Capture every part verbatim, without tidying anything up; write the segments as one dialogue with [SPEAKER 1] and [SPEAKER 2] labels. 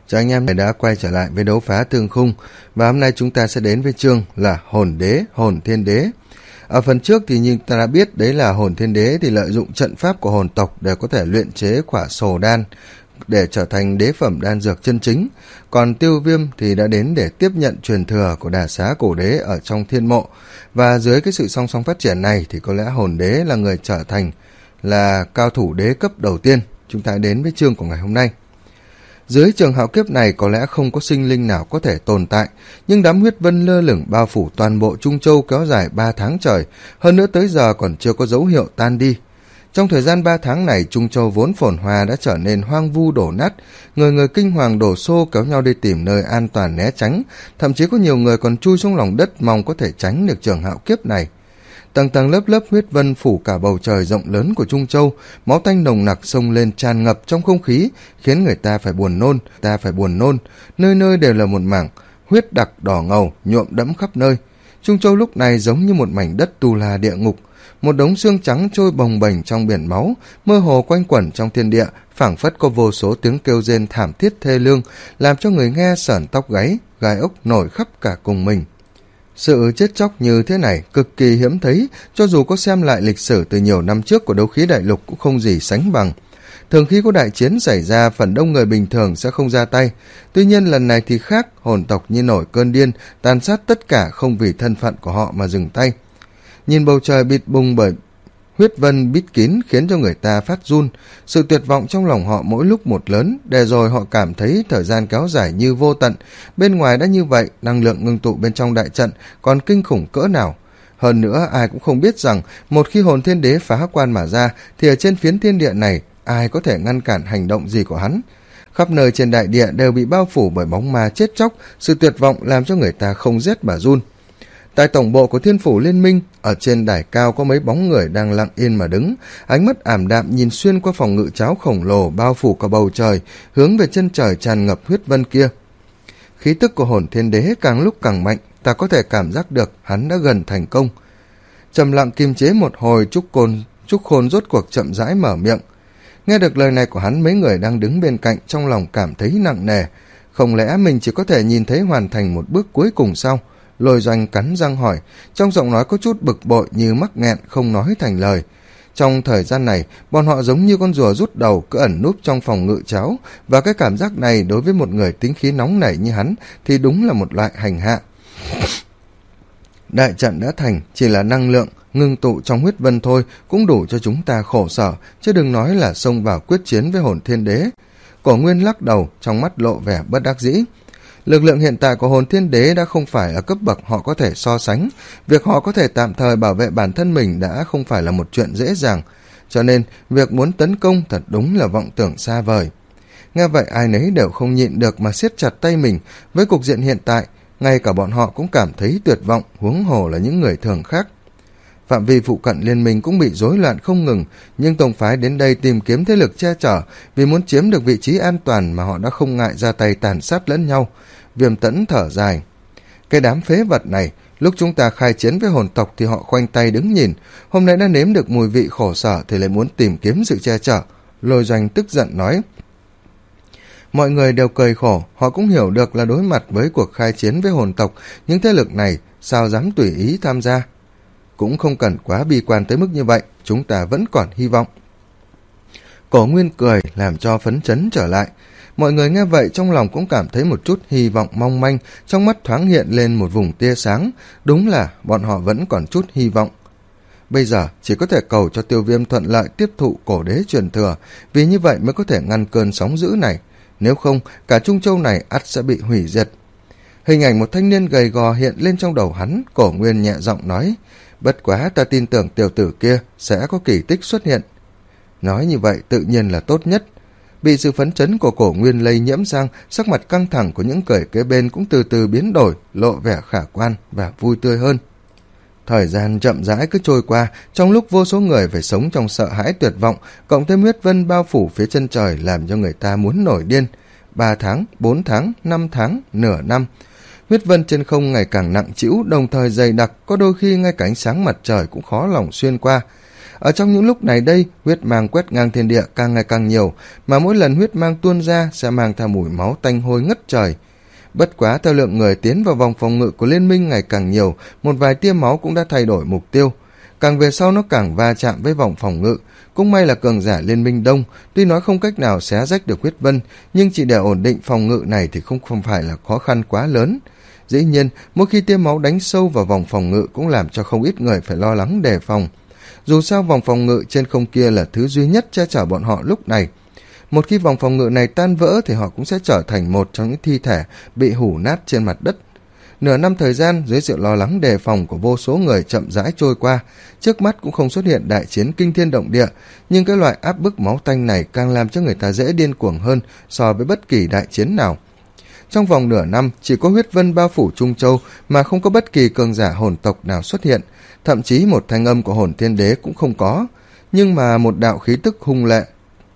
[SPEAKER 1] Chào anh em đã quay trở lại với đấu phá thương khung, và hôm nay chúng ta sẽ đến với chương là hồn đế, hồn thiên đế. Ở phần trước thì như ta đã biết, đấy là hồn thiên đế thì lợi dụng trận pháp của hồn tộc để có thể luyện chế quả sồ đan để trở thành đế phẩm đan dược chân chính. Còn Tiêu Viêm thì đã đến để tiếp nhận truyền thừa của Đà Xá cổ đế ở trong thiên mộ, và dưới cái sự song song phát triển này thì có lẽ hồn đế là người trở thành là cao thủ đế cấp đầu tiên. Chúng ta đến với chương của ngày hôm nay. Dưới trường hạo kiếp này có lẽ không có sinh linh nào có thể tồn tại, nhưng đám huyết vân lơ lửng bao phủ toàn bộ Trung Châu kéo dài ba tháng trời, hơn nữa tới giờ còn chưa có dấu hiệu tan đi. Trong thời gian ba tháng này, Trung Châu vốn phồn hoa đã trở nên hoang vu đổ nát, người người kinh hoàng đổ xô kéo nhau đi tìm nơi an toàn né tránh, thậm chí có nhiều người còn chui xuống lòng đất mong có thể tránh được trường hạo kiếp này. Tầng tầng lớp lớp huyết vân phủ cả bầu trời rộng lớn của Trung Châu, máu tanh nồng nặc xông lên tràn ngập trong không khí, khiến người ta phải buồn nôn, ta phải buồn nôn, nơi nơi đều là một mảng huyết đặc đỏ ngầu nhuộm đẫm khắp nơi. Trung Châu lúc này giống như một mảnh đất tu la địa ngục, một đống xương trắng trôi bồng bềnh trong biển máu, mơ hồ quanh quẩn trong thiên địa, phảng phất có vô số tiếng kêu rên thảm thiết thê lương, làm cho người nghe sởn tóc gáy, gai ốc nổi khắp cả cùng mình. Sự chết chóc như thế này cực kỳ hiếm thấy, cho dù có xem lại lịch sử từ nhiều năm trước của đấu khí đại lục cũng không gì sánh bằng. Thường khi có đại chiến xảy ra, phần đông người bình thường sẽ không ra tay. Tuy nhiên lần này thì khác, hồn tộc như nổi cơn điên, tàn sát tất cả không vì thân phận của họ mà dừng tay. Nhìn bầu trời bịt bùng bởi huyết vân bít kín khiến cho người ta phát run, sự tuyệt vọng trong lòng họ mỗi lúc một lớn, để rồi họ cảm thấy thời gian kéo dài như vô tận. Bên ngoài đã như vậy, năng lượng ngưng tụ bên trong đại trận còn kinh khủng cỡ nào. Hơn nữa, ai cũng không biết rằng một khi hồn thiên đế phá quan mà ra thì ở trên phiến thiên địa này ai có thể ngăn cản hành động gì của hắn. Khắp nơi trên đại địa đều bị bao phủ bởi bóng ma chết chóc, sự tuyệt vọng làm cho người ta không rét mà run. Tại tổng bộ của Thiên Phủ Liên Minh, ở trên đài cao có mấy bóng người đang lặng yên mà đứng, ánh mắt ảm đạm nhìn xuyên qua phòng ngự cháo khổng lồ bao phủ cả bầu trời, hướng về chân trời tràn ngập huyết vân kia. Khí tức của hồn thiên đế càng lúc càng mạnh, ta có thể cảm giác được hắn đã gần thành công. Trầm lặng kiềm chế một hồi, Trúc Côn, Trúc Khôn rốt cuộc chậm rãi mở miệng. Nghe được lời này của hắn, mấy người đang đứng bên cạnh trong lòng cảm thấy nặng nề. Không lẽ mình chỉ có thể nhìn thấy hoàn thành một bước cuối cùng sao? Lôi Doanh cắn răng hỏi, trong giọng nói có chút bực bội như mắc nghẹn không nói thành lời. Trong thời gian này, bọn họ giống như con rùa rút đầu cứ ẩn núp trong phòng ngự cháo, và cái cảm giác này đối với một người tính khí nóng nảy như hắn thì đúng là một loại hành hạ. Đại trận đã thành, chỉ là năng lượng ngưng tụ trong huyết vân thôi cũng đủ cho chúng ta khổ sở, chứ đừng nói là xông vào quyết chiến với hồn thiên đế. Cổ Nguyên lắc đầu, trong mắt lộ vẻ bất đắc dĩ. Lực lượng hiện tại của hồn thiên đế đã không phải ở cấp bậc họ có thể so sánh, việc họ có thể tạm thời bảo vệ bản thân mình đã không phải là một chuyện dễ dàng, cho nên việc muốn tấn công thật đúng là vọng tưởng xa vời. Nghe vậy ai nấy đều không nhịn được mà siết chặt tay mình. Với cục diện hiện tại, ngay cả bọn họ cũng cảm thấy tuyệt vọng, huống hồ là những người thường khác. Phạm vi phụ cận liên minh cũng bị rối loạn không ngừng, nhưng tông phái đến đây tìm kiếm thế lực che chở, vì muốn chiếm được vị trí an toàn mà họ đã không ngại ra tay tàn sát lẫn nhau. Viêm Tẫn thở dài. Cái đám phế vật này, lúc chúng ta khai chiến với hồn tộc thì họ khoanh tay đứng nhìn, hôm nay đã nếm được mùi vị khổ sở thì lại muốn tìm kiếm sự che chở. Lôi Doanh tức giận nói. Mọi người đều cười khổ, họ cũng hiểu được là đối mặt với cuộc khai chiến với hồn tộc, những thế lực này sao dám tùy ý tham gia. Cũng không cần quá bi quan tới mức như vậy, chúng ta vẫn còn hy vọng. Cổ Nguyên cười làm cho phấn chấn trở lại. Mọi người nghe vậy trong lòng cũng cảm thấy một chút hy vọng mong manh, trong mắt thoáng hiện lên một vùng tia sáng. Đúng là bọn họ vẫn còn chút hy vọng. Bây giờ chỉ có thể cầu cho Tiêu Viêm thuận lợi tiếp thụ cổ đế truyền thừa, vì như vậy mới có thể ngăn cơn sóng dữ này. Nếu không, cả Trung Châu này ắt sẽ bị hủy diệt. Hình ảnh một thanh niên gầy gò hiện lên trong đầu hắn. Cổ Nguyên nhẹ giọng nói, bất quá ta tin tưởng tiểu tử kia sẽ có kỳ tích xuất hiện. Nói như vậy tự nhiên là tốt nhất. Bị sự phấn chấn của Cổ Nguyên lây nhiễm sang, sắc mặt căng thẳng của những người kế bên cũng từ từ biến đổi, lộ vẻ khả quan và vui tươi hơn. Thời gian chậm rãi cứ trôi qua, trong lúc vô số người phải sống trong sợ hãi tuyệt vọng, cộng thêm huyết vân bao phủ phía chân trời làm cho người ta muốn nổi điên. Ba tháng, bốn tháng, năm tháng, nửa năm. Huyết vân trên không ngày càng nặng trĩu, đồng thời dày đặc, có đôi khi ngay cả ánh sáng mặt trời cũng khó lòng xuyên qua. Ở trong những lúc này đây, huyết mang quét ngang thiên địa càng ngày càng nhiều, mà mỗi lần huyết mang tuôn ra sẽ mang theo mùi máu tanh hôi ngất trời. Bất quá theo lượng người tiến vào vòng phòng ngự của liên minh ngày càng nhiều, một vài tia máu cũng đã thay đổi mục tiêu. Càng về sau nó càng va chạm với vòng phòng ngự. Cũng may là cường giả liên minh đông, tuy nói không cách nào xé rách được huyết vân, nhưng chỉ để ổn định phòng ngự này thì không không phải là khó khăn quá lớn. Dĩ nhiên, mỗi khi tia máu đánh sâu vào vòng phòng ngự cũng làm cho không ít người phải lo lắng đề phòng. Dù sao vòng phòng ngự trên không kia là thứ duy nhất che chở bọn họ lúc này. Một khi vòng phòng ngự này tan vỡ thì họ cũng sẽ trở thành một trong những thi thể bị hủ nát trên mặt đất. Nửa năm thời gian, dưới sự lo lắng đề phòng của vô số người chậm rãi trôi qua, trước mắt cũng không xuất hiện đại chiến kinh thiên động địa, nhưng cái loại áp bức máu tanh này càng làm cho người ta dễ điên cuồng hơn so với bất kỳ đại chiến nào. Trong vòng nửa năm, chỉ có huyết vân bao phủ Trung Châu mà không có bất kỳ cường giả hồn tộc nào xuất hiện, thậm chí một thanh âm của hồn thiên đế cũng không có, nhưng mà một đạo khí tức hung lệ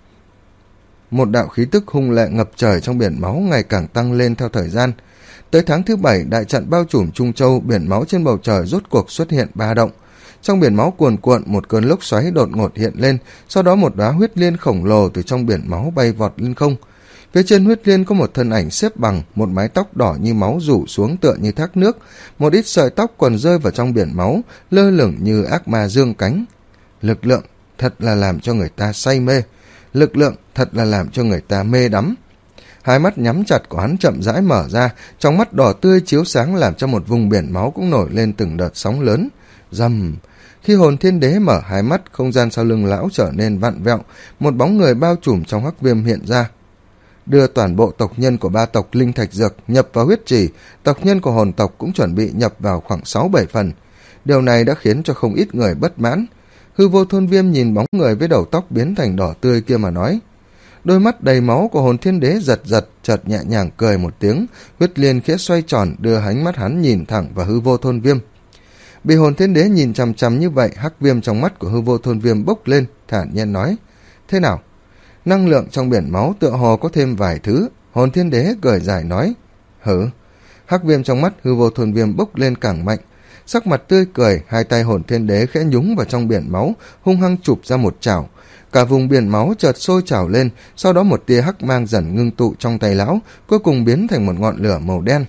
[SPEAKER 1] một đạo khí tức hung lệ ngập trời trong biển máu ngày càng tăng lên theo thời gian. Tới tháng thứ bảy, đại trận bao trùm Trung Châu, biển máu trên bầu trời rốt cuộc xuất hiện ba động. Trong biển máu cuồn cuộn, một cơn lốc xoáy đột ngột hiện lên, sau đó một đóa huyết liên khổng lồ từ trong biển máu bay vọt lên không. Phía trên huyết liên có một thân ảnh xếp bằng, một mái tóc đỏ như máu rủ xuống tựa như thác nước, một ít sợi tóc còn rơi vào trong biển máu, lơ lửng như ác ma dương cánh. Lực lượng thật là làm cho người ta say mê, lực lượng thật là làm cho người ta mê đắm. Hai mắt nhắm chặt của hắn chậm rãi mở ra, trong mắt đỏ tươi chiếu sáng làm cho một vùng biển máu cũng nổi lên từng đợt sóng lớn. Rầm! Khi hồn thiên đế mở hai mắt, không gian sau lưng lão trở nên vặn vẹo, một bóng người bao trùm trong hắc viêm hiện ra. Đưa toàn bộ tộc nhân của ba tộc linh thạch dược nhập vào huyết trì, tộc nhân của hồn tộc cũng chuẩn bị nhập vào khoảng sáu bảy phần. Điều này đã khiến cho không ít người bất mãn. Hư Vô Thôn Viêm nhìn bóng người với đầu tóc biến thành đỏ tươi kia mà nói. Đôi mắt đầy máu của hồn thiên đế giật giật, chợt nhẹ nhàng cười một tiếng, huyết liên khẽ xoay tròn đưa ánh mắt hắn nhìn thẳng vào Hư Vô Thôn Viêm. Bị hồn thiên đế nhìn chằm chằm như vậy, hắc viêm trong mắt của Hư Vô Thôn Viêm bốc lên, thản nhiên nói: "Thế nào?" Năng lượng trong biển máu tựa hồ có thêm vài thứ. Hồn thiên đế cười dài nói: "Hử?" Hắc viêm trong mắt Hư Vô Thôn Viêm bốc lên càng mạnh, sắc mặt tươi cười, hai tay hồn thiên đế khẽ nhúng vào trong biển máu, hung hăng chụp ra một chảo. Cả vùng biển máu chợt sôi trào lên, sau đó một tia hắc mang dần ngưng tụ trong tay lão, cuối cùng biến thành một ngọn lửa màu đen.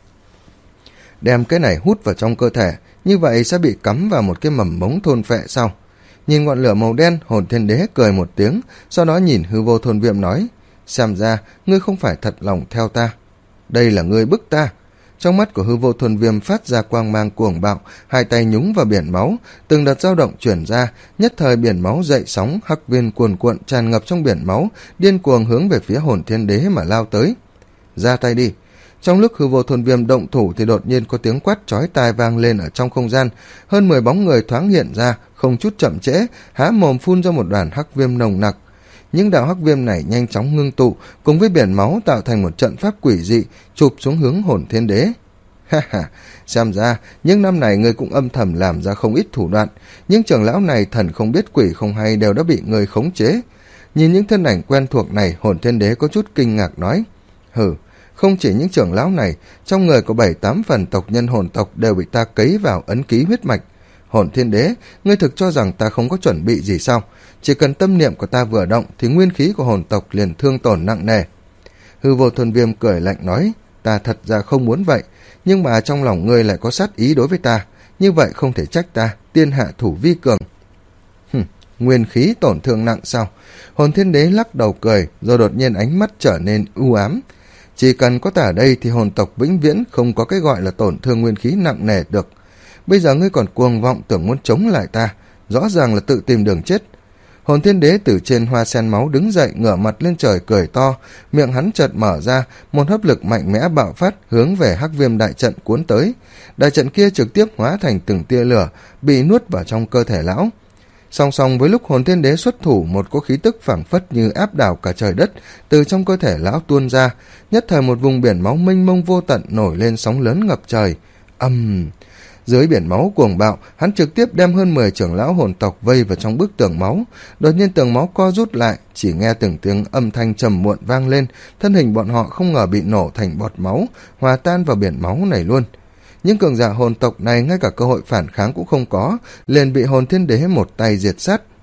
[SPEAKER 1] Đem cái này hút vào trong cơ thể, như vậy sẽ bị cắm vào một cái mầm mống thôn phệ sau. Nhìn ngọn lửa màu đen, hồn thiên đế cười một tiếng, sau đó nhìn Hư Vô Thôn Viêm nói: "Xem ra ngươi không phải thật lòng theo ta, đây là ngươi bức ta." Trong mắt của Hư Vô Thôn Viêm phát ra quang mang cuồng bạo, hai tay nhúng vào biển máu, từng đợt dao động chuyển ra, nhất thời biển máu dậy sóng, hắc viên cuồn cuộn tràn ngập trong biển máu, điên cuồng hướng về phía hồn thiên đế mà lao tới. "Ra tay đi." Trong lúc Hư Vô Thôn Viêm động thủ thì đột nhiên có tiếng quát chói tai vang lên ở trong không gian, hơn mười bóng người thoáng hiện ra, không chút chậm trễ, há mồm phun ra một đoàn hắc viêm nồng nặc. Những đạo hắc viêm này nhanh chóng ngưng tụ, cùng với biển máu tạo thành một trận pháp quỷ dị, chụp xuống hướng hồn thiên đế. "Ha ha, xem ra những năm này ngươi cũng âm thầm làm ra không ít thủ đoạn, những trưởng lão này thần không biết quỷ không hay đều đã bị ngươi khống chế." Nhìn những thân ảnh quen thuộc này, hồn thiên đế có chút kinh ngạc nói: "Hừ, không chỉ những trưởng lão này, trong người có bảy tám phần tộc nhân hồn tộc đều bị ta cấy vào ấn ký huyết mạch. Hồn thiên đế, ngươi thực cho rằng ta không có chuẩn bị gì sao? Chỉ cần tâm niệm của ta vừa động thì nguyên khí của hồn tộc liền thương tổn nặng nề." Hư Vô Thôn Viêm cười lạnh nói: "Ta thật ra không muốn vậy, nhưng mà trong lòng ngươi lại có sát ý đối với ta, như vậy không thể trách ta, tiên hạ thủ vi cường." Hừm, nguyên khí tổn thương nặng sao? Hồn thiên đế lắc đầu cười, rồi đột nhiên ánh mắt trở nên u ám. "Chỉ cần có ta ở đây thì hồn tộc vĩnh viễn không có cái gọi là tổn thương nguyên khí nặng nề được. Bây giờ ngươi còn cuồng vọng tưởng muốn chống lại ta, rõ ràng là tự tìm đường chết." Hồn thiên đế từ trên hoa sen máu đứng dậy, ngửa mặt lên trời cười to, miệng hắn chợt mở ra, một hấp lực mạnh mẽ bạo phát hướng về hắc viêm đại trận cuốn tới. Đại trận kia trực tiếp hóa thành từng tia lửa, bị nuốt vào trong cơ thể lão. Song song với lúc hồn thiên đế xuất thủ, một cỗ khí tức phảng phất như áp đảo cả trời đất từ trong cơ thể lão tuôn ra, nhất thời một vùng biển máu mênh mông vô tận nổi lên sóng lớn ngập trời. Ầm! Dưới biển máu cuồng bạo, hắn trực tiếp đem hơn mười trưởng lão hồn tộc vây vào trong bức tường máu. Đột nhiên tường máu co rút lại, chỉ nghe từng tiếng âm thanh trầm muộn vang lên, thân hình bọn họ không ngờ bị nổ thành bọt máu, hòa tan vào biển máu này luôn. Những cường giả hồn tộc này ngay cả cơ hội phản kháng cũng không có, liền bị hồn thiên đế một tay diệt sát,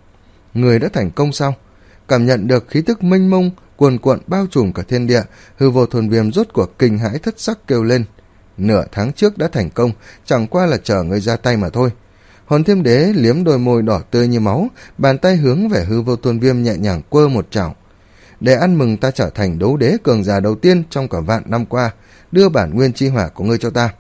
[SPEAKER 1] người đã thành công sao? Cảm nhận được khí tức mênh mông cuồn cuộn bao trùm cả thiên địa, hư vô thuần viêm rốt cuộc kinh hãi thất sắc kêu lên. Nửa tháng trước đã thành công, chẳng qua là chờ người ra tay mà thôi. Hồn Thiên Đế liếm đôi môi đỏ tươi như máu, bàn tay hướng về hư vô thuần viêm nhẹ nhàng quơ một chảo. Để ăn mừng ta trở thành đấu đế cường giả đầu tiên trong cả vạn năm qua, đưa bản nguyên chi hỏa của ngươi cho ta.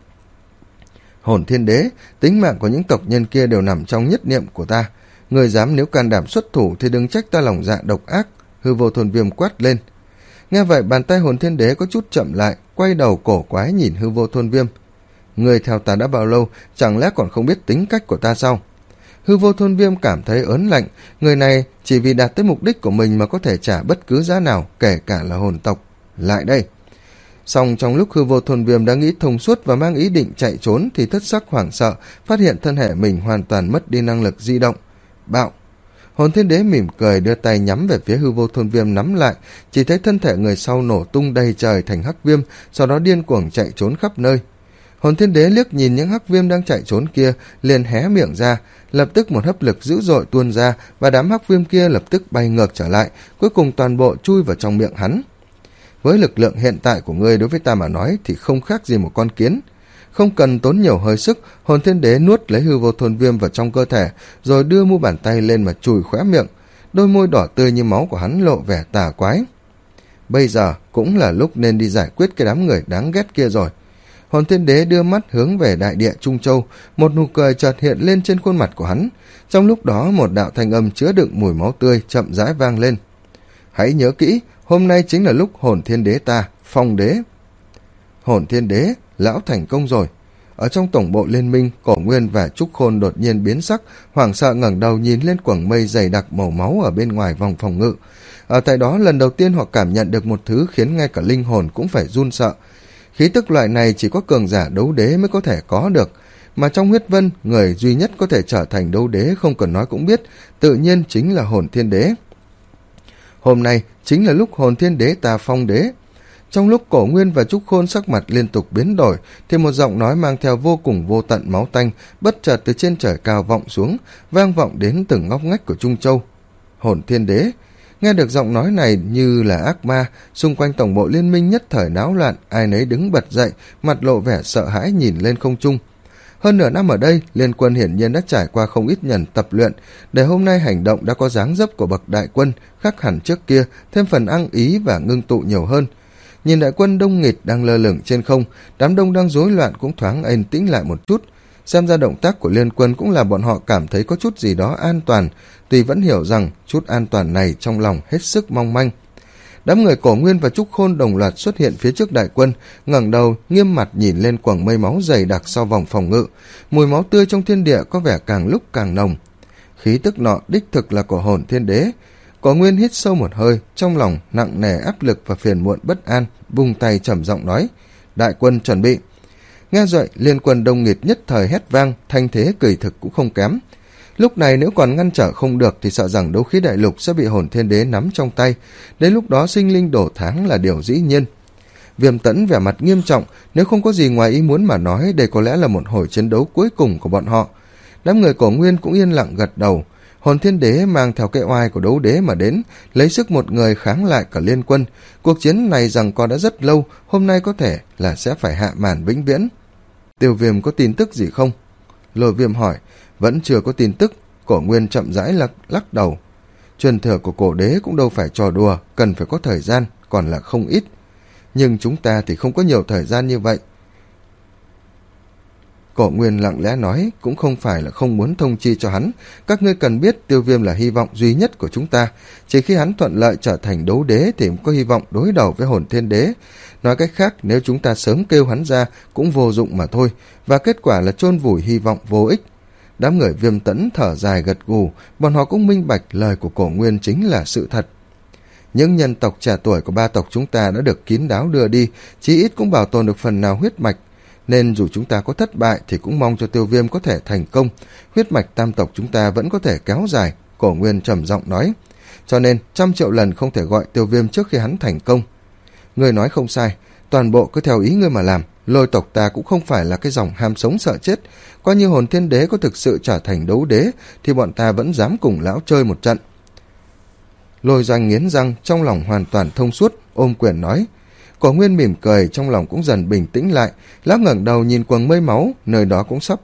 [SPEAKER 1] Hồn Thiên Đế, tính mạng của những tộc nhân kia đều nằm trong nhất niệm của ta. Người dám nếu can đảm xuất thủ thì đừng trách ta lòng dạ độc ác. Hư vô thuần viêm quát lên. Nghe vậy bàn tay Hồn Thiên Đế có chút chậm lại, quay đầu cổ quái nhìn hư vô thuần viêm. Người theo ta đã bao lâu, chẳng lẽ còn không biết tính cách của ta sao? Hư vô thuần viêm cảm thấy ớn lạnh, người này chỉ vì đạt tới mục đích của mình mà có thể trả bất cứ giá nào, kể cả là hồn tộc. Lại đây. Song trong lúc hư vô thuần viêm đã nghĩ thông suốt và mang ý định chạy trốn thì thất sắc hoảng sợ, phát hiện thân thể mình hoàn toàn mất đi năng lực di động. Bạo. Hồn Thiên Đế mỉm cười đưa tay nhắm về phía hư vô thuần viêm nắm lại, chỉ thấy thân thể người sau nổ tung đầy trời thành hắc viêm, sau đó điên cuồng chạy trốn khắp nơi. Hồn Thiên Đế liếc nhìn những hắc viêm đang chạy trốn kia, liền hé miệng ra, lập tức một hấp lực dữ dội tuôn ra và đám hắc viêm kia lập tức bay ngược trở lại, cuối cùng toàn bộ chui vào trong miệng hắn. Với lực lượng hiện tại của ngươi đối với ta mà nói thì không khác gì một con kiến. Không cần tốn nhiều hơi sức, Hồn Thiên Đế nuốt lấy hư vô thuần viêm vào trong cơ thể, rồi đưa mu bàn tay lên mà chùi khóe miệng. Đôi môi đỏ tươi như máu của hắn lộ vẻ tà quái. Bây giờ cũng là lúc nên đi giải quyết cái đám người đáng ghét kia rồi. Hồn Thiên Đế đưa mắt hướng về đại địa Trung Châu, một nụ cười chợt hiện lên trên khuôn mặt của hắn. Trong lúc đó một đạo thanh âm chứa đựng mùi máu tươi chậm rãi vang lên. Hãy nhớ kỹ, hôm nay chính là lúc Hồn Thiên Đế ta phong đế. Hồn Thiên Đế, lão thành công rồi. Ở trong tổng bộ liên minh, Cổ Nguyên và Trúc Khôn đột nhiên biến sắc, hoảng sợ ngẩng đầu nhìn lên quầng mây dày đặc màu máu ở bên ngoài vòng phòng ngự. Ở tại đó lần đầu tiên họ cảm nhận được một thứ khiến ngay cả linh hồn cũng phải run sợ. Khí tức loại này chỉ có cường giả đấu đế mới có thể có được, mà trong huyết vân, người duy nhất có thể trở thành đấu đế không cần nói cũng biết, tự nhiên chính là Hồn Thiên Đế. Hôm nay chính là lúc Hồn Thiên Đế ta phong đế. Trong lúc Cổ Nguyên và Trúc Khôn sắc mặt liên tục biến đổi, thì một giọng nói mang theo vô cùng vô tận máu tanh bất chợt từ trên trời cao vọng xuống, vang vọng đến từng ngóc ngách của Trung Châu. Hồn Thiên Đế. Nghe được giọng nói này như là ác ma, xung quanh tổng bộ liên minh nhất thời náo loạn, ai nấy đứng bật dậy, mặt lộ vẻ sợ hãi nhìn lên không trung. Hơn nửa năm ở đây, Liên Quân hiển nhiên đã trải qua không ít lần tập luyện, để hôm nay hành động đã có dáng dấp của bậc đại quân, khác hẳn trước kia, thêm phần ăn ý và ngưng tụ nhiều hơn. Nhìn đại quân đông nghịt đang lơ lửng trên không, đám đông đang rối loạn cũng thoáng yên tĩnh lại một chút. Xem ra động tác của Liên Quân cũng là bọn họ cảm thấy có chút gì đó an toàn, tuy vẫn hiểu rằng chút an toàn này trong lòng hết sức mong manh. Đám người Cổ Nguyên và Trúc Khôn đồng loạt xuất hiện phía trước đại quân, ngẩng đầu nghiêm mặt nhìn lên quầng mây máu dày đặc sau vòng phòng ngự. Mùi máu tươi trong thiên địa có vẻ càng lúc càng nồng. Khí tức nọ đích thực là của Hồn Thiên Đế. Cổ Nguyên hít sâu một hơi, trong lòng nặng nề áp lực và phiền muộn bất an, vung tay trầm giọng nói: đại quân chuẩn bị. Nghe vậy, Liên Quân đông nghịt nhất thời hét vang, thanh thế kỳ thực cũng không kém. Lúc này nếu còn ngăn trở không được thì sợ rằng đấu khí đại lục sẽ bị Hồn Thiên Đế nắm trong tay, đến lúc đó sinh linh đổ tháng là điều dĩ nhiên. Viêm Tẫn vẻ mặt nghiêm trọng, nếu không có gì ngoài ý muốn mà nói, đây có lẽ là một hồi chiến đấu cuối cùng của bọn họ. Đám người Cổ Nguyên cũng yên lặng gật đầu. Hồn Thiên Đế mang theo cái oai của đấu đế mà đến, lấy sức một người kháng lại cả Liên Quân. Cuộc chiến này rằng có đã rất lâu, hôm nay có thể là sẽ phải hạ màn vĩnh viễn. Tiêu Viêm có tin tức gì không? Lôi Viêm hỏi. Vẫn chưa có tin tức. Cổ Nguyên chậm rãi lắc, lắc đầu. Truyền thừa của cổ đế cũng đâu phải trò đùa, cần phải có thời gian, còn là không ít. Nhưng chúng ta thì không có nhiều thời gian như vậy. Cổ Nguyên lặng lẽ nói, cũng không phải là không muốn thông chi cho hắn. Các ngươi cần biết Tiêu Viêm là hy vọng duy nhất của chúng ta. Chỉ khi hắn thuận lợi trở thành đấu đế thì có hy vọng đối đầu với Hồn Thiên Đế. Nói cách khác, nếu chúng ta sớm kêu hắn ra cũng vô dụng mà thôi, và kết quả là chôn vùi hy vọng vô ích. Đám người Viêm Tẫn thở dài gật gù, bọn họ cũng minh bạch lời của Cổ Nguyên chính là sự thật. Những nhân tộc trẻ tuổi của ba tộc chúng ta đã được kín đáo đưa đi, chí ít cũng bảo tồn được phần nào huyết mạch, nên dù chúng ta có thất bại thì cũng mong cho Tiêu Viêm có thể thành công. Huyết mạch tam tộc chúng ta vẫn có thể kéo dài, Cổ Nguyên trầm giọng nói. Cho nên trăm triệu lần không thể gọi Tiêu Viêm trước khi hắn thành công. Ngươi nói không sai, toàn bộ cứ theo ý ngươi mà làm. Lôi tộc ta cũng không phải là cái dòng ham sống sợ chết. Coi như Hồn Thiên Đế có thực sự trở thành đấu đế thì bọn ta vẫn dám cùng lão chơi một trận. Lôi Doanh nghiến răng, trong lòng hoàn toàn thông suốt, ôm quyền nói. Cổ Nguyên mỉm cười, trong lòng cũng dần bình tĩnh lại, lão ngẩng đầu nhìn quầng mây máu, nơi đó cũng sắp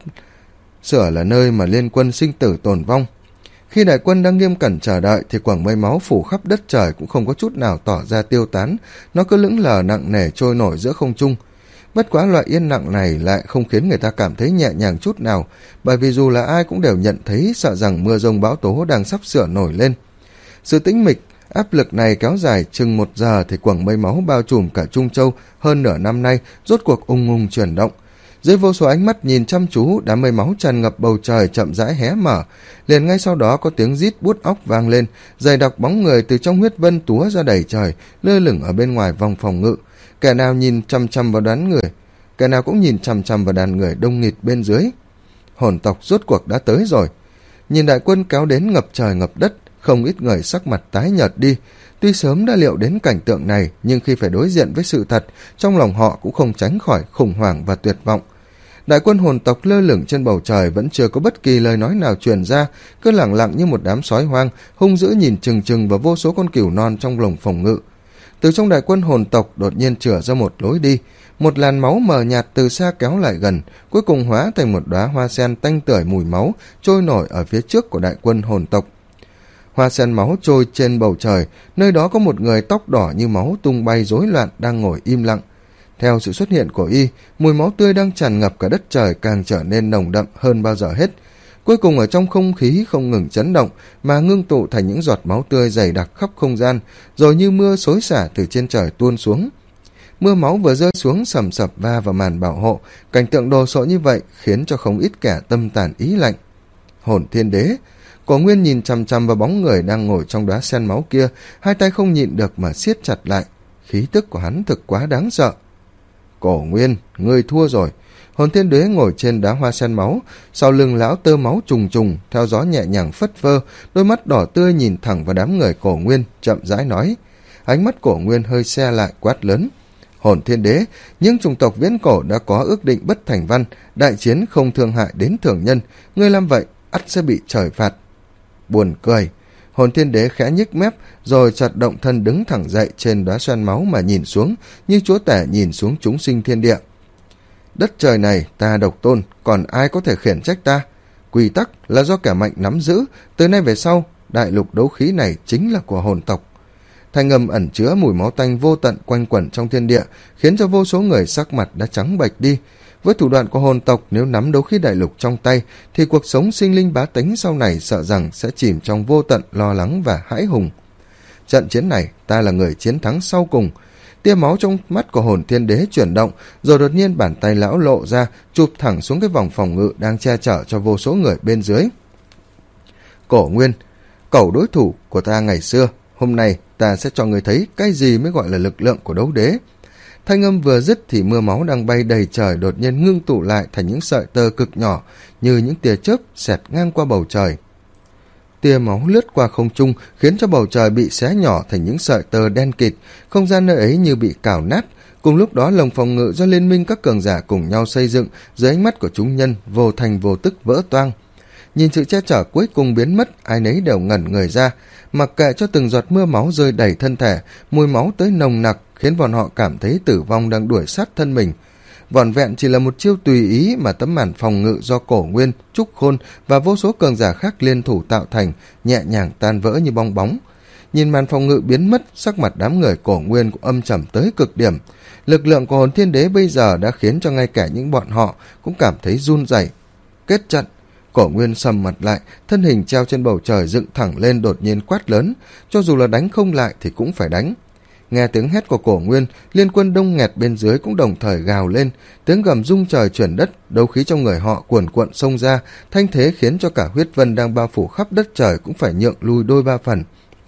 [SPEAKER 1] sửa là nơi mà liên quân sinh tử tồn vong. Khi đại quân đang nghiêm cẩn chờ đợi thì quầng mây máu phủ khắp đất trời cũng không có chút nào tỏ ra tiêu tán, nó cứ lững lờ nặng nề trôi nổi giữa không trung. Bất quá loại yên lặng này lại không khiến người ta cảm thấy nhẹ nhàng chút nào, bởi vì dù là ai cũng đều nhận thấy sợ rằng mưa rông bão tố đang sắp sửa nổi lên. Sự tĩnh mịch, áp lực này kéo dài chừng một giờ thì quầng mây máu bao trùm cả Trung Châu hơn nửa năm nay rốt cuộc ung ung chuyển động. Dưới vô số ánh mắt nhìn chăm chú, đám mây máu tràn ngập bầu trời chậm rãi hé mở, liền ngay sau đó có tiếng rít buốt óc vang lên, dày đặc bóng người từ trong huyết vân túa ra đầy trời, lơ lửng ở bên ngoài vòng phòng ngự. Kẻ nào nhìn chăm chăm vào đám người, kẻ nào cũng nhìn chăm chăm vào đàn người đông nghịt bên dưới. Hồn tộc rốt cuộc đã tới rồi. Nhìn đại quân kéo đến ngập trời ngập đất, không ít người sắc mặt tái nhợt đi. Tuy sớm đã liệu đến cảnh tượng này, nhưng khi phải đối diện với sự thật, trong lòng họ cũng không tránh khỏi khủng hoảng và tuyệt vọng. Đại quân hồn tộc lơ lửng trên bầu trời vẫn chưa có bất kỳ lời nói nào truyền ra, cứ lẳng lặng như một đám sói hoang, hung dữ nhìn chừng chừng vào vô số con cừu non trong lồng phòng ngự. Từ trong đại quân hồn tộc đột nhiên chửa ra một lối đi, một làn máu mờ nhạt từ xa kéo lại gần, cuối cùng hóa thành một đóa hoa sen tanh tưởi mùi máu trôi nổi ở phía trước của đại quân hồn tộc. Hoa sen máu trôi trên bầu trời, nơi đó có một người tóc đỏ như máu tung bay rối loạn đang ngồi im lặng. Theo sự xuất hiện của y, mùi máu tươi đang tràn ngập cả đất trời càng trở nên nồng đậm hơn bao giờ hết. Cuối cùng ở trong không khí không ngừng chấn động mà ngưng tụ thành những giọt máu tươi dày đặc khắp không gian, rồi như mưa xối xả từ trên trời tuôn xuống. Mưa máu vừa rơi xuống sầm sập va vào màn bảo hộ, cảnh tượng đồ sộ như vậy khiến cho không ít kẻ tâm tàn ý lạnh. Hồn Thiên Đế, Cổ Nguyên nhìn chằm chằm vào bóng người đang ngồi trong đóa sen máu kia, hai tay không nhịn được mà siết chặt lại. Khí tức của hắn thực quá đáng sợ. Cổ Nguyên, ngươi thua rồi. Hồn Thiên Đế ngồi trên đá hoa sen máu, sau lưng lão tơ máu trùng trùng, theo gió nhẹ nhàng phất phơ, đôi mắt đỏ tươi nhìn thẳng vào đám người Cổ Nguyên, chậm rãi nói. Ánh mắt Cổ Nguyên hơi se lại, quát lớn. Hồn Thiên Đế, những chủng tộc viễn cổ đã có ước định bất thành văn, đại chiến không thương hại đến thường nhân, ngươi làm vậy ắt sẽ bị trời phạt. Buồn cười. Hồn Thiên Đế khẽ nhếch mép, rồi chợt động thân đứng thẳng dậy trên đóa sen máu mà nhìn xuống, như chúa tể nhìn xuống chúng sinh thiên địa. Đất trời này ta độc tôn, còn ai có thể khiển trách ta? Quy tắc là do kẻ mạnh nắm giữ, từ nay về sau, đại lục đấu khí này chính là của hồn tộc. Thanh âm ẩn chứa mùi máu tanh vô tận quanh quẩn trong thiên địa, khiến cho vô số người sắc mặt đã trắng bệch đi. Với thủ đoạn của hồn tộc, nếu nắm đấu khí đại lục trong tay, thì cuộc sống sinh linh bá tánh sau này sợ rằng sẽ chìm trong vô tận lo lắng và hãi hùng. Trận chiến này, ta là người chiến thắng sau cùng. Tia máu trong mắt của Hồn Thiên Đế chuyển động, rồi đột nhiên bàn tay lão lộ ra, chụp thẳng xuống cái vòng phòng ngự đang che chở cho vô số người bên dưới. Cổ Nguyên, cẩu đối thủ của ta ngày xưa, hôm nay ta sẽ cho người thấy cái gì mới gọi là lực lượng của đấu đế. Thanh âm vừa dứt thì mưa máu đang bay đầy trời đột nhiên ngưng tụ lại thành những sợi tơ cực nhỏ, như những tia chớp xẹt ngang qua bầu trời. Tia máu lướt qua không trung khiến cho bầu trời bị xé nhỏ thành những sợi tơ đen kịt, không gian nơi ấy như bị cào nát. Cùng lúc đó lồng phòng ngự do liên minh các cường giả cùng nhau xây dựng dưới ánh mắt của chúng nhân vô thành vô tức vỡ toang. Nhìn sự che chở cuối cùng biến mất, ai nấy đều ngẩn người ra, mặc kệ cho từng giọt mưa máu rơi đầy thân thể, mùi máu tới nồng nặc khiến bọn họ cảm thấy tử vong đang đuổi sát thân mình. Vỏn vẹn chỉ là một chiêu tùy ý mà tấm màn phòng ngự do Cổ Nguyên, Trúc Khôn và vô số cường giả khác liên thủ tạo thành, nhẹ nhàng tan vỡ như bong bóng. Nhìn màn phòng ngự biến mất, sắc mặt đám người Cổ Nguyên cũng âm trầm tới cực điểm. Lực lượng của Hồn Thiên Đế bây giờ đã khiến cho ngay cả những bọn họ cũng cảm thấy run rẩy. Kết trận. Cổ Nguyên sầm mặt lại, thân hình treo trên bầu trời dựng thẳng lên đột nhiên quát lớn, cho dù là đánh không lại thì cũng phải đánh. Nghe tiếng hét của Cổ Nguyên, liên quân đông nghẹt bên dưới cũng đồng thời gào lên, tiếng gầm rung trời chuyển đất, đấu khí trong người họ cuồn cuộn xông ra, thanh thế khiến cho cả huyết vân đang bao phủ khắp đất trời cũng phải nhượng lui đôi ba phần.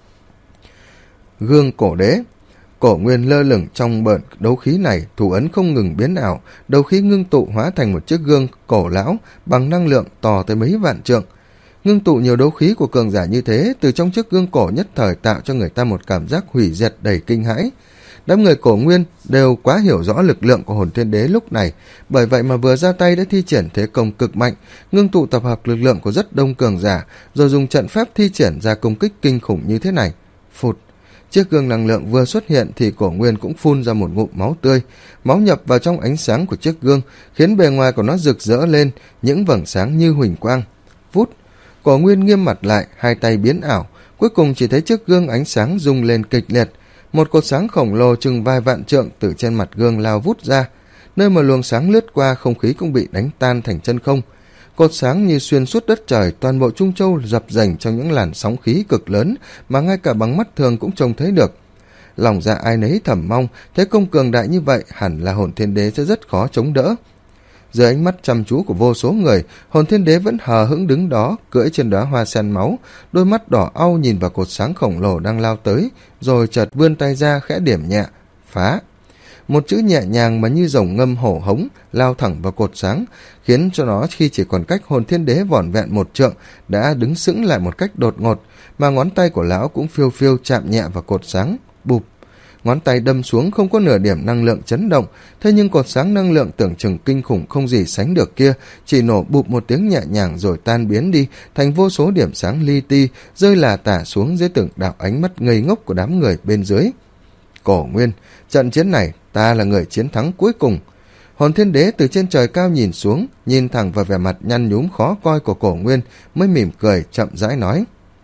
[SPEAKER 1] Gương Cổ Đế. Cổ Nguyên lơ lửng trong bợn đấu khí này, thủ ấn không ngừng biến ảo, đấu khí ngưng tụ hóa thành một chiếc gương cổ lão bằng năng lượng to tới mấy vạn trượng. Ngưng tụ nhiều đấu khí của cường giả như thế, từ trong chiếc gương cổ nhất thời tạo cho người ta một cảm giác hủy diệt đầy kinh hãi. Đám người Cổ Nguyên đều quá hiểu rõ lực lượng của Hồn Thiên Đế lúc này, bởi vậy mà vừa ra tay đã thi triển thế công cực mạnh, ngưng tụ tập hợp lực lượng của rất đông cường giả, rồi dùng trận pháp thi triển ra công kích kinh khủng như thế này. phụt. Chiếc gương năng lượng vừa xuất hiện thì Cổ Nguyên cũng phun ra một ngụm máu tươi. Máu nhập vào trong ánh sáng của chiếc gương, khiến bề ngoài của nó rực rỡ lên, những vầng sáng như huỳnh quang. Vút, Cổ Nguyên nghiêm mặt lại, hai tay biến ảo, cuối cùng chỉ thấy chiếc gương ánh sáng rung lên kịch liệt. Một cột sáng khổng lồ chừng vài vạn trượng từ trên mặt gương lao vút ra. Nơi mà luồng sáng lướt qua, không khí cũng bị đánh tan thành chân không. Cột sáng như xuyên suốt đất trời, toàn bộ Trung Châu dập dềnh trong những làn sóng khí cực lớn mà ngay cả bằng mắt thường cũng trông thấy được. Lòng dạ ai nấy thầm mong, thế công cường đại như vậy hẳn là Hồn Thiên Đế sẽ rất khó chống đỡ. Dưới ánh mắt chăm chú của vô số người, Hồn Thiên Đế vẫn hờ hững đứng đó, cưỡi trên đóa hoa sen máu, đôi mắt đỏ au nhìn vào cột sáng khổng lồ đang lao tới, rồi chợt vươn tay ra khẽ điểm nhẹ, phá. Một chữ nhẹ nhàng mà như rồng ngâm hổ hống lao thẳng vào cột sáng, khiến cho nó khi chỉ còn cách Hồn Thiên Đế vỏn vẹn một trượng đã đứng sững lại một cách đột ngột, mà ngón tay của lão cũng phiêu phiêu chạm nhẹ vào cột sáng. Bụp, ngón tay đâm xuống không có nửa điểm năng lượng chấn động, thế nhưng cột sáng năng lượng tưởng chừng kinh khủng không gì sánh được kia chỉ nổ bụp một tiếng nhẹ nhàng rồi tan biến đi thành vô số điểm sáng li ti rơi là tả xuống dưới từng đạo ánh mắt ngây ngốc của đám người bên dưới. Cổ Nguyên, trận chiến này ta là người chiến thắng cuối cùng. Hồn Thiên Đế từ trên trời cao nhìn xuống, nhìn thẳng vào vẻ mặt nhăn nhúm khó coi của Cổ Nguyên, mới mỉm cười chậm rãi nói.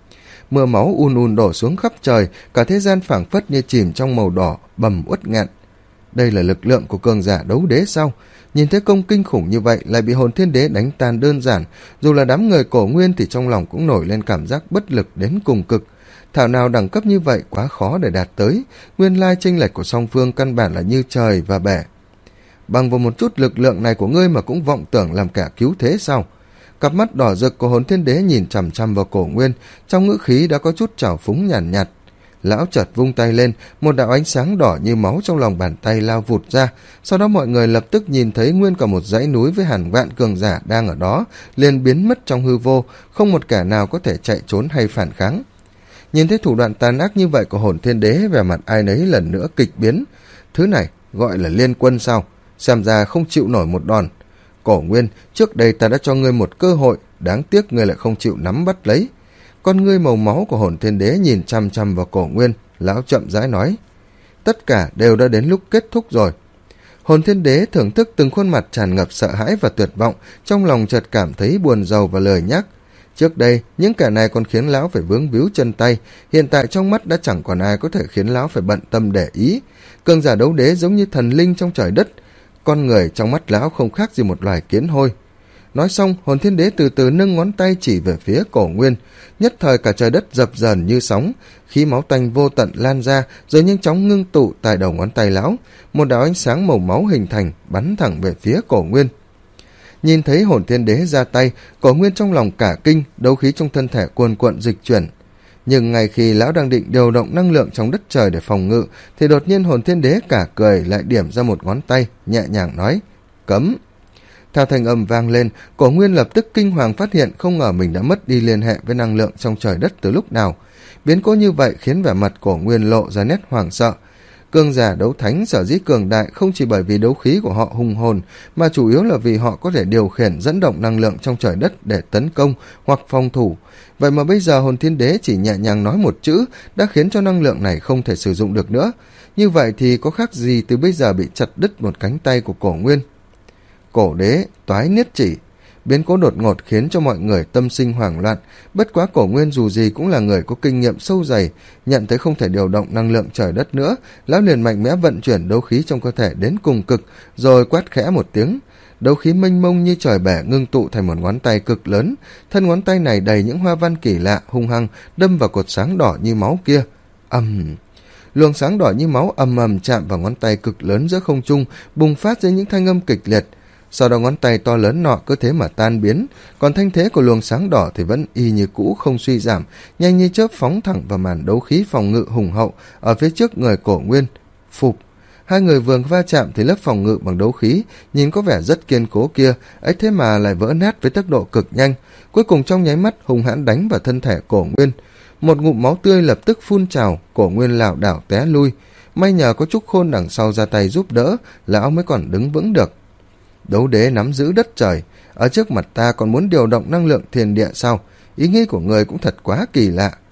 [SPEAKER 1] Mưa máu un un đổ xuống khắp trời, cả thế gian phảng phất như chìm trong màu đỏ bầm uất nghẹn. Đây là lực lượng của cường giả đấu đế sao? Nhìn thấy công kinh khủng như vậy lại bị Hồn Thiên Đế đánh tan đơn giản, dù là đám người Cổ Nguyên thì trong lòng cũng nổi lên cảm giác bất lực đến cùng cực. Thảo nào đẳng cấp như vậy quá khó để đạt tới, nguyên lai chênh lệch của song phương căn bản là như trời và bể. Bằng vào một chút lực lượng này của ngươi mà cũng vọng tưởng làm kẻ cứu thế sao? Cặp mắt đỏ rực của Hồn Thiên Đế nhìn chằm chằm vào Cổ Nguyên, trong ngữ khí đã có chút trào phúng nhàn nhạt, nhạt. Lão chợt vung tay lên, một đạo ánh sáng đỏ như máu trong lòng bàn tay lao vụt ra, sau đó mọi người lập tức nhìn thấy nguyên cả một dãy núi với hàng vạn cường giả đang ở đó, liền biến mất trong hư vô, không một kẻ nào có thể chạy trốn hay phản kháng. Nhìn thấy thủ đoạn tàn ác như vậy của Hồn Thiên Đế, vẻ mặt ai nấy lần nữa kịch biến. Thứ này gọi là liên quân sao? Xem ra không chịu nổi một đòn. Cổ Nguyên, trước đây ta đã cho ngươi một cơ hội, đáng tiếc ngươi lại không chịu nắm bắt lấy. Con ngươi màu máu của Hồn Thiên Đế nhìn chăm chăm vào Cổ Nguyên, lão chậm rãi nói. Tất cả đều đã đến lúc kết thúc rồi. Hồn Thiên Đế thưởng thức từng khuôn mặt tràn ngập sợ hãi và tuyệt vọng, trong lòng chợt cảm thấy buồn rầu và lười nhác. Trước đây, những kẻ này còn khiến lão phải vướng víu chân tay, hiện tại trong mắt đã chẳng còn ai có thể khiến lão phải bận tâm để ý. Cường giả đấu đế giống như thần linh trong trời đất, con người trong mắt lão không khác gì một loài kiến hôi. Nói xong, Hồn Thiên Đế từ từ nâng ngón tay chỉ về phía Cổ Nguyên, nhất thời cả trời đất dập dờn như sóng, khí máu tanh vô tận lan ra rồi nhanh chóng ngưng tụ tại đầu ngón tay lão, một đạo ánh sáng màu máu hình thành bắn thẳng về phía Cổ Nguyên. Nhìn thấy Hồn Thiên Đế ra tay, Cổ Nguyên trong lòng cả kinh, đấu khí trong thân thể cuồn cuộn dịch chuyển. Nhưng ngay khi lão đang định điều động năng lượng trong đất trời để phòng ngự, thì đột nhiên Hồn Thiên Đế cả cười lại điểm ra một ngón tay, nhẹ nhàng nói, cấm. Theo thanh âm vang lên, Cổ Nguyên lập tức kinh hoàng phát hiện không ngờ mình đã mất đi liên hệ với năng lượng trong trời đất từ lúc nào. Biến cố như vậy khiến vẻ mặt Cổ Nguyên lộ ra nét hoảng sợ. Cường giả đấu thánh sở dĩ cường đại không chỉ bởi vì đấu khí của họ hùng hồn, mà chủ yếu là vì họ có thể điều khiển dẫn động năng lượng trong trời đất để tấn công hoặc phòng thủ. Vậy mà bây giờ Hồn Thiên Đế chỉ nhẹ nhàng nói một chữ đã khiến cho năng lượng này không thể sử dụng được nữa. Như vậy thì có khác gì từ bây giờ bị chặt đứt một cánh tay của Cổ Nguyên. Cổ Đế toái niết chỉ. Biến cố đột ngột khiến cho mọi người tâm sinh hoảng loạn, bất quá Cổ Nguyên dù gì cũng là người có kinh nghiệm sâu dày, nhận thấy không thể điều động năng lượng trời đất nữa, lão liền mạnh mẽ vận chuyển đấu khí trong cơ thể đến cùng cực, rồi quát khẽ một tiếng. Đấu khí mênh mông như trời bể ngưng tụ thành một ngón tay cực lớn, thân ngón tay này đầy những hoa văn kỳ lạ hung hăng đâm vào cột sáng đỏ như máu kia. Ầm! Uhm. Luồng sáng đỏ như máu ầm ầm chạm vào ngón tay cực lớn giữa không trung, bùng phát ra những thanh âm kịch liệt. Sau đó ngón tay to lớn nọ cứ thế mà tan biến, còn thanh thế của luồng sáng đỏ thì vẫn y như cũ không suy giảm, nhanh như chớp phóng thẳng vào màn đấu khí phòng ngự hùng hậu ở phía trước người Cổ Nguyên. Phụp! Hai người vừa va chạm thì lớp phòng ngự bằng đấu khí nhìn có vẻ rất kiên cố kia, ấy thế mà lại vỡ nát với tốc độ cực nhanh, cuối cùng trong nháy mắt hung hãn đánh vào thân thể Cổ Nguyên. Một ngụm máu tươi lập tức phun trào, Cổ Nguyên lảo đảo té lui. May nhờ có Trúc Khôn đằng sau ra tay giúp đỡ, lão mới còn đứng vững được. Đấu đế nắm giữ đất trời, ở trước mặt ta còn muốn điều động năng lượng thiên địa sao? Ý nghĩ của người cũng thật quá kỳ lạ.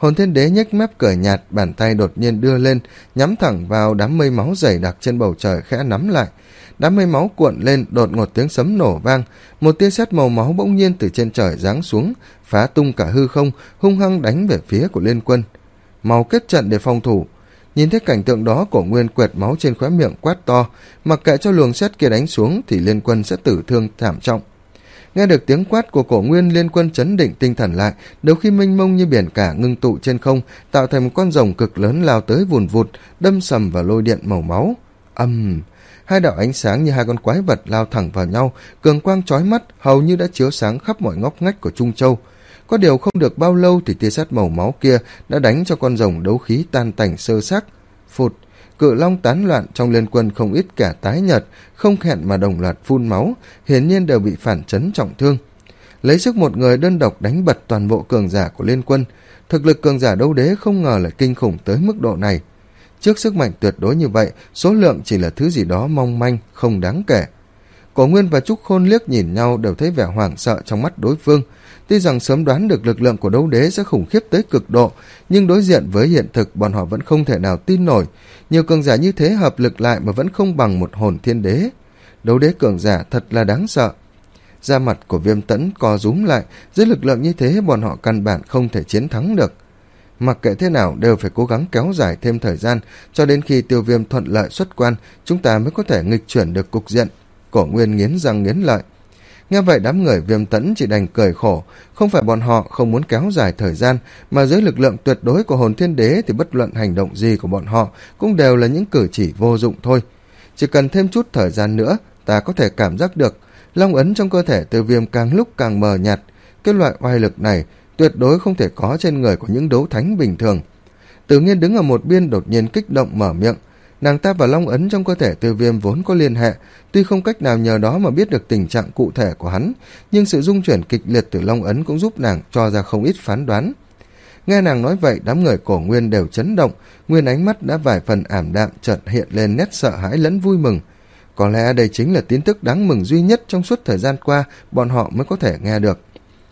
[SPEAKER 1] Hồn Thiên Đế nhếch mép cười nhạt, bàn tay đột nhiên đưa lên, nhắm thẳng vào đám mây máu dày đặc trên bầu trời khẽ nắm lại. Đám mây máu cuộn lên, đột ngột tiếng sấm nổ vang, một tia sét màu máu bỗng nhiên từ trên trời giáng xuống, phá tung cả hư không, hung hăng đánh về phía của Liên Quân. Mau kết trận để phòng thủ. Nhìn thấy cảnh tượng đó, Cổ Nguyên quẹt máu trên khóe miệng quát to, mặc kệ cho luồng sét kia đánh xuống thì Liên Quân sẽ tử thương thảm trọng. Nghe được tiếng quát của Cổ Nguyên, Liên Quân chấn định tinh thần lại, đầu khi mênh mông như biển cả ngưng tụ trên không, tạo thành một con rồng cực lớn lao tới vùn vụt, đâm sầm vào lôi điện màu máu. Âm, hai đạo ánh sáng như hai con quái vật lao thẳng vào nhau, cường quang chói mắt, hầu như đã chiếu sáng khắp mọi ngóc ngách của Trung Châu. Có điều không được bao lâu thì tia sét màu máu kia đã đánh cho con rồng đấu khí tan tành sơ xác. Phụt, cự long tán loạn, trong Liên Quân không ít cả tái nhợt, không hẹn mà đồng loạt phun máu, hiển nhiên đều bị phản chấn trọng thương. Lấy sức một người đơn độc đánh bật toàn bộ cường giả của Liên Quân, thực lực cường giả đấu đế không ngờ lại kinh khủng tới mức độ này. Trước sức mạnh tuyệt đối như vậy, số lượng chỉ là thứ gì đó mong manh, không đáng kể. Cổ Nguyên và Trúc Khôn liếc nhìn nhau, đều thấy vẻ hoảng sợ trong mắt đối phương. Tuy rằng sớm đoán được lực lượng của đấu đế sẽ khủng khiếp tới cực độ, nhưng đối diện với hiện thực bọn họ vẫn không thể nào tin nổi. Nhiều cường giả như thế hợp lực lại mà vẫn không bằng một Hồn Thiên Đế. Đấu đế cường giả thật là đáng sợ. Da mặt của Viêm Tẫn co rúm lại, dưới lực lượng như thế bọn họ căn bản không thể chiến thắng được. Mặc kệ thế nào đều phải cố gắng kéo dài thêm thời gian, cho đến khi Tiêu Viêm thuận lợi xuất quan, chúng ta mới có thể nghịch chuyển được cục diện. Cổ Nguyên nghiến răng nghiến lợi. Nghe vậy đám người Viêm Tẫn chỉ đành cười khổ, không phải bọn họ không muốn kéo dài thời gian, mà dưới lực lượng tuyệt đối của Hồn Thiên Đế thì bất luận hành động gì của bọn họ cũng đều là những cử chỉ vô dụng thôi. Chỉ cần thêm chút thời gian nữa, ta có thể cảm giác được long ấn trong cơ thể Tiêu Viêm càng lúc càng mờ nhạt. Cái loại oai lực này tuyệt đối không thể có trên người của những đấu thánh bình thường. Tự Nhiên đứng ở một bên đột nhiên kích động mở miệng. Nàng ta và long ấn trong cơ thể Tiêu Viêm vốn có liên hệ, tuy không cách nào nhờ đó mà biết được tình trạng cụ thể của hắn, nhưng sự rung chuyển kịch liệt từ long ấn cũng giúp nàng cho ra không ít phán đoán. Nghe nàng nói vậy, đám người Cổ Nguyên đều chấn động, nguyên ánh mắt đã vài phần ảm đạm, chợt hiện lên nét sợ hãi lẫn vui mừng. Có lẽ đây chính là tin tức đáng mừng duy nhất trong suốt thời gian qua bọn họ mới có thể nghe được.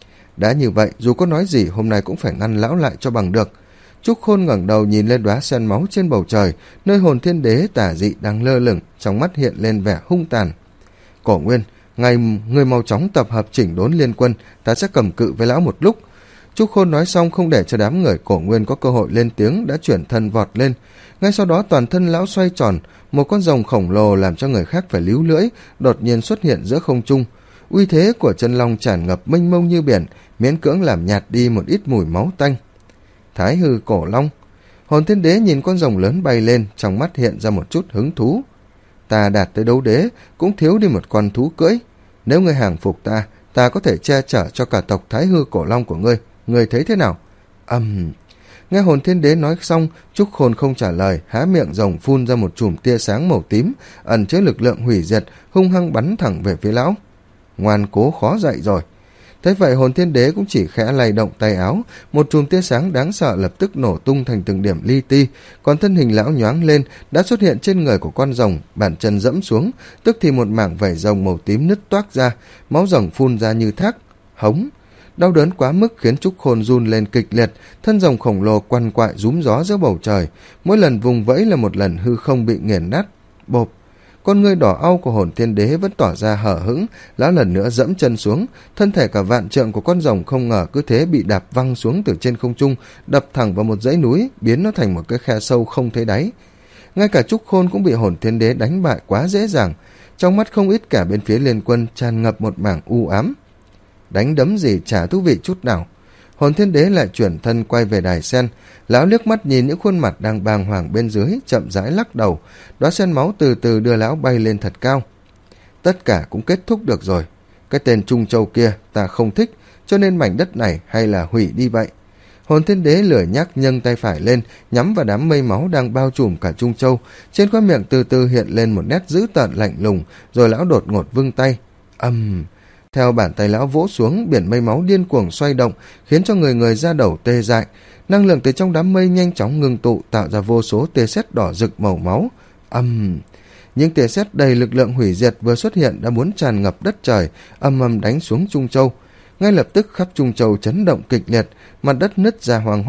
[SPEAKER 1] Đã như vậy, dù có nói gì hôm nay cũng phải ngăn lão lại cho bằng được. Trúc Khôn ngẩng đầu nhìn lên đóa sen máu trên bầu trời, nơi Hồn Thiên Đế tả dị đang lơ lửng, trong mắt hiện lên vẻ hung tàn. Cổ Nguyên, ngày người mau chóng tập hợp chỉnh đốn Liên Quân, ta sẽ cầm cự với lão một lúc. Trúc Khôn nói xong không để cho đám người Cổ Nguyên có cơ hội lên tiếng, đã chuyển thân vọt lên. Ngay sau đó toàn thân lão xoay tròn, một con rồng khổng lồ làm cho người khác phải líu lưỡi, đột nhiên xuất hiện giữa không trung. Uy thế của chân long tràn ngập mênh mông như biển, miễn cưỡng làm nhạt đi một ít mùi máu tanh. Thái hư cổ long. Hồn Thiên Đế nhìn con rồng lớn bay lên, trong mắt hiện ra một chút hứng thú. Ta đạt tới đấu đế, cũng thiếu đi một con thú cưỡi. Nếu ngươi hàng phục ta, ta có thể che chở cho cả tộc Thái hư cổ long của ngươi. Ngươi thấy thế nào? Ầm. Um. Nghe Hồn Thiên Đế nói xong, Trúc Khôn không trả lời, há miệng rồng phun ra một chùm tia sáng màu tím, ẩn chứa lực lượng hủy diệt, hung hăng bắn thẳng về phía lão. Ngoan cố khó dậy rồi. Thế vậy Hồn Thiên Đế cũng chỉ khẽ lay động tay áo, một chùm tia sáng đáng sợ lập tức nổ tung thành từng điểm li ti, còn thân hình lão nhoáng lên, đã xuất hiện trên người của con rồng, bàn chân dẫm xuống, tức thì một mảng vảy rồng màu tím nứt toác ra, máu rồng phun ra như thác. Hống. Đau đớn quá mức khiến Trúc Khôn run lên kịch liệt, thân rồng khổng lồ quằn quại rúm gió giữa bầu trời, mỗi lần vùng vẫy là một lần hư không bị nghiền nát. Bộp. Con ngươi đỏ au của Hồn Thiên Đế vẫn tỏ ra hở hững, lão lần nữa dẫm chân xuống, thân thể cả vạn trượng của con rồng không ngờ cứ thế bị đạp văng xuống từ trên không trung, đập thẳng vào một dãy núi, biến nó thành một cái khe sâu không thấy đáy. Ngay cả Trúc Khôn cũng bị Hồn Thiên Đế đánh bại quá dễ dàng, trong mắt không ít cả bên phía Liên Quân tràn ngập một mảng u ám. Đánh đấm gì chả thú vị chút nào. Hồn Thiên Đế lại chuyển thân quay về đài sen, lão liếc mắt nhìn những khuôn mặt đang bàng hoàng bên dưới, chậm rãi lắc đầu, đóa sen máu từ từ đưa lão bay lên thật cao. Tất cả cũng kết thúc được rồi. Cái tên Trung Châu kia ta không thích, cho nên mảnh đất này hay là hủy đi vậy. Hồn Thiên Đế lười nhác nhấc tay phải lên, nhắm vào đám mây máu đang bao trùm cả Trung Châu, trên khóe miệng từ từ hiện lên một nét dữ tợn lạnh lùng, rồi lão đột ngột vung tay. Âm. Um, Theo bàn tay lão vỗ xuống, biển mây máu điên cuồng xoay động, khiến cho người người ra đầu tê dại. Năng lượng từ trong đám mây nhanh chóng ngưng tụ, tạo ra vô số tia sét đỏ rực màu máu. Âm. Um, những tia sét đầy lực lượng hủy diệt vừa xuất hiện đã muốn tràn ngập đất trời, âm âm đánh xuống Trung Châu. Ngay lập tức khắp Trung Châu chấn động kịch liệt, mặt đất nứt ra hoang hoác,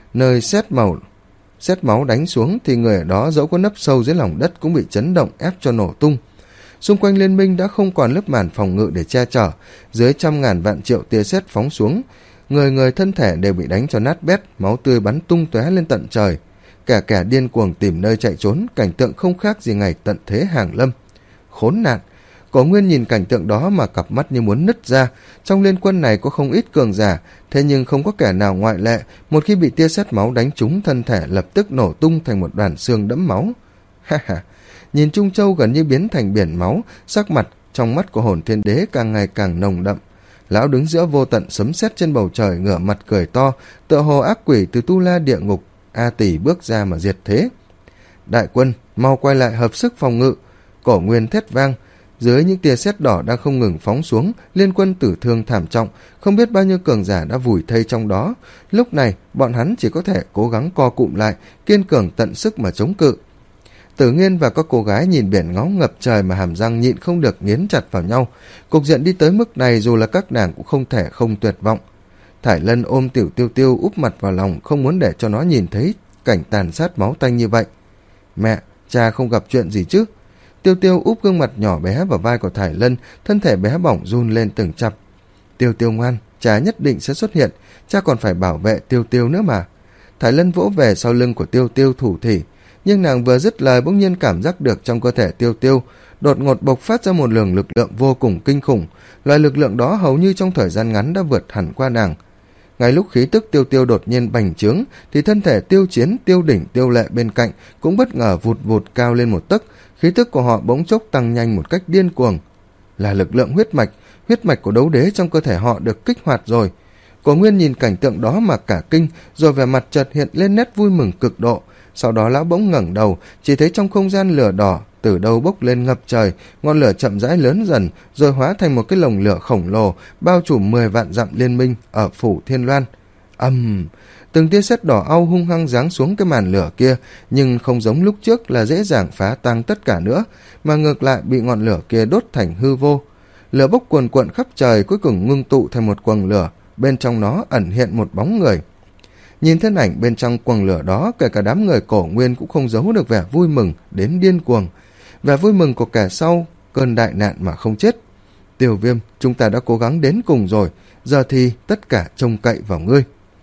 [SPEAKER 1] nơi sét màu sét máu đánh xuống thì người ở đó dẫu có nấp sâu dưới lòng đất cũng bị chấn động ép cho nổ tung. Xung quanh liên minh đã không còn lớp màn phòng ngự để che chở, dưới trăm ngàn vạn triệu tia sét phóng xuống, người người thân thể đều bị đánh cho nát bét, máu tươi bắn tung tóe lên tận trời. Kẻ kẻ điên cuồng tìm nơi chạy trốn, cảnh tượng không khác gì ngày tận thế hàng lâm. Khốn nạn! Cổ Nguyên nhìn cảnh tượng đó mà cặp mắt như muốn nứt ra. Trong liên quân này có không ít cường giả, thế nhưng không có kẻ nào ngoại lệ, một khi bị tia sét máu đánh trúng thân thể lập tức nổ tung thành một đoàn xương đẫm máu. Ha ha! Nhìn Trung Châu gần như biến thành biển máu, sắc mặt trong mắt của Hồn Thiên Đế càng ngày càng nồng đậm. Lão đứng giữa vô tận sấm sét trên bầu trời, ngửa mặt cười to, tựa hồ ác quỷ từ tu la địa ngục A Tỷ bước ra mà diệt thế. Đại quân mau quay lại hợp sức phòng ngự! Cổ Nguyên thét vang. Dưới những tia sét đỏ đang không ngừng phóng xuống, liên quân tử thương thảm trọng, không biết bao nhiêu cường giả đã vùi thây trong đó. Lúc này bọn hắn chỉ có thể cố gắng co cụm lại, kiên cường tận sức mà chống cự. Tử Nghiên và các cô gái nhìn biển ngó ngập trời mà hàm răng nhịn không được nghiến chặt vào nhau. Cục diện đi tới mức này dù là các nàng cũng không thể không tuyệt vọng. Thải Lân ôm Tiểu Tiêu Tiêu úp mặt vào lòng, không muốn để cho nó nhìn thấy cảnh tàn sát máu tanh như vậy. Mẹ, cha không gặp chuyện gì chứ? Tiêu Tiêu úp gương mặt nhỏ bé vào vai của Thải Lân, thân thể bé bỏng run lên từng chập. Tiêu Tiêu ngoan, cha nhất định sẽ xuất hiện, cha còn phải bảo vệ Tiêu Tiêu nữa mà. Thải Lân vỗ về sau lưng của Tiêu Tiêu thủ thỉ, nhưng nàng vừa dứt lời bỗng nhiên cảm giác được trong cơ thể Tiêu Tiêu đột ngột bộc phát ra một luồng lực lượng vô cùng kinh khủng. Loại lực lượng đó hầu như trong thời gian ngắn đã vượt hẳn qua nàng. Ngay lúc khí tức Tiêu Tiêu đột nhiên bành trướng thì thân thể Tiêu Chiến, Tiêu Đỉnh, Tiêu Lệ bên cạnh cũng bất ngờ vụt vụt cao lên một tấc. Khí tức của họ bỗng chốc tăng nhanh một cách điên cuồng. Là lực lượng huyết mạch, huyết mạch của đấu đế trong cơ thể họ được kích hoạt rồi. Cổ Nguyên nhìn cảnh tượng đó mà cả kinh, rồi vẻ mặt chợt hiện lên nét vui mừng cực độ. Sau đó lão bỗng ngẩng đầu, chỉ thấy trong không gian lửa đỏ từ đâu bốc lên ngập trời, ngọn lửa chậm rãi lớn dần, rồi hóa thành một cái lồng lửa khổng lồ bao trùm mười vạn dặm liên minh ở phủ Thiên Loan. Ầm! Um, từng tia sét đỏ au hung hăng giáng xuống cái màn lửa kia, nhưng không giống lúc trước là dễ dàng phá tan tất cả nữa, mà ngược lại bị ngọn lửa kia đốt thành hư vô. Lửa bốc cuồn cuộn khắp trời, cuối cùng ngưng tụ thành một quầng lửa, bên trong nó ẩn hiện một bóng người. Nhìn thân ảnh bên trong quầng lửa đó, kể cả đám người Cổ Nguyên cũng không giấu được vẻ vui mừng đến điên cuồng, vẻ vui mừng của kẻ sau cơn đại nạn mà không chết. Tiêu Viêm, chúng ta đã cố gắng đến cùng rồi, giờ thì tất cả trông cậy vào ngươi.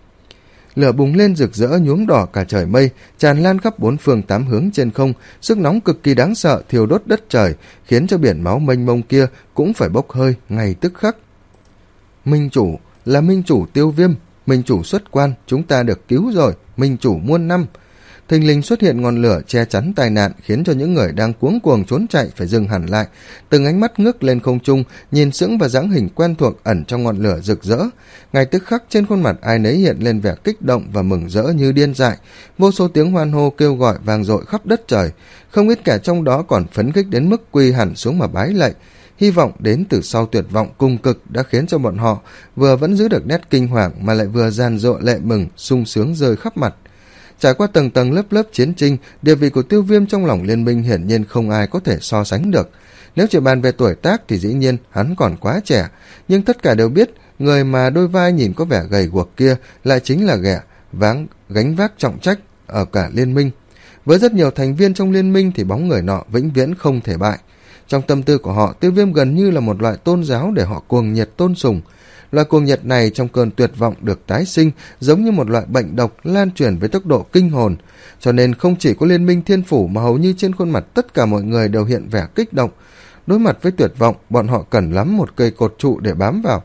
[SPEAKER 1] Lửa bùng lên rực rỡ nhuốm đỏ cả trời mây, tràn lan khắp bốn phương tám hướng trên không, sức nóng cực kỳ đáng sợ thiêu đốt đất trời, khiến cho biển máu mênh mông kia cũng phải bốc hơi ngay tức khắc. Minh chủ, là minh chủ Tiêu Viêm, minh chủ xuất quan, chúng ta được cứu rồi, minh chủ muôn năm. Thình lình xuất hiện ngọn lửa che chắn tai nạn, khiến cho những người đang cuống cuồng trốn chạy phải dừng hẳn lại, từng ánh mắt ngước lên không trung, nhìn sững vào dáng hình quen thuộc ẩn trong ngọn lửa rực rỡ. Ngay tức khắc trên khuôn mặt ai nấy hiện lên vẻ kích động và mừng rỡ như điên dại, vô số tiếng hoan hô kêu gọi vang dội khắp đất trời, không ít kẻ trong đó còn phấn khích đến mức quỳ hẳn xuống mà bái lạy. Hy vọng đến từ sau tuyệt vọng cùng cực đã khiến cho bọn họ vừa vẫn giữ được nét kinh hoàng mà lại vừa gian dội lệ mừng, sung sướng rơi khắp mặt. Trải qua tầng tầng lớp lớp chiến tranh, địa vị của Tiêu Viêm trong lòng liên minh hiển nhiên không ai có thể so sánh được. Nếu chỉ bàn về tuổi tác thì dĩ nhiên hắn còn quá trẻ, nhưng tất cả đều biết người mà đôi vai nhìn có vẻ gầy guộc kia lại chính là gã váng gánh vác trọng trách ở cả liên minh. Với rất nhiều thành viên trong liên minh thì bóng người nọ vĩnh viễn không thể bại. Trong tâm tư của họ, Tiêu Viêm gần như là một loại tôn giáo để họ cuồng nhiệt tôn sùng. Loại cuồng nhiệt này trong cơn tuyệt vọng được tái sinh, giống như một loại bệnh độc lan truyền với tốc độ kinh hồn. Cho nên không chỉ có liên minh thiên phủ mà hầu như trên khuôn mặt tất cả mọi người đều hiện vẻ kích động. Đối mặt với tuyệt vọng, bọn họ cần lắm một cây cột trụ để bám vào,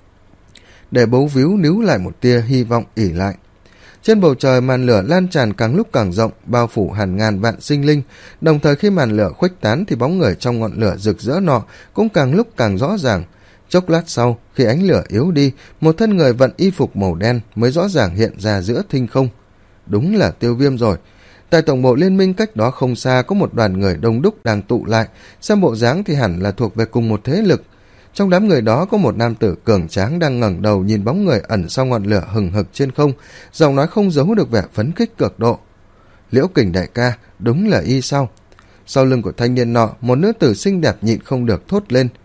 [SPEAKER 1] để bấu víu níu lại một tia hy vọng ỷ lại. Trên bầu trời màn lửa lan tràn càng lúc càng rộng, bao phủ hàng ngàn vạn sinh linh. Đồng thời khi màn lửa khuếch tán thì bóng người trong ngọn lửa rực rỡ nọ cũng càng lúc càng rõ ràng. Chốc lát sau, khi ánh lửa yếu đi, một thân người vận y phục màu đen mới rõ ràng hiện ra giữa thinh không. Đúng là Tiêu Viêm rồi. Tại tổng bộ liên minh cách đó không xa có một đoàn người đông đúc đang tụ lại, xem bộ dáng thì hẳn là thuộc về cùng một thế lực. Trong đám người đó có một nam tử cường tráng đang ngẩng đầu nhìn bóng người ẩn sau ngọn lửa hừng hực trên không, giọng nói không giấu được vẻ phấn khích cực độ. Liễu Kình đại ca, đúng là y sao? Sau lưng của thanh niên nọ, một nữ tử xinh đẹp nhịn không được thốt lên.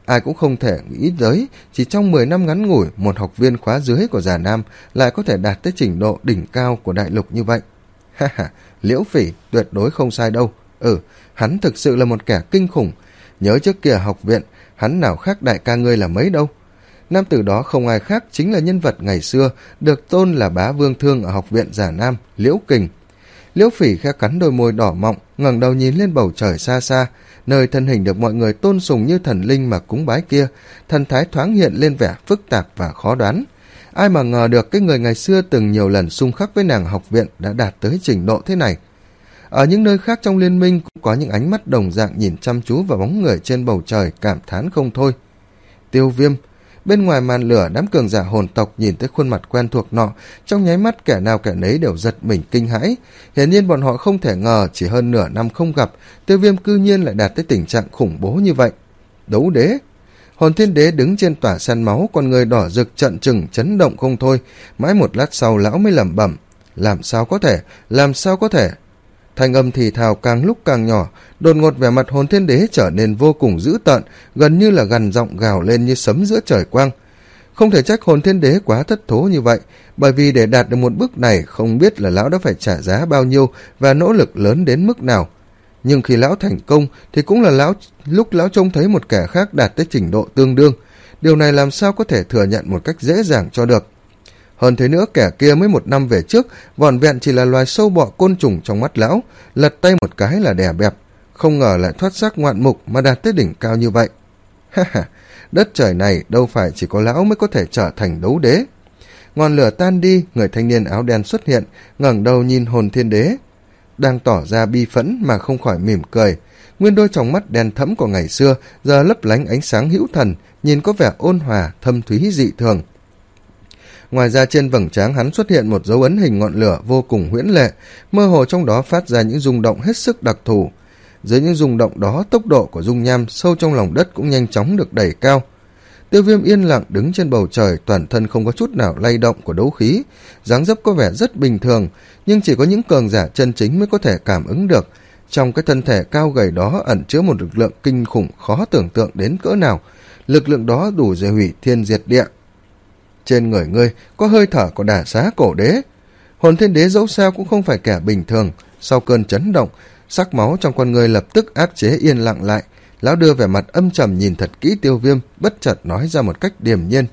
[SPEAKER 1] ai cũng không thể nghĩ tới chỉ trong mười năm ngắn ngủi một học viên khóa dưới của Già Nam lại có thể đạt tới trình độ đỉnh cao của đại lục như vậy. Ha ha, Liễu Phỉ tuyệt đối không sai đâu. Ừ, hắn thực sự là một kẻ kinh khủng. Nhớ trước kia học viện, hắn nào khác đại ca ngươi là mấy đâu. Nam tử đó không ai khác chính là nhân vật ngày xưa được tôn là bá vương thương ở học viện Già Nam, Liễu Kình. Liễu Phỉ khẽ cắn đôi môi đỏ mọng, ngẩng đầu nhìn lên bầu trời xa xa, nơi thân hình được mọi người tôn sùng như thần linh mà cúng bái kia, thần thái thoáng hiện lên vẻ phức tạp và khó đoán. Ai mà ngờ được cái người ngày xưa từng nhiều lần xung khắc với nàng học viện đã đạt tới trình độ thế này. Ở những nơi khác trong liên minh cũng có những ánh mắt đồng dạng nhìn chăm chú vào bóng người trên bầu trời, cảm thán không thôi. Tiêu Viêm. Bên ngoài màn lửa, đám cường giả hồn tộc nhìn tới khuôn mặt quen thuộc nọ, trong nháy mắt kẻ nào kẻ nấy đều giật mình kinh hãi. Hiển nhiên bọn họ không thể ngờ chỉ hơn nửa năm không gặp, Tiêu Viêm cư nhiên lại đạt tới tình trạng khủng bố như vậy. Đấu đế. Hồn Thiên Đế đứng trên tỏa san máu, con người đỏ rực trợn trừng chấn động không thôi. Mãi một lát sau lão mới lẩm bẩm, làm sao có thể, làm sao có thể. Thanh âm thì thào càng lúc càng nhỏ, đột ngột vẻ mặt Hồn Thiên Đế trở nên vô cùng dữ tợn, gần như là gằn giọng gào lên như sấm giữa trời quang. Không thể trách Hồn Thiên Đế quá thất thố như vậy, bởi vì để đạt được một bước này không biết là lão đã phải trả giá bao nhiêu và nỗ lực lớn đến mức nào. Nhưng khi lão thành công thì cũng là lão lúc lão trông thấy một kẻ khác đạt tới trình độ tương đương. Điều này làm sao có thể thừa nhận một cách dễ dàng cho được. Hơn thế nữa, kẻ kia mới một năm về trước vỏn vẹn chỉ là loài sâu bọ côn trùng trong mắt lão, lật tay một cái là đè bẹp, không ngờ lại thoát xác ngoạn mục mà đạt tới đỉnh cao như vậy. Ha ha, đất trời này đâu phải chỉ có lão mới có thể trở thành đấu đế. Ngọn lửa tan đi, người thanh niên áo đen xuất hiện, ngẩng đầu nhìn Hồn Thiên Đế, đang tỏ ra bi phẫn mà không khỏi mỉm cười. Nguyên đôi tròng mắt đen thẫm của ngày xưa giờ lấp lánh ánh sáng hữu thần, nhìn có vẻ ôn hòa thâm thúy dị thường. Ngoài ra trên vầng trán hắn xuất hiện một dấu ấn hình ngọn lửa vô cùng huyễn lệ, mơ hồ trong đó phát ra những rung động hết sức đặc thù. Dưới những rung động đó, tốc độ của dung nham sâu trong lòng đất cũng nhanh chóng được đẩy cao. Tiêu Viêm yên lặng đứng trên bầu trời, toàn thân không có chút nào lay động của đấu khí, dáng dấp có vẻ rất bình thường, nhưng chỉ có những cường giả chân chính mới có thể cảm ứng được. Trong cái thân thể cao gầy đó ẩn chứa một lực lượng kinh khủng khó tưởng tượng đến cỡ nào, lực lượng đó đủ để hủy thiên diệt địa. Trên người ngươi có hơi thở của Đả Xá Cổ Đế. Hồn Thiên Đế dẫu sao cũng không phải kẻ bình thường, sau cơn chấn động, sắc máu trong con người lập tức áp chế yên lặng lại. Lão đưa vẻ mặt âm trầm nhìn thật kỹ Tiêu Viêm, bất chợt nói ra một cách điềm nhiên,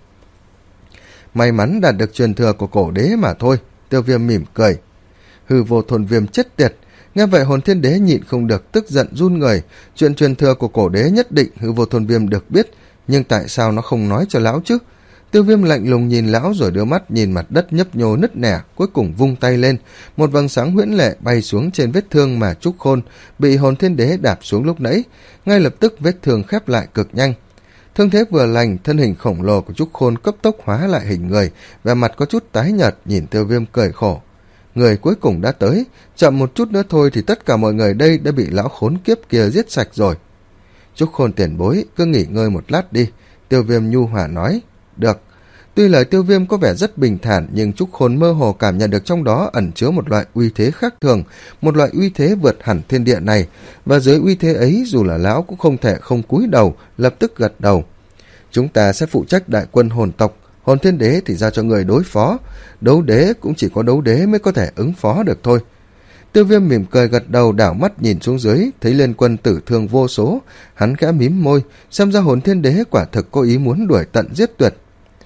[SPEAKER 1] may mắn đạt được truyền thừa của Cổ Đế mà thôi. Tiêu Viêm mỉm cười. Hư Vô Thôn Viêm chết tiệt. Nghe vậy Hồn Thiên Đế nhịn không được tức giận run người. Chuyện truyền thừa của Cổ Đế nhất định Hư Vô Thôn Viêm được biết, nhưng tại sao nó không nói cho lão chứ? Tiêu Viêm lạnh lùng nhìn lão rồi đưa mắt nhìn mặt đất nhấp nhô nứt nẻ, cuối cùng vung tay lên, một vầng sáng huyễn lệ bay xuống trên vết thương mà Trúc Khôn bị Hồn Thiên Đế đạp xuống lúc nãy. Ngay lập tức vết thương khép lại cực nhanh. Thương thế vừa lành, thân hình khổng lồ của Trúc Khôn cấp tốc hóa lại hình người, vẻ mặt có chút tái nhợt nhìn Tiêu Viêm cười khổ. Người cuối cùng đã tới, chậm một chút nữa thôi thì tất cả mọi người đây đã bị lão khốn kiếp kia giết sạch rồi. Trúc Khôn tiền bối, cứ nghỉ ngơi một lát đi. Tiêu Viêm nhu hòa nói. Được. Tuy lời Tiêu Viêm có vẻ rất bình thản, nhưng Trúc Khôn mơ hồ cảm nhận được trong đó ẩn chứa một loại uy thế khác thường, một loại uy thế vượt hẳn thiên địa này, và dưới uy thế ấy dù là lão cũng không thể không cúi đầu, lập tức gật đầu. Chúng ta sẽ phụ trách đại quân hồn tộc, Hồn Thiên Đế thì giao cho người đối phó, đấu đế cũng chỉ có đấu đế mới có thể ứng phó được thôi. Tiêu Viêm mỉm cười gật đầu, đảo mắt nhìn xuống dưới, thấy liên quân tử thương vô số, hắn khẽ mím môi, xem ra Hồn Thiên Đế quả thực có ý muốn đuổi tận giết tuyệt.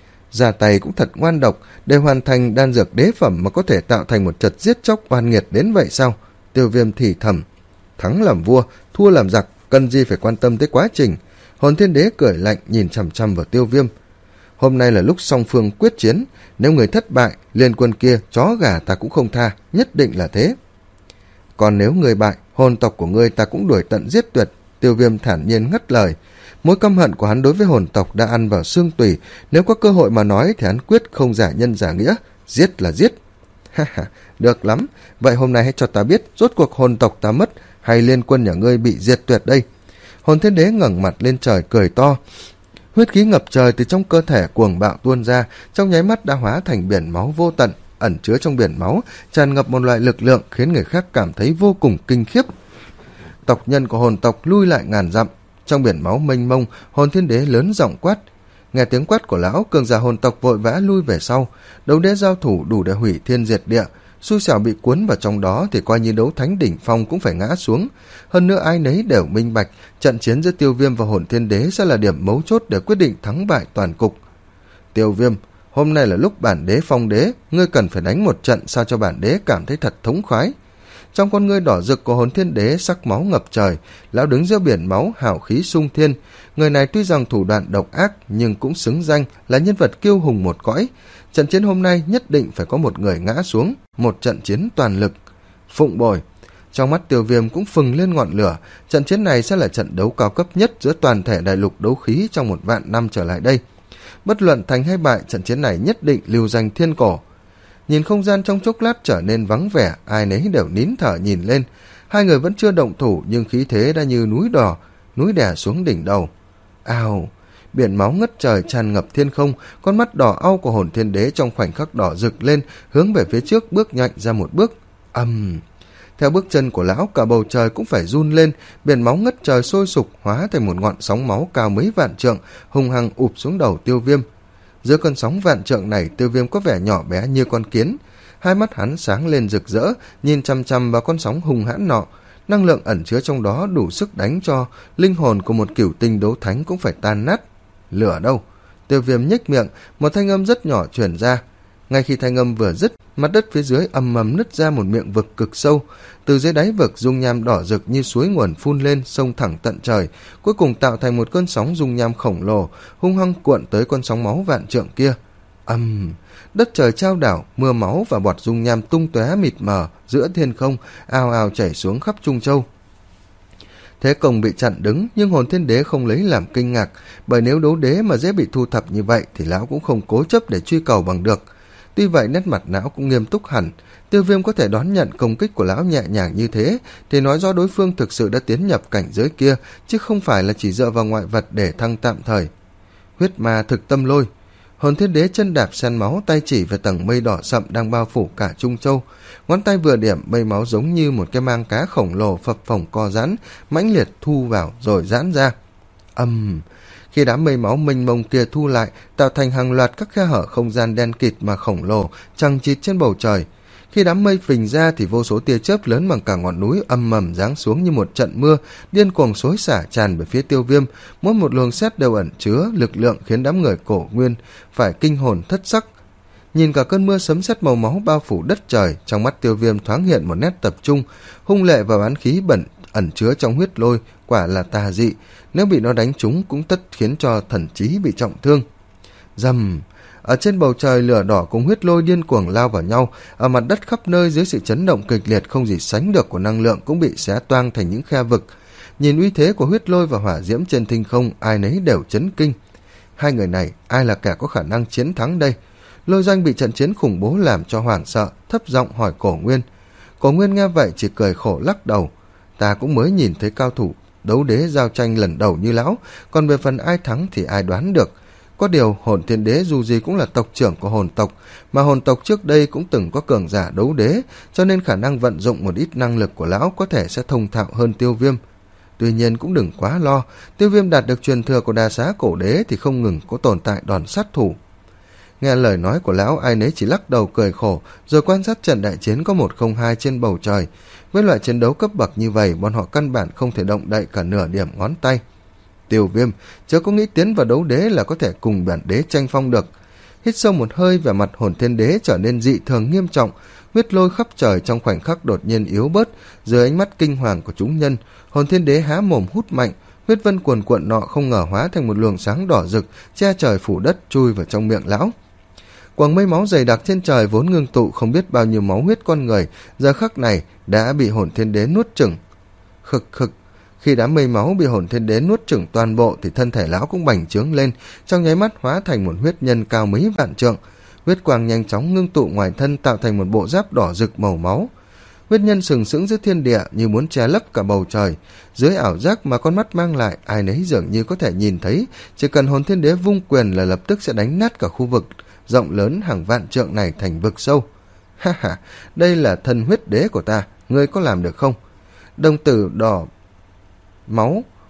[SPEAKER 1] Ra tay cũng thật ngoan độc, để hoàn thành đan dược đế phẩm mà có thể tạo thành một trận giết chóc oan nghiệt đến vậy sao? Tiêu Viêm thì thầm. Thắng làm vua, thua làm giặc, cần gì phải quan tâm tới quá trình. Hồn Thiên Đế cười lạnh nhìn chằm chằm vào Tiêu Viêm. Hôm nay là lúc song phương quyết chiến, nếu người thất bại, liên quân kia chó gà ta cũng không tha, nhất định là thế. Còn nếu người bại, hồn tộc của ngươi ta cũng đuổi tận giết tuyệt. Tiêu Viêm thản nhiên ngắt lời. Mối căm hận của hắn đối với hồn tộc đã ăn vào xương tủy, nếu có cơ hội mà nói thì hắn quyết không giả nhân giả nghĩa, giết là giết. Ha ha, được lắm, vậy hôm nay hãy cho ta biết rốt cuộc hồn tộc ta mất hay liên quân nhà ngươi bị diệt tuyệt đây. Hồn Thiên Đế ngẩng mặt lên trời cười to. Huyết khí ngập trời từ trong cơ thể cuồng bạo tuôn ra, trong nháy mắt đã hóa thành biển máu vô tận, ẩn chứa trong biển máu tràn ngập một loại lực lượng khiến người khác cảm thấy vô cùng kinh khiếp. Tộc nhân của hồn tộc lui lại ngàn dặm. Trong biển máu mênh mông, hồn thiên đế lớn giọng quát. Nghe tiếng quát của lão, cường giả hồn tộc vội vã lui về sau. Đấu đế giao thủ đủ để hủy thiên diệt địa, xui xẻo bị cuốn vào trong đó thì coi như đấu thánh đỉnh phong cũng phải ngã xuống. Hơn nữa ai nấy đều minh bạch, trận chiến giữa Tiêu Viêm và hồn thiên đế sẽ là điểm mấu chốt để quyết định thắng bại toàn cục. Tiêu Viêm, hôm nay là lúc bản đế phong đế, ngươi cần phải đánh một trận sao cho bản đế cảm thấy thật thống khoái. Trong con ngươi đỏ rực của hồn thiên đế sắc máu ngập trời, lão đứng giữa biển máu hào khí sung thiên. Người này tuy rằng thủ đoạn độc ác nhưng cũng xứng danh là nhân vật kiêu hùng một cõi. Trận chiến hôm nay nhất định phải có một người ngã xuống, một trận chiến toàn lực. Phụng bồi. Trong mắt Tiêu Viêm cũng phừng lên ngọn lửa, trận chiến này sẽ là trận đấu cao cấp nhất giữa toàn thể đại lục đấu khí trong một vạn năm trở lại đây. Bất luận thành hay bại, trận chiến này nhất định lưu danh thiên cổ. Nhìn không gian trong chốc lát trở nên vắng vẻ, ai nấy đều nín thở nhìn lên. Hai người vẫn chưa động thủ nhưng khí thế đã như núi đỏ, núi đè xuống đỉnh đầu. Ào! Biển máu ngất trời tràn ngập thiên không, con mắt đỏ au của hồn thiên đế trong khoảnh khắc đỏ rực lên, hướng về phía trước bước nhanh ra một bước. Ầm! Um. Theo bước chân của lão, cả bầu trời cũng phải run lên, biển máu ngất trời sôi sục hóa thành một ngọn sóng máu cao mấy vạn trượng, hung hăng ụp xuống đầu Tiêu Viêm. Giữa con sóng vạn trượng này, Tiêu Viêm có vẻ nhỏ bé như con kiến. Hai mắt hắn sáng lên rực rỡ, nhìn chăm chăm vào con sóng hung hãn nọ. Năng lượng ẩn chứa trong đó đủ sức đánh cho linh hồn của một cửu tinh đấu thánh cũng phải tan nát. Lửa đâu? Tiêu Viêm nhếch miệng, một thanh âm rất nhỏ truyền ra. Ngay khi thanh âm vừa dứt, mặt đất phía dưới ầm ầm nứt ra một miệng vực cực sâu. Từ dưới đáy vực, dung nham đỏ rực như suối nguồn phun lên, xông thẳng tận trời, cuối cùng tạo thành một cơn sóng dung nham khổng lồ, hung hăng cuộn tới con sóng máu vạn trượng kia. Ầm! Um, đất trời chao đảo, mưa máu và bọt dung nham tung tóe mịt mờ giữa thiên không, ào ào chảy xuống khắp Trung Châu. Thế công bị chặn đứng, nhưng hồn thiên đế không lấy làm kinh ngạc, bởi nếu đấu đế mà dễ bị thu thập như vậy thì lão cũng không cố chấp để truy cầu bằng được. Tuy vậy nét mặt lão cũng nghiêm túc hẳn. Tiêu Viêm có thể đón nhận công kích của lão nhẹ nhàng như thế thì nói rõ đối phương thực sự đã tiến nhập cảnh giới kia, chứ không phải là chỉ dựa vào ngoại vật để thăng tạm thời. Huyết ma thực tâm lôi. Hồn thiên đế chân đạp sen máu, tay chỉ về tầng mây đỏ sậm đang bao phủ cả Trung Châu. Ngón tay vừa điểm, mây máu giống như một cái mang cá khổng lồ phập phồng co giãn, mãnh liệt thu vào rồi giãn ra. Âm um, Khi đám mây máu mênh mông kia thu lại, tạo thành hàng loạt các khe hở không gian đen kịt mà khổng lồ chằng chịt trên bầu trời. Khi đám mây phình ra thì vô số tia chớp lớn bằng cả ngọn núi âm mầm giáng xuống như một trận mưa, điên cuồng xối xả tràn về phía Tiêu Viêm. Mỗi một luồng sét đều ẩn chứa lực lượng khiến đám người cổ nguyên phải kinh hồn thất sắc. Nhìn cả cơn mưa sấm sét màu máu bao phủ đất trời, trong mắt Tiêu Viêm thoáng hiện một nét tập trung, hung lệ và oán khí bẩn ẩn chứa trong huyết lôi, quả là tà dị, nếu bị nó đánh trúng cũng tất khiến cho thần trí bị trọng thương. Rầm! Ở trên bầu trời, lửa đỏ cùng huyết lôi điên cuồng lao vào nhau, ở mặt đất khắp nơi dưới sự chấn động kịch liệt không gì sánh được của năng lượng cũng bị xé toang thành những khe vực. Nhìn uy thế của huyết lôi và hỏa diễm trên thinh không, ai nấy đều chấn kinh. Hai người này, ai là kẻ có khả năng chiến thắng đây? Lôi Doanh bị trận chiến khủng bố làm cho hoảng sợ, thấp giọng hỏi Cổ Nguyên. Cổ Nguyên nghe vậy chỉ cười khổ lắc đầu. Ta cũng mới nhìn thấy cao thủ đấu đế giao tranh lần đầu như lão, còn về phần ai thắng thì ai đoán được. Có điều hồn thiên đế dù gì cũng là tộc trưởng của hồn tộc, mà hồn tộc trước đây cũng từng có cường giả đấu đế, cho nên khả năng vận dụng một ít năng lực của lão có thể sẽ thông thạo hơn Tiêu Viêm. Tuy nhiên cũng đừng quá lo, Tiêu Viêm đạt được truyền thừa của Đa Xá cổ đế thì không ngừng có tồn tại đòn sát thủ. Nghe lời nói của lão, ai nấy chỉ lắc đầu cười khổ, rồi quan sát trận đại chiến có một không hai trên bầu trời. Với loại chiến đấu cấp bậc như vậy, bọn họ căn bản không thể động đậy cả nửa điểm ngón tay. Tiêu Viêm chớ có nghĩ tiến vào đấu đế là có thể cùng bản đế tranh phong được. Hít sâu một hơi, vẻ mặt hồn thiên đế trở nên dị thường nghiêm trọng, huyết lôi khắp trời trong khoảnh khắc đột nhiên yếu bớt. Dưới ánh mắt kinh hoàng của chúng nhân, hồn thiên đế há mồm hút mạnh, huyết vân cuồn cuộn nọ không ngờ hóa thành một luồng sáng đỏ rực che trời phủ đất chui vào trong miệng lão. Quầng mây máu dày đặc trên trời vốn ngưng tụ không biết bao nhiêu máu huyết con người, giờ khắc này đã bị hồn thiên đế nuốt chửng. Khực khực. Khi đám mây máu bị hồn thiên đế nuốt chửng toàn bộ thì thân thể lão cũng bành trướng lên, trong nháy mắt hóa thành một huyết nhân cao mấy vạn trượng. Huyết quang nhanh chóng ngưng tụ ngoài thân tạo thành một bộ giáp đỏ rực màu máu. Huyết nhân sừng sững giữa thiên địa như muốn che lấp cả bầu trời. Dưới ảo giác mà con mắt mang lại, ai nấy dường như có thể nhìn thấy, chỉ cần hồn thiên đế vung quyền là lập tức sẽ đánh nát cả khu vực rộng lớn hàng vạn trượng này thành vực sâu. Ha ha, đây là thân huyết đế của ta, ngươi có làm được không? Đồng tử đỏ máu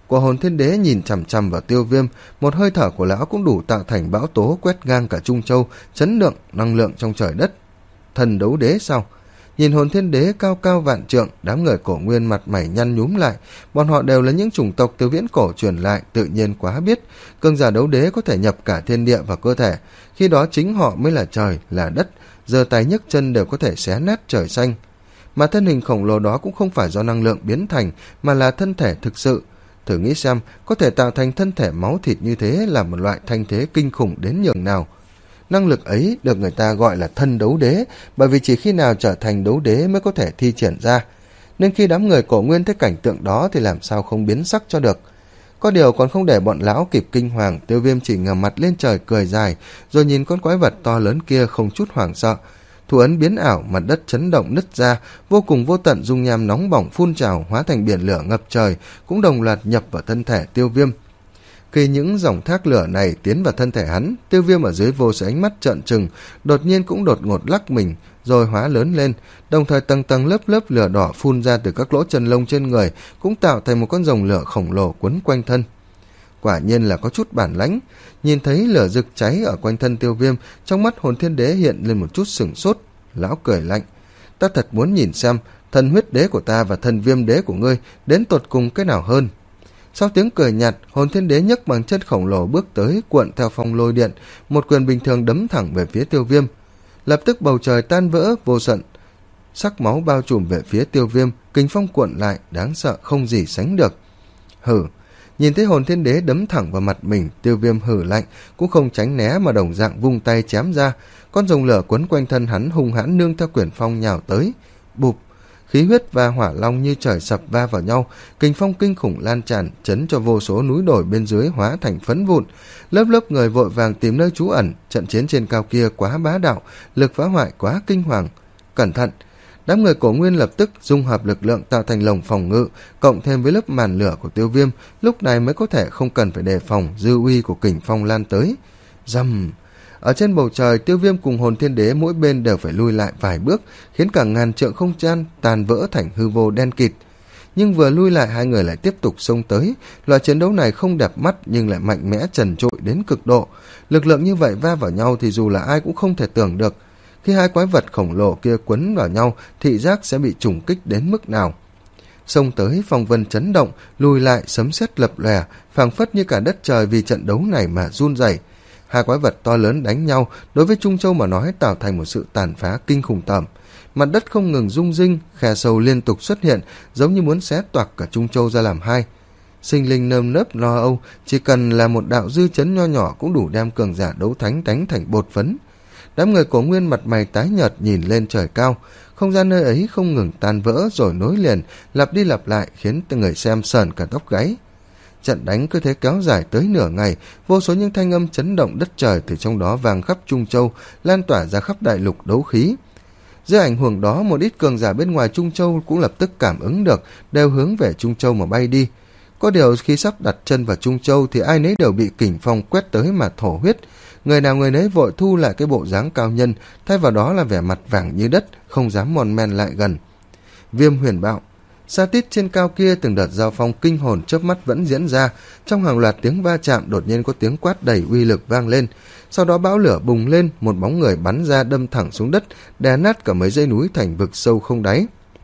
[SPEAKER 1] của hồn thiên đế nhìn chằm chằm vào Tiêu Viêm, một hơi thở của lão cũng đủ tạo thành bão tố quét ngang cả Trung Châu, chấn động năng lượng trong trời đất. Thần đấu đế sao? Nhìn hồn thiên đế cao cao vạn trượng, đám người Cổ Nguyên mặt mày nhăn nhúm lại. Bọn họ đều là những chủng tộc từ viễn cổ truyền lại, tự nhiên quá biết cường giả đấu đế có thể nhập cả thiên địa vào cơ thể, khi đó chính họ mới là trời là đất, giơ tay nhấc chân đều có thể xé nát trời xanh. Mà thân hình khổng lồ đó cũng không phải do năng lượng biến thành, mà là thân thể thực sự. Thử nghĩ xem, có thể tạo thành thân thể máu thịt như thế là một loại thanh thế kinh khủng đến nhường nào. Năng lực ấy được người ta gọi là thân đấu đế, bởi vì chỉ khi nào trở thành đấu đế mới có thể thi triển ra. Nên khi đám người Cổ Nguyên thấy cảnh tượng đó thì làm sao không biến sắc cho được. Có điều còn không để bọn lão kịp kinh hoàng, Tiêu Viêm chỉ ngửa mặt lên trời cười dài, rồi nhìn con quái vật to lớn kia không chút hoảng sợ. Thủ ấn biến ảo, mặt đất chấn động nứt ra, vô cùng vô tận dung nham nóng bỏng phun trào hóa thành biển lửa ngập trời, cũng đồng loạt nhập vào thân thể Tiêu Viêm. Khi những dòng thác lửa này tiến vào thân thể hắn, Tiêu Viêm ở dưới vô số ánh mắt trợn trừng, đột nhiên cũng đột ngột lắc mình, rồi hóa lớn lên, đồng thời tầng tầng lớp lớp lửa đỏ phun ra từ các lỗ chân lông trên người, cũng tạo thành một con rồng lửa khổng lồ quấn quanh thân. Quả nhiên là có chút bản lãnh. Nhìn thấy lửa rực cháy ở quanh thân Tiêu Viêm, trong mắt hồn thiên đế hiện lên một chút sửng sốt. Lão cười lạnh: ta thật muốn nhìn xem thần huyết đế của ta và thần viêm đế của ngươi đến tột cùng cái nào hơn. Sau tiếng cười nhạt, hồn thiên đế nhấc bằng chân khổng lồ bước tới, cuộn theo phong lôi điện, một quyền bình thường đấm thẳng về phía Tiêu Viêm. Lập tức bầu trời tan vỡ, vô tận sắc máu bao trùm về phía Tiêu Viêm, kình phong cuộn lại, đáng sợ không gì sánh được. Hử! Nhìn thấy hồn thiên đế đấm thẳng vào mặt mình, Tiêu Viêm hử lạnh, cũng không tránh né mà đồng dạng vung tay chém ra. Con rồng lửa quấn quanh thân hắn hung hãn nương theo quyển phong nhào tới. Bụp! Khí huyết và hỏa long như trời sập va vào nhau, kình phong kinh khủng lan tràn, chấn cho vô số núi đồi bên dưới hóa thành phấn vụn. Lớp lớp người vội vàng tìm nơi trú ẩn, trận chiến trên cao kia quá bá đạo, lực phá hoại quá kinh hoàng. Cẩn thận! Đám người Cổ Nguyên lập tức dung hợp lực lượng tạo thành lồng phòng ngự, cộng thêm với lớp màn lửa của Tiêu Viêm, lúc này mới có thể không cần phải đề phòng dư uy của kình phong lan tới. Rầm! Ở trên bầu trời, Tiêu Viêm cùng hồn thiên đế mỗi bên đều phải lui lại vài bước, khiến cả ngàn trượng không gian tàn vỡ thành hư vô đen kịt. Nhưng vừa lui lại, hai người lại tiếp tục xông tới. Loại chiến đấu này không đẹp mắt nhưng lại mạnh mẽ trần trụi đến cực độ. Lực lượng như vậy va vào nhau thì dù là ai cũng không thể tưởng được. Khi hai quái vật khổng lồ kia quấn vào nhau, thị giác sẽ bị trùng kích đến mức nào. Xông tới, phong vân chấn động, lùi lại, sấm sét lập lòe, phảng phất như cả đất trời vì trận đấu này mà run rẩy. Hai quái vật to lớn đánh nhau, đối với Trung Châu mà nói tạo thành một sự tàn phá kinh khủng tởm. Mặt đất không ngừng rung rinh, khe sâu liên tục xuất hiện, giống như muốn xé toạc cả Trung Châu ra làm hai. Sinh linh nơm nớp lo âu, chỉ cần là một đạo dư chấn nho nhỏ cũng đủ đem cường giả đấu thánh đánh thành bột phấn. Đám người Cổ Nguyên mặt mày tái nhợt nhìn lên trời cao, không gian nơi ấy không ngừng tan vỡ rồi nối liền, lặp đi lặp lại khiến người xem sờn cả tóc gáy. Trận đánh cứ thế kéo dài tới nửa ngày, vô số những thanh âm chấn động đất trời từ trong đó vang khắp Trung Châu, lan tỏa ra khắp đại lục đấu khí. Dưới ảnh hưởng đó, một ít cường giả bên ngoài Trung Châu cũng lập tức cảm ứng được, đều hướng về Trung Châu mà bay đi. Có điều khi sắp đặt chân vào Trung Châu thì ai nấy đều bị kình phong quét tới mà thổ huyết. Người nào người nấy vội thu lại cái bộ dáng cao nhân, thay vào đó là vẻ mặt vàng như đất, không dám mòn men lại gần. Viêm huyền bạo. Xa tít trên cao kia, từng đợt giao phong kinh hồn chớp mắt vẫn diễn ra. Trong hàng loạt tiếng va chạm, đột nhiên có tiếng quát đầy uy lực vang lên. Sau đó bão lửa bùng lên, một bóng người bắn ra đâm thẳng xuống đất, đè nát cả mấy dãy núi thành vực sâu không đáy.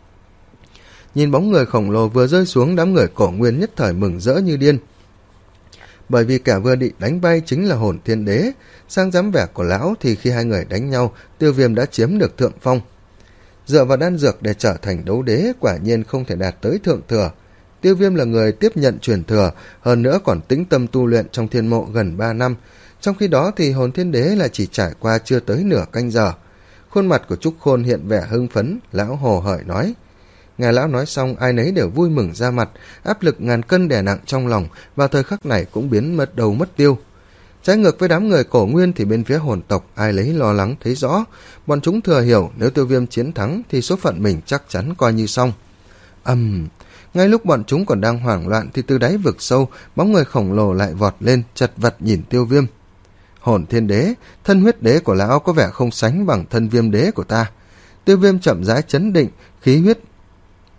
[SPEAKER 1] Nhìn bóng người khổng lồ vừa rơi xuống, đám người Cổ Nguyên nhất thời mừng rỡ như điên. Bởi vì kẻ vừa bị đánh bay chính là hồn thiên đế. Sang dám vẻ của lão thì khi hai người đánh nhau, Tiêu Viêm đã chiếm được thượng phong. Dựa vào đan dược để trở thành đấu đế quả nhiên không thể đạt tới thượng thừa. Tiêu Viêm là người tiếp nhận truyền thừa, hơn nữa còn tĩnh tâm tu luyện trong thiên mộ gần ba năm. Trong khi đó thì hồn thiên đế là chỉ trải qua chưa tới nửa canh giờ. Khuôn mặt của Trúc Khôn hiện vẻ hưng phấn, lão hồ hởi nói. Nghe lão nói xong, ai nấy đều vui mừng ra mặt, áp lực ngàn cân đè nặng trong lòng, vào thời khắc này cũng biến mất đầu mất tiêu. Trái ngược với đám người Cổ Nguyên thì bên phía hồn tộc ai lấy lo lắng thấy rõ, bọn chúng thừa hiểu nếu Tiêu Viêm chiến thắng thì số phận mình chắc chắn coi như xong. Ầm, um, ngay lúc bọn chúng còn đang hoảng loạn thì từ đáy vực sâu, bóng người khổng lồ lại vọt lên, chật vật nhìn Tiêu Viêm. Hồn thiên đế, thân huyết đế của lão có vẻ không sánh bằng thân viêm đế của ta. Tiêu Viêm chậm rãi chấn định, khí huyết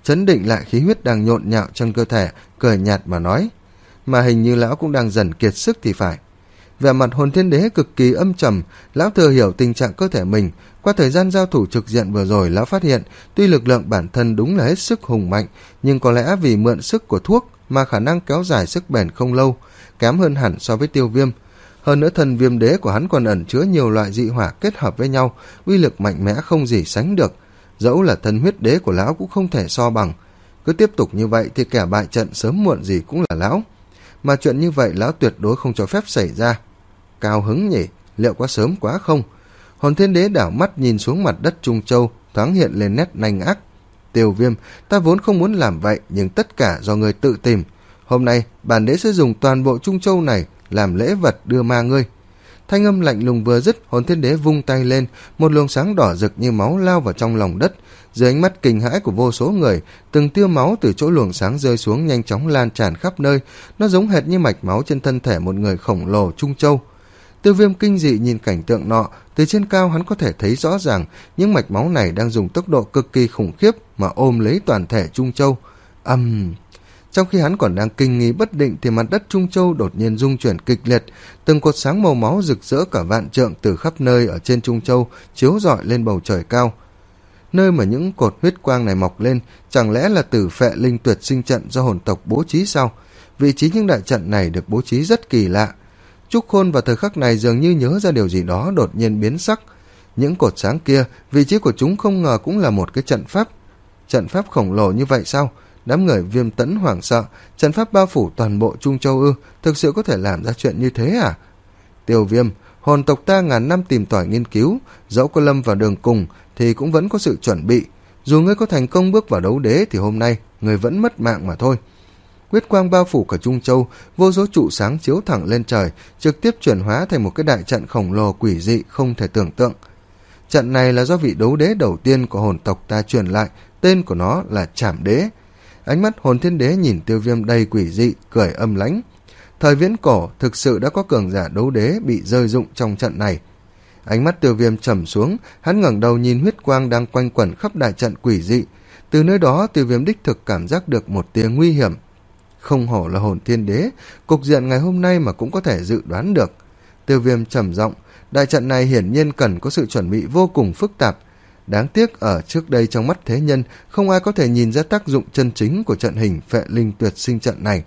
[SPEAKER 1] chấn định lại khí huyết đang nhộn nhạo trong cơ thể, cười nhạt mà nói, mà hình như lão cũng đang dần kiệt sức thì phải. Vẻ mặt Hồn Thiên Đế cực kỳ âm trầm, lão thừa hiểu tình trạng cơ thể mình. Qua thời gian giao thủ trực diện vừa rồi, lão phát hiện tuy lực lượng bản thân đúng là hết sức hùng mạnh, nhưng có lẽ vì mượn sức của thuốc mà khả năng kéo dài sức bền không lâu, kém hơn hẳn so với Tiêu Viêm. Hơn nữa thần viêm đế của hắn còn ẩn chứa nhiều loại dị hỏa kết hợp với nhau, uy lực mạnh mẽ không gì sánh được. Dẫu là thần huyết đế của lão cũng không thể so bằng. Cứ tiếp tục như vậy thì kẻ bại trận sớm muộn gì cũng là lão. Mà chuyện như vậy lão tuyệt đối không cho phép xảy ra. Cao hứng nhỉ, liệu quá sớm quá không? Hồn Thiên Đế đảo mắt nhìn xuống mặt đất Trung Châu, thoáng hiện lên nét nanh ác. Tiêu Viêm, ta vốn không muốn làm vậy, nhưng tất cả do người tự tìm. Hôm nay bản đế sẽ dùng toàn bộ Trung Châu này làm lễ vật đưa ma ngươi. Thanh âm lạnh lùng vừa dứt, Hồn Thiên Đế vung tay lên, một luồng sáng đỏ rực như máu lao vào trong lòng đất. Dưới ánh mắt kinh hãi của vô số người, từng tia máu từ chỗ luồng sáng rơi xuống nhanh chóng lan tràn khắp nơi, nó giống hệt như mạch máu trên thân thể một người khổng lồ Trung Châu. Tiêu Viêm kinh dị nhìn cảnh tượng nọ, từ trên cao hắn có thể thấy rõ ràng những mạch máu này đang dùng tốc độ cực kỳ khủng khiếp mà ôm lấy toàn thể Trung Châu. Ầm um... Trong khi hắn còn đang kinh nghi bất định thì mặt đất Trung Châu đột nhiên rung chuyển kịch liệt, từng cột sáng màu máu rực rỡ cả vạn trượng từ khắp nơi ở trên Trung Châu chiếu rọi lên bầu trời cao. Nơi mà những cột huyết quang này mọc lên, chẳng lẽ là Tử Phệ Linh Tuyệt Sinh Trận do hồn tộc bố trí sao? Vị trí những đại trận này được bố trí rất kỳ lạ. Trúc Khôn vào thời khắc này dường như nhớ ra điều gì đó, đột nhiên biến sắc. Những cột sáng kia, vị trí của chúng không ngờ cũng là một cái trận pháp. Trận pháp khổng lồ như vậy sao? Đám người Viêm Tẫn hoảng sợ, trận pháp bao phủ toàn bộ Trung Châu ư? Thực sự có thể làm ra chuyện như thế à? Tiêu Viêm, hồn tộc ta ngàn năm tìm tòi nghiên cứu, dẫu có lâm vào đường cùng thì cũng vẫn có sự chuẩn bị. Dù ngươi có thành công bước vào đấu đế thì hôm nay ngươi vẫn mất mạng mà thôi. Huyết quang bao phủ cả Trung Châu, vô số trụ sáng chiếu thẳng lên trời, trực tiếp chuyển hóa thành một cái đại trận khổng lồ quỷ dị không thể tưởng tượng. Trận này là do vị đấu đế đầu tiên của hồn tộc ta truyền lại, tên của nó là Trảm Đế. Ánh mắt Hồn Thiên Đế nhìn Tiêu Viêm đầy quỷ dị, cười âm lãnh. Thời viễn cổ thực sự đã có cường giả đấu đế bị rơi dụng trong trận này. Ánh mắt Tiêu Viêm trầm xuống, hắn ngẩng đầu nhìn huyết quang đang quanh quẩn khắp đại trận quỷ dị. Từ nơi đó Tiêu Viêm đích thực cảm giác được một tia nguy hiểm. Không hổ là Hồn Thiên Đế, cục diện ngày hôm nay mà cũng có thể dự đoán được. Tiêu Viêm trầm giọng, đại trận này hiển nhiên cần có sự chuẩn bị vô cùng phức tạp. Đáng tiếc ở trước đây trong mắt thế nhân, không ai có thể nhìn ra tác dụng chân chính của trận hình Phệ Linh Tuyệt Sinh Trận này.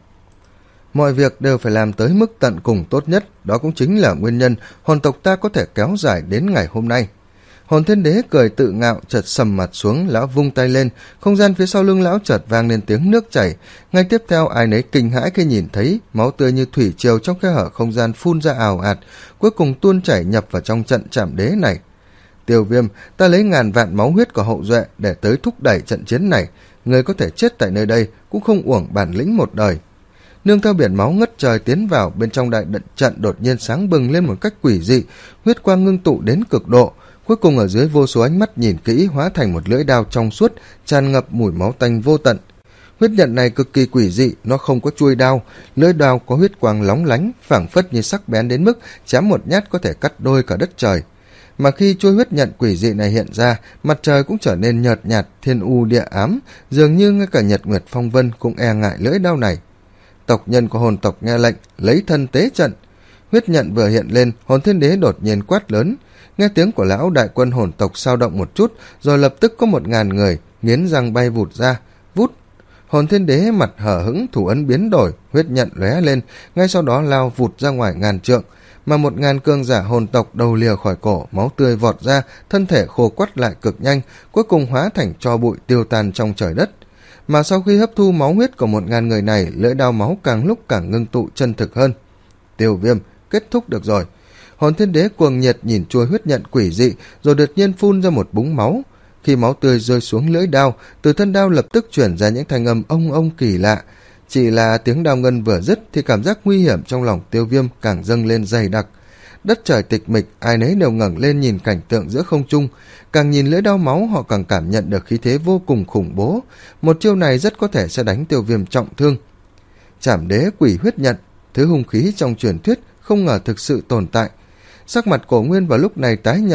[SPEAKER 1] Mọi việc đều phải làm tới mức tận cùng tốt nhất, đó cũng chính là nguyên nhân hồn tộc ta có thể kéo dài đến ngày hôm nay. Hồn Thiên Đế cười tự ngạo, chợt sầm mặt xuống, lão vung tay lên, không gian phía sau lưng lão chợt vang lên tiếng nước chảy. Ngay tiếp theo ai nấy kinh hãi khi nhìn thấy máu tươi như thủy triều trong khe hở không gian phun ra ào ạt, cuối cùng tuôn chảy nhập vào trong trận Trảm Đế này. Tiêu Viêm, ta lấy ngàn vạn máu huyết của hậu duệ để tới thúc đẩy trận chiến này, người có thể chết tại nơi đây cũng không uổng bản lĩnh một đời. Nương theo biển máu ngất trời tiến vào bên trong đại trận, đột nhiên sáng bừng lên một cách quỷ dị, huyết quang ngưng tụ đến cực độ. Cuối cùng ở dưới vô số ánh mắt nhìn kỹ hóa thành một lưỡi đao trong suốt, tràn ngập mùi máu tanh vô tận. Huyết nhận này cực kỳ quỷ dị, nó không có chuôi đao, lưỡi đao có huyết quang lóng lánh, phảng phất như sắc bén đến mức chém một nhát có thể cắt đôi cả đất trời. Mà khi chuôi huyết nhận quỷ dị này hiện ra, mặt trời cũng trở nên nhợt nhạt, thiên u địa ám, dường như ngay cả nhật nguyệt phong vân cũng e ngại lưỡi đao này. Tộc nhân của hồn tộc nghe lệnh, lấy thân tế trận. Huyết nhận vừa hiện lên, Hồn Thiên Đế đột nhiên quát lớn. Nghe tiếng của lão, đại quân hồn tộc sao động một chút, rồi lập tức có một ngàn người nghiến răng bay vụt ra. Vút, Hồn Thiên Đế mặt hở hững, thủ ấn biến đổi, huyết nhận lóe lên, ngay sau đó lao vụt ra ngoài ngàn trượng, mà một ngàn cường giả hồn tộc đầu lìa khỏi cổ, máu tươi vọt ra, thân thể khô quắt lại cực nhanh, cuối cùng hóa thành tro bụi tiêu tan trong trời đất. Mà sau khi hấp thu máu huyết của một ngàn người này, lưỡi đao máu càng lúc càng ngưng tụ chân thực hơn. Tiêu Viêm, kết thúc được rồi. Hồn Thiên Đế cuồng nhiệt nhìn chuôi huyết nhận quỷ dị, rồi đột nhiên phun ra một búng máu. Khi máu tươi rơi xuống lưỡi đao, từ thân đao lập tức chuyển ra những thanh âm ông ông kỳ lạ. Chỉ là tiếng đao ngân vừa dứt thì cảm giác nguy hiểm trong lòng Tiêu Viêm càng dâng lên dày đặc. Đất trời tịch mịch, ai nấy đều ngẩng lên nhìn cảnh tượng giữa không trung. Càng nhìn lưỡi đao máu, họ càng cảm nhận được khí thế vô cùng khủng bố. Một chiêu này rất có thể sẽ đánh Tiêu Viêm trọng thương. Trảm Đế quỷ huyết nhận, thứ hung khí trong truyền thuyết không ngờ thực sự tồn tại. Sắc mặt Cổ Nguyên vào lúc này tái nhợt,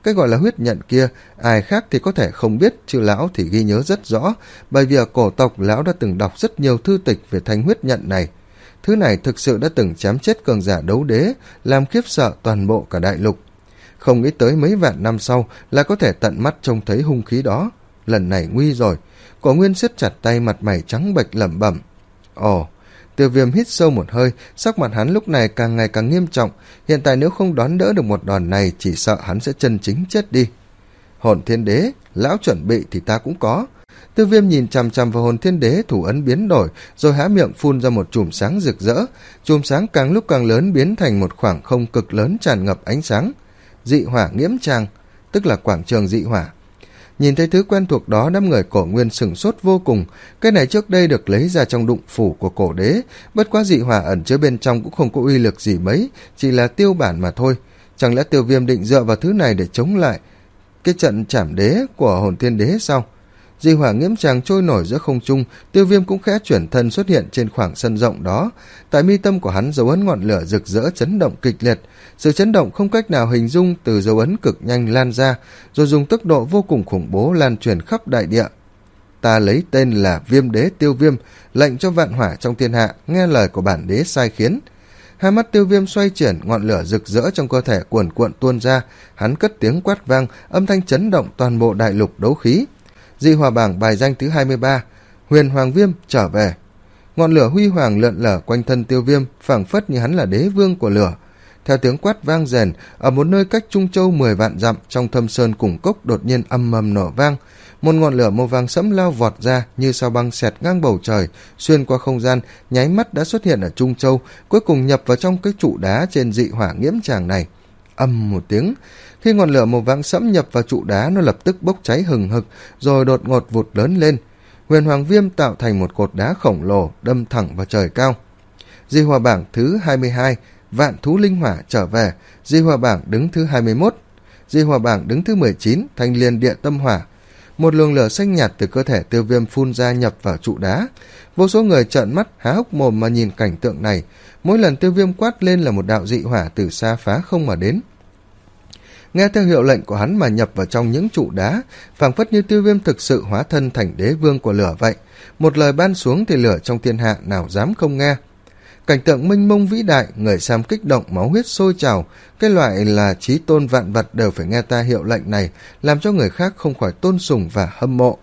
[SPEAKER 1] Cái gọi là huyết nhận kia, ai khác thì có thể không biết, chứ lão thì ghi nhớ rất rõ, bởi vì ở cổ tộc lão đã từng đọc rất nhiều thư tịch về thanh huyết nhận này. Thứ này thực sự đã từng chém chết cường giả đấu đế, làm khiếp sợ toàn bộ cả đại lục. Không nghĩ tới mấy vạn năm sau là có thể tận mắt trông thấy hung khí đó. Lần này nguy rồi. Cổ Nguyên siết chặt tay, mặt mày trắng bệch lẩm bẩm. Ồ, Tiêu Viêm hít sâu một hơi, sắc mặt hắn lúc này càng ngày càng nghiêm trọng. Hiện tại nếu không đón đỡ được một đòn này, chỉ sợ hắn sẽ chân chính chết đi. Hồn thiên đế, lão chuẩn bị thì ta cũng có. Tiêu Viêm nhìn chằm chằm vào hồn thiên đế, thủ ấn biến đổi, rồi há miệng phun ra một chùm sáng rực rỡ. Chùm sáng càng lúc càng lớn, biến thành một khoảng không cực lớn tràn ngập ánh sáng. Dị hỏa nghiễm tràng, tức là quảng trường dị hỏa. Nhìn thấy thứ quen thuộc đó, đám người Cổ Nguyên sửng sốt vô cùng. Cái này trước đây được lấy ra trong đụng phủ của cổ đế, bất quá dị hỏa ẩn chứa bên trong cũng không có uy lực gì mấy, chỉ là tiêu bản mà thôi. Chẳng lẽ Tiêu Viêm định dựa vào thứ này để chống lại cái trận trảm đế của hồn thiên đế sao? Dị hỏa nghiễm tràng trôi nổi giữa không trung, Tiêu Viêm cũng khẽ chuyển thân xuất hiện trên khoảng sân rộng đó. Tại mi tâm của hắn, dấu ấn ngọn lửa rực rỡ chấn động kịch liệt. Sự chấn động không cách nào hình dung, từ dấu ấn cực nhanh lan ra, rồi dùng tốc độ vô cùng khủng bố lan truyền khắp đại địa. Ta lấy tên là Viêm Đế Tiêu Viêm, lệnh cho vạn hỏa trong thiên hạ nghe lời của bản đế sai khiến. Hai mắt Tiêu Viêm xoay chuyển, ngọn lửa rực rỡ trong cơ thể cuồn cuộn tuôn ra, hắn cất tiếng quát vang, âm thanh chấn động toàn bộ đại lục đấu khí. Dị hỏa bảng bài danh thứ hai mươi ba, Huyền Hoàng Viêm trở về. Ngọn lửa huy hoàng lượn lờ quanh thân Tiêu Viêm, phảng phất như hắn là đế vương của lửa. Theo tiếng quát vang rền, ở một nơi cách Trung Châu mười vạn dặm, trong thâm sơn cùng cốc đột nhiên âm ầm nổ vang. Một ngọn lửa màu vàng sẫm lao vọt ra, như sao băng xẹt ngang bầu trời, xuyên qua không gian, nháy mắt đã xuất hiện ở Trung Châu, cuối cùng nhập vào trong cái trụ đá trên dị hỏa nghiễm tràng này. Âm một tiếng, khi ngọn lửa màu vàng sẫm nhập vào trụ đá, nó lập tức bốc cháy hừng hực, rồi đột ngột vụt lớn lên. Huyền Hoàng Viêm tạo thành một cột đá khổng lồ đâm thẳng vào trời cao. Dị hỏa bảng thứ hai mươi hai, Vạn Thú Linh Hỏa trở về. Dị hỏa bảng đứng thứ hai mươi mốt. Dị hỏa bảng đứng thứ mười chín, Thanh Liên Địa Tâm Hỏa. Một luồng lửa xanh nhạt từ cơ thể Tiêu Viêm phun ra nhập vào trụ đá. Vô số người trợn mắt há hốc mồm mà nhìn cảnh tượng này. Mỗi lần Tiêu Viêm quát lên là một đạo dị hỏa từ xa phá không mà đến, nghe theo hiệu lệnh của hắn mà nhập vào trong những trụ đá, phảng phất như Tiêu Viêm thực sự hóa thân thành đế vương của lửa vậy. Một lời ban xuống thì lửa trong thiên hạ nào dám không nghe. Cảnh tượng mênh mông vĩ đại, người xem kích động, máu huyết sôi trào. Cái loại là chí tôn vạn vật đều phải nghe ta hiệu lệnh này, làm cho người khác không khỏi tôn sùng và hâm mộ.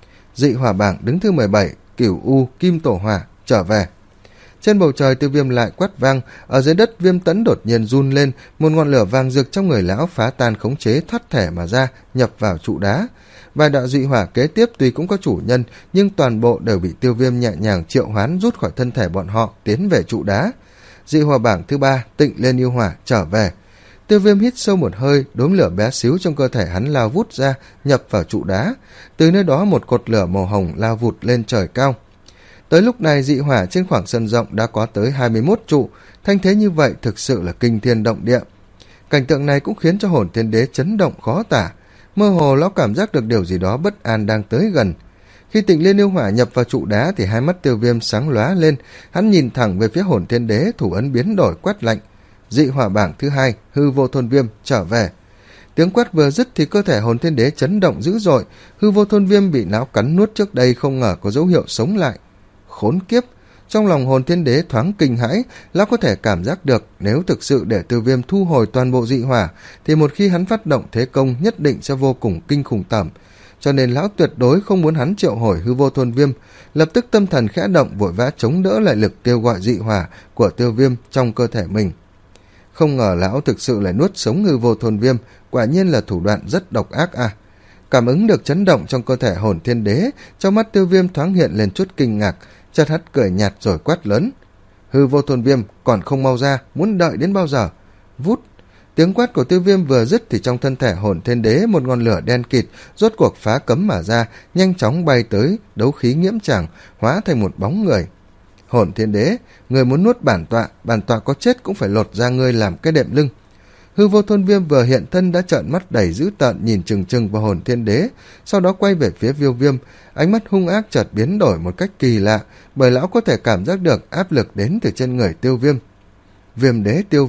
[SPEAKER 1] Dị hỏa bảng đứng thứ mười bảy, Cửu U Kim Tổ Hỏa trở về. Trên bầu trời Tiêu Viêm lại quát vang, ở dưới đất Viêm Tấn đột nhiên run lên, một ngọn lửa vàng rực trong người lão phá tan khống chế thoát thể mà ra, nhập vào trụ đá. Vài đạo dị hỏa kế tiếp tuy cũng có chủ nhân, nhưng toàn bộ đều bị Tiêu Viêm nhẹ nhàng triệu hoán rút khỏi thân thể bọn họ, tiến về trụ đá. Dị hỏa bảng thứ ba, Tịnh Liên Yêu Hỏa trở về. Tiêu Viêm hít sâu một hơi, đốm lửa bé xíu trong cơ thể hắn lao vút ra, nhập vào trụ đá. Từ nơi đó một cột lửa màu hồng lao vụt lên trời cao. Tới lúc này dị hỏa trên khoảng sân rộng đã có tới hai mươi mốt trụ, thanh thế như vậy thực sự là kinh thiên động địa. Cảnh tượng này cũng khiến cho hồn thiên đế chấn động khó tả, mơ hồ lão cảm giác được điều gì đó bất an đang tới gần. Khi Tịnh Liên Yêu Hỏa nhập vào trụ đá thì hai mắt Tiêu Viêm sáng lóa lên, hắn nhìn thẳng về phía hồn thiên đế, thủ ấn biến đổi quát lạnh. Dị hỏa bảng thứ hai, Hư Vô Thôn Viêm trở về. Tiếng quát vừa dứt thì cơ thể hồn thiên đế chấn động dữ dội, Hư Vô Thôn Viêm bị lão cắn nuốt trước đây không ngờ có dấu hiệu sống lại. Khốn kiếp! Trong lòng hồn thiên đế thoáng kinh hãi, lão có thể cảm giác được nếu thực sự để Tiêu Viêm thu hồi toàn bộ dị hỏa thì một khi hắn phát động thế công nhất định sẽ vô cùng kinh khủng tởm, cho nên lão tuyệt đối không muốn hắn triệu hồi Hư Vô Thôn Viêm. Lập tức tâm thần khẽ động, vội vã chống đỡ lại lực kêu gọi dị hỏa của Tiêu Viêm trong cơ thể mình. Không ngờ lão thực sự lại nuốt sống Hư Vô Thôn Viêm, quả nhiên là thủ đoạn rất độc ác à. Cảm ứng được chấn động trong cơ thể hồn thiên đế, trong mắt Tiêu Viêm thoáng hiện lên chút kinh ngạc, chợt hắt cười nhạt rồi quát lớn. Hư Vô Thôn Viêm, còn không mau ra, muốn đợi đến bao giờ? Vút! Tiếng quát của Tiêu Viêm vừa dứt thì trong thân thể hồn thiên đế một ngọn lửa đen kịt rốt cuộc phá cấm mà ra, nhanh chóng bay tới đấu khí nghiễm tràng, hóa thành một bóng người. Hồn thiên đế, người muốn nuốt bản tọa, bản tọa có chết cũng phải lột ra ngươi làm cái đệm lưng. Hư Vô Thôn Viêm vừa hiện thân đã trợn mắt đầy dữ tợn nhìn chừng chừng vào hồn thiên đế, sau đó quay về phía Viêu Viêm, ánh mắt hung ác chợt biến đổi một cách kỳ lạ, bởi lão có thể cảm giác được áp lực đến từ trên người Tiêu Viêm. Viêm đế Tiêu Viêm,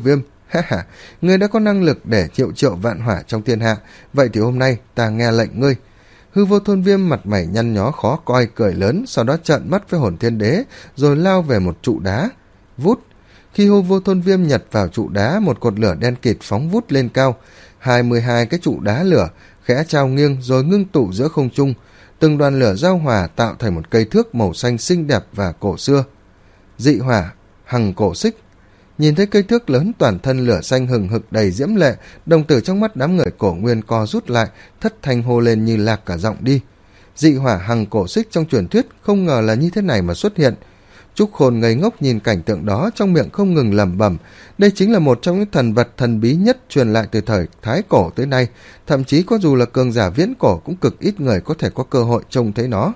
[SPEAKER 1] Ha ha, ngươi đã có năng lực để triệu triệu vạn hỏa trong thiên hạ, vậy thì hôm nay ta nghe lệnh ngươi. Hư Vô Thôn Viêm mặt mày nhăn nhó khó coi cười lớn, sau đó trợn mắt với Hồn Thiên Đế, rồi lao về một trụ đá. Vút! Khi Hư Vô Thôn Viêm nhặt vào trụ đá, một cột lửa đen kịt phóng vút lên cao. hai mươi hai cái trụ đá lửa khẽ trao nghiêng rồi ngưng tụ giữa không trung. Từng đoàn lửa giao hòa tạo thành một cây thước màu xanh xinh đẹp và cổ xưa. Dị hỏa, hằng cổ xích. Nhìn thấy cây thước lớn toàn thân lửa xanh hừng hực đầy diễm lệ, đồng tử trong mắt đám người Cổ Nguyên co rút lại, thất thanh hô lên như lạc cả giọng đi. Dị hỏa hằng cổ xích trong truyền thuyết không ngờ là như thế này mà xuất hiện. Trúc Khôn ngây ngốc nhìn cảnh tượng đó, trong miệng không ngừng lẩm bẩm, đây chính là một trong những thần vật thần bí nhất truyền lại từ thời Thái Cổ tới nay, thậm chí có dù là cường giả viễn cổ cũng cực ít người có thể có cơ hội trông thấy nó.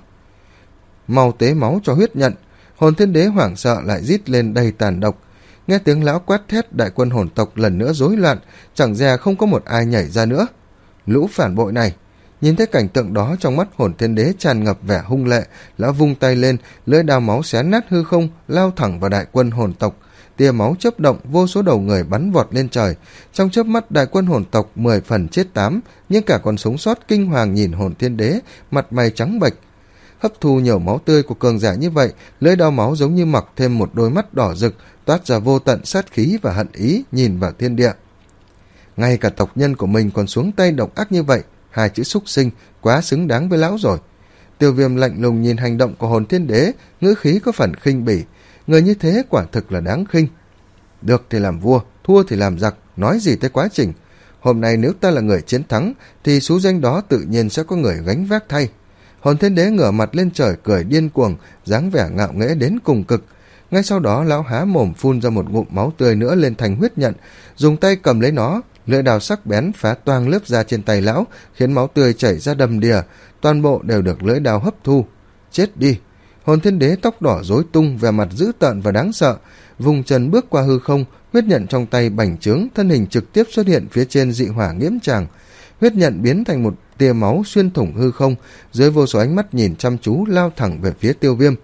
[SPEAKER 1] Mau tế máu cho huyết nhận. Hồn Thiên Đế hoảng sợ lại rít lên đầy tàn độc. Nghe tiếng lão quát thét, đại quân hồn tộc lần nữa rối loạn, chẳng dè không có một ai nhảy ra nữa. Lũ phản bội này! Nhìn thấy cảnh tượng đó, trong mắt Hồn Thiên Đế tràn ngập vẻ hung lệ, lão vung tay lên, lưỡi đao máu xé nát hư không, lao thẳng vào đại quân hồn tộc. Tia máu chớp động, vô số đầu người bắn vọt lên trời. Trong chớp mắt, đại quân hồn tộc mười phần chết tám, nhưng cả còn sống sót kinh hoàng nhìn Hồn Thiên Đế, mặt mày trắng bệch. Hấp thu nhiều máu tươi của cường giả như vậy, lưỡi đao máu giống như mặc thêm một đôi mắt đỏ rực, toát ra vô tận sát khí và hận ý nhìn vào thiên địa. Ngay cả tộc nhân của mình còn xuống tay độc ác như vậy, hai chữ súc sinh quá xứng đáng với lão rồi. Tiêu Viêm lạnh lùng nhìn hành động của Hồn Thiên Đế, ngữ khí có phần khinh bỉ. Người như thế quả thực là đáng khinh. Được thì làm vua, thua thì làm giặc, nói gì tới quá trình. Hôm nay nếu ta là người chiến thắng, thì số danh đó tự nhiên sẽ có người gánh vác thay. Hồn Thiên Đế ngửa mặt lên trời cười điên cuồng, dáng vẻ ngạo nghễ đến cùng cực. Ngay sau đó lão há mồm phun ra một ngụm máu tươi nữa lên thành huyết nhận, dùng tay cầm lấy nó, lưỡi đào sắc bén phá toang lớp da trên tay lão, khiến máu tươi chảy ra đầm đìa, toàn bộ đều được lưỡi đào hấp thu. Chết đi! Hồn Thiên Đế tóc đỏ rối tung, vẻ mặt dữ tợn và đáng sợ, vùng chân bước qua hư không, huyết nhận trong tay bành trướng, thân hình trực tiếp xuất hiện phía trên dị hỏa nghiễm tràng. Huyết nhận biến thành một tia máu xuyên thủng hư không, dưới vô số ánh mắt nhìn chăm chú lao thẳng về phía Tiêu Viêm.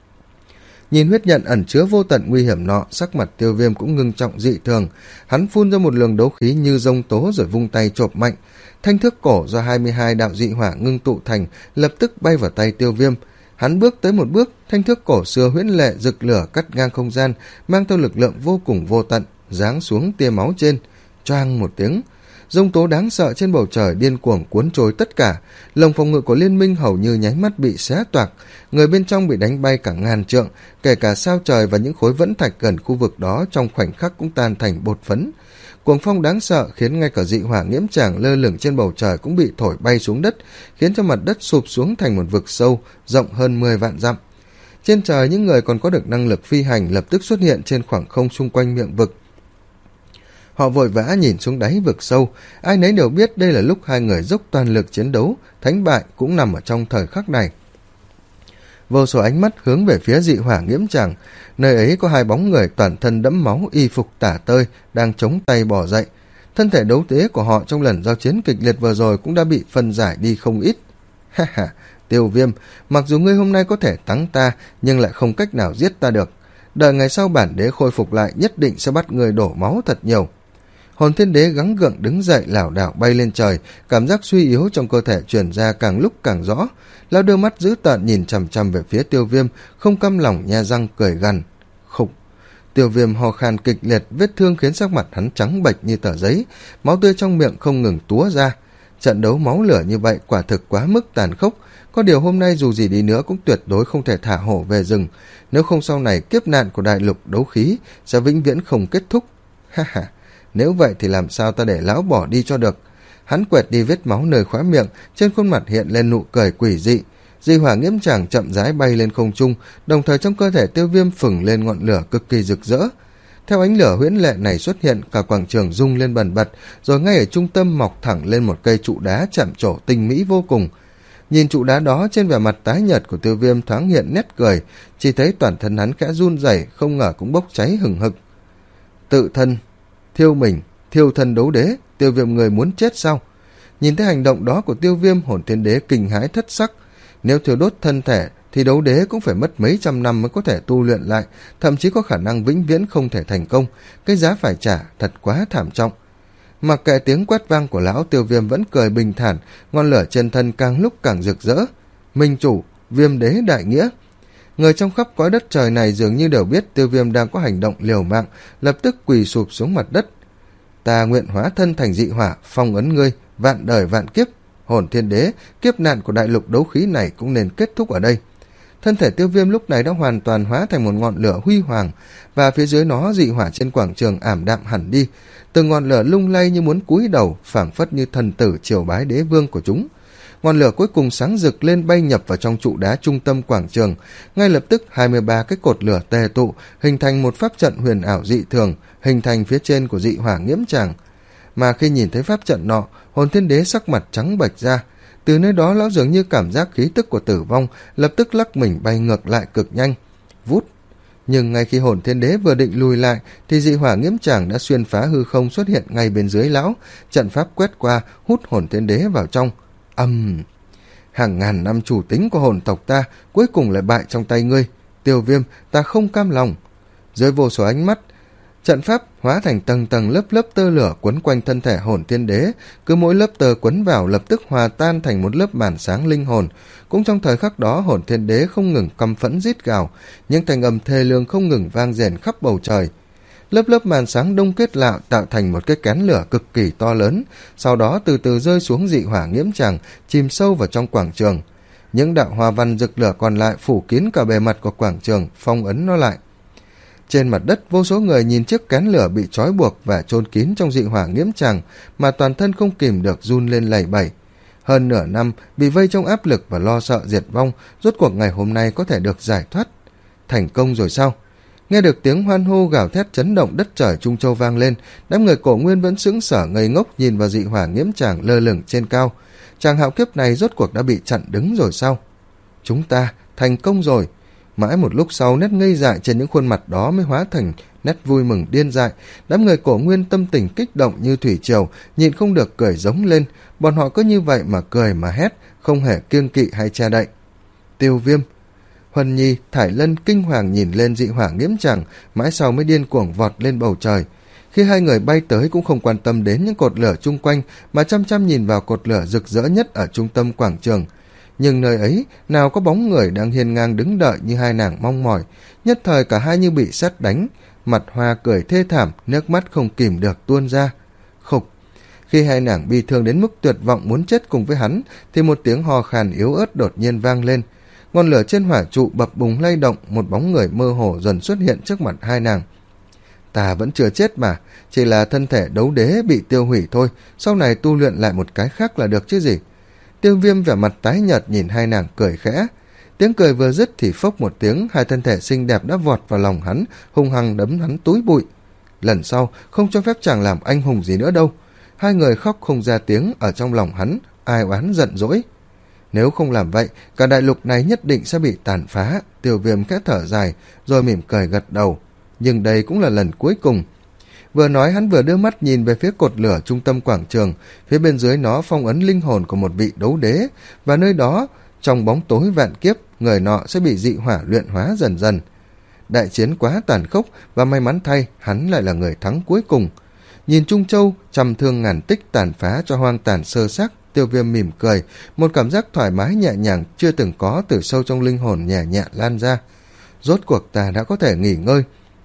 [SPEAKER 1] Nhìn huyết nhận ẩn chứa vô tận nguy hiểm nọ, sắc mặt Tiêu Viêm cũng ngưng trọng dị thường. Hắn phun ra một luồng đấu khí như rông tố rồi vung tay chộp mạnh. Thanh thước cổ do hai mươi hai đạo dị hỏa ngưng tụ thành lập tức bay vào tay Tiêu Viêm. Hắn bước tới một bước, thanh thước cổ xưa huyễn lệ rực lửa cắt ngang không gian, mang theo lực lượng vô cùng vô tận, giáng xuống tia máu trên. Choang một tiếng, rông tố đáng sợ trên bầu trời điên cuồng cuốn trôi tất cả. Lồng phòng ngự của liên minh hầu như nháy mắt bị xé toạc, người bên trong bị đánh bay cả ngàn trượng, kể cả sao trời và những khối vẫn thạch gần khu vực đó trong khoảnh khắc cũng tan thành bột phấn. Cuồng phong đáng sợ khiến ngay cả dị hỏa nghiễm tràng lơ lửng trên bầu trời cũng bị thổi bay xuống đất, khiến cho mặt đất sụp xuống thành một vực sâu rộng hơn mười vạn dặm. Trên trời, những người còn có được năng lực phi hành lập tức xuất hiện trên khoảng không xung quanh miệng vực. Họ vội vã nhìn xuống đáy vực sâu, ai nấy đều biết đây là lúc hai người dốc toàn lực chiến đấu, thắng bại cũng nằm ở trong thời khắc này. Vô số ánh mắt hướng về phía dị hỏa nghiễm tràng, nơi ấy có hai bóng người toàn thân đẫm máu, y phục tả tơi, đang chống tay bò dậy. Thân thể đấu tế của họ trong lần giao chiến kịch liệt vừa rồi cũng đã bị phân giải đi không ít. Ha ha, Tiêu Viêm, mặc dù ngươi hôm nay có thể thắng ta, nhưng lại không cách nào giết ta được. Đợi ngày sau bản đế khôi phục lại, nhất định sẽ bắt ngươi đổ máu thật nhiều. Hồn Thiên Đế gắng gượng đứng dậy, lảo đảo bay lên trời, cảm giác suy yếu trong cơ thể truyền ra càng lúc càng rõ. Lão đưa mắt dữ tợn nhìn chằm chằm về phía Tiêu Viêm, không căm lòng nhe răng cười gằn. Khục! Tiêu Viêm ho khan kịch liệt, vết thương khiến sắc mặt hắn trắng bệch như tờ giấy, máu tươi trong miệng không ngừng túa ra. Trận đấu máu lửa như vậy quả thực quá mức tàn khốc, có điều hôm nay dù gì đi nữa cũng tuyệt đối không thể thả hổ về rừng, nếu không sau này kiếp nạn của đại lục đấu khí sẽ vĩnh viễn không kết thúc. Ha ha! Nếu vậy thì làm sao ta để lão bỏ đi cho được. Hắn quẹt đi vết máu nơi khóe miệng, trên khuôn mặt hiện lên nụ cười quỷ dị. Dị hỏa nghiễm tràng chậm rãi bay lên không trung, đồng thời trong cơ thể Tiêu Viêm phừng lên ngọn lửa cực kỳ rực rỡ. Theo ánh lửa huyễn lệ này xuất hiện, cả quảng trường rung lên bần bật, rồi ngay ở trung tâm mọc thẳng lên một cây trụ đá chạm trổ tinh mỹ vô cùng. Nhìn trụ đá đó, trên vẻ mặt tái nhợt của Tiêu Viêm thoáng hiện nét cười, chỉ thấy toàn thân hắn khẽ run rẩy, không ngờ cũng bốc cháy hừng hực. Tự thân thiêu mình, thiêu thân đấu đế, Tiêu Viêm người muốn chết sao? Nhìn thấy hành động đó của Tiêu Viêm, Hồn Thiên Đế kinh hãi thất sắc. Nếu thiêu đốt thân thể thì đấu đế cũng phải mất mấy trăm năm mới có thể tu luyện lại, thậm chí có khả năng vĩnh viễn không thể thành công. Cái giá phải trả thật quá thảm trọng. Mặc kệ tiếng quát vang của lão, Tiêu Viêm vẫn cười bình thản, ngọn lửa trên thân càng lúc càng rực rỡ. Minh chủ, Viêm đế đại nghĩa. Người trong khắp cõi đất trời này dường như đều biết Tiêu Viêm đang có hành động liều mạng, lập tức quỳ sụp xuống mặt đất. Ta nguyện hóa thân thành dị hỏa, phong ấn ngươi, vạn đời vạn kiếp. Hồn thiên đế, kiếp nạn của đại lục đấu khí này cũng nên kết thúc ở đây. Thân thể Tiêu Viêm lúc này đã hoàn toàn hóa thành một ngọn lửa huy hoàng, và phía dưới nó dị hỏa trên quảng trường ảm đạm hẳn đi. Từng ngọn lửa lung lay như muốn cúi đầu, phảng phất như thần tử triều bái đế vương của chúng. Ngọn lửa cuối cùng sáng rực lên, bay nhập vào trong trụ đá trung tâm quảng trường. Ngay lập tức hai mươi ba cái cột lửa tề tụ, hình thành một pháp trận huyền ảo dị thường, hình thành phía trên của dị hỏa nghiễm tràng. Mà khi nhìn thấy pháp trận nọ, Hồn Thiên Đế sắc mặt trắng bệch ra. Từ nơi đó lão dường như cảm giác khí tức của tử vong, lập tức lắc mình bay ngược lại cực nhanh. Vút! Nhưng ngay khi Hồn Thiên Đế vừa định lùi lại, thì dị hỏa nghiễm tràng đã xuyên phá hư không xuất hiện ngay bên dưới lão, trận pháp quét qua, hút Hồn Thiên Đế vào trong. Âm! Uhm. Hàng ngàn năm chủ tính của hồn tộc ta cuối cùng lại bại trong tay ngươi. Tiêu Viêm, ta không cam lòng. Dưới vô số ánh mắt, trận pháp hóa thành tầng tầng lớp lớp tơ lửa quấn quanh thân thể Hồn Thiên Đế, cứ mỗi lớp tơ quấn vào lập tức hòa tan thành một lớp màn sáng linh hồn. Cũng trong thời khắc đó, Hồn Thiên Đế không ngừng căm phẫn rít gào, những thanh âm thê lương không ngừng vang rền khắp bầu trời. Lớp lớp màn sáng đông kết lạo tạo thành một cái kén lửa cực kỳ to lớn, sau đó từ từ rơi xuống dị hỏa nghiễm tràng, chìm sâu vào trong quảng trường. Những đạo hoa văn rực lửa còn lại phủ kín cả bề mặt của quảng trường, phong ấn nó lại. Trên mặt đất, vô số người nhìn chiếc kén lửa bị trói buộc và chôn kín trong dị hỏa nghiễm tràng, mà toàn thân không kìm được run lên lẩy bẩy. Hơn nửa năm bị vây trong áp lực và lo sợ diệt vong, rốt cuộc ngày hôm nay có thể được giải thoát. Thành công rồi sao? Nghe được tiếng hoan hô gào thét chấn động đất trời Trung Châu vang lên, đám người Cổ Nguyên vẫn sững sờ ngây ngốc nhìn vào dị hỏa nghiễm tràng lơ lửng trên cao. Tràng hạo kiếp này rốt cuộc đã bị chặn đứng rồi sao? Chúng ta thành công rồi. Mãi một lúc sau, nét ngây dại trên những khuôn mặt đó mới hóa thành nét vui mừng điên dại. Đám người Cổ Nguyên tâm tình kích động như thủy triều, nhịn không được cười giống lên. Bọn họ cứ như vậy mà cười mà hét, không hề kiêng kỵ hay che đậy. Tiêu Viêm, Huân Nhi, Thải Lân kinh hoàng nhìn lên dị hỏa nghiễm tràng, mãi sau mới điên cuồng vọt lên bầu trời. Khi hai người bay tới cũng không quan tâm đến những cột lửa chung quanh, mà chăm chăm nhìn vào cột lửa rực rỡ nhất ở trung tâm quảng trường. Nhưng nơi ấy nào có bóng người đang hiên ngang đứng đợi như hai nàng mong mỏi. Nhất thời cả hai như bị sét đánh, mặt hoa cười thê thảm, nước mắt không kìm được tuôn ra. Khục! Khi hai nàng bi thương đến mức tuyệt vọng muốn chết cùng với hắn, thì một tiếng hò khàn yếu ớt đột nhiên vang lên. Ngọn lửa trên hỏa trụ bập bùng lay động, một bóng người mơ hồ dần xuất hiện trước mặt hai nàng. Ta vẫn chưa chết mà, chỉ là thân thể đấu đế bị tiêu hủy thôi, sau này tu luyện lại một cái khác là được chứ gì. Tiêu Viêm vẻ mặt tái nhợt nhìn hai nàng cười khẽ. Tiếng cười vừa dứt thì phốc một tiếng, hai thân thể xinh đẹp đã vọt vào lòng hắn, hung hăng đấm hắn túi bụi. Lần sau không cho phép chàng làm anh hùng gì nữa đâu. Hai người khóc không ra tiếng, ở trong lòng hắn ai oán giận dỗi. Nếu không làm vậy, cả đại lục này nhất định sẽ bị tàn phá. Tiêu Viêm khẽ thở dài, rồi mỉm cười gật đầu. Nhưng đây cũng là lần cuối cùng. Vừa nói hắn vừa đưa mắt nhìn về phía cột lửa trung tâm quảng trường, phía bên dưới nó phong ấn linh hồn của một vị đấu đế, và nơi đó, trong bóng tối vạn kiếp, người nọ sẽ bị dị hỏa luyện hóa dần dần. Đại chiến quá tàn khốc, và may mắn thay, hắn lại là người thắng cuối cùng. Nhìn Trung Châu, trăm thương ngàn tích tàn phá cho hoang tàn sơ xác, Tiêu Viêm mỉm cười, một cảm giác thoải mái nhẹ nhàng chưa từng có từ sâu trong linh hồn nhẹ nhẹ lan ra. Rốt cuộc ta đã có thể nghỉ ngơi.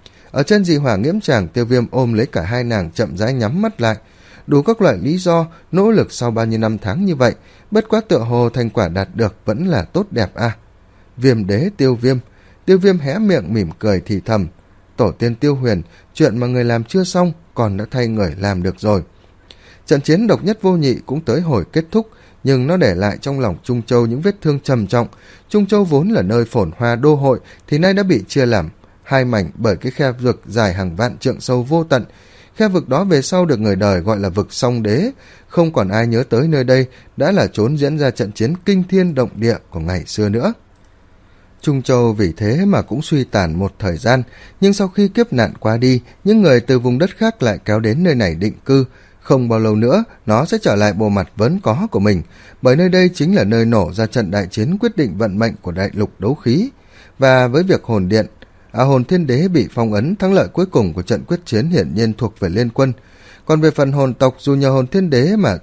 [SPEAKER 1] Ở trên dị hỏa nghiễm tràng, Tiêu Viêm ôm lấy cả hai nàng chậm rãi nhắm mắt lại. Đủ các loại lý do, nỗ lực sau bao nhiêu năm tháng như vậy, bất quá tựa hồ thành quả đạt được vẫn là tốt đẹp à. Viêm đế Tiêu Viêm. Tiêu Viêm hé miệng mỉm cười thì thầm. Tổ tiên Tiêu Huyền, chuyện mà người làm chưa xong, còn đã thay người làm được rồi. Trận chiến độc nhất vô nhị cũng tới hồi kết thúc, nhưng nó để lại trong lòng Trung Châu những vết thương trầm trọng. Trung Châu vốn là nơi phồn hoa đô hội, thì nay đã bị chia làm hai mảnh bởi cái khe vực dài hàng vạn trượng sâu vô tận. Khe vực đó về sau được người đời gọi là vực Song Đế. Không còn ai nhớ tới nơi đây đã là chốn diễn ra trận chiến kinh thiên động địa của ngày xưa nữa. Trung Châu vì thế mà cũng suy tàn một thời gian, nhưng sau khi kiếp nạn qua đi, những người từ vùng đất khác lại kéo đến nơi này định cư. Không bao lâu nữa, nó sẽ trở lại bộ mặt vốn có của mình, bởi nơi đây chính là nơi nổ ra trận đại chiến quyết định vận mệnh của đại lục đấu khí. Và với việc hồn điện, à, hồn thiên đế bị phong ấn, thắng lợi cuối cùng của trận quyết chiến hiển nhiên thuộc về liên quân. Còn về phần hồn tộc, dù nhờ hồn thiên đế mà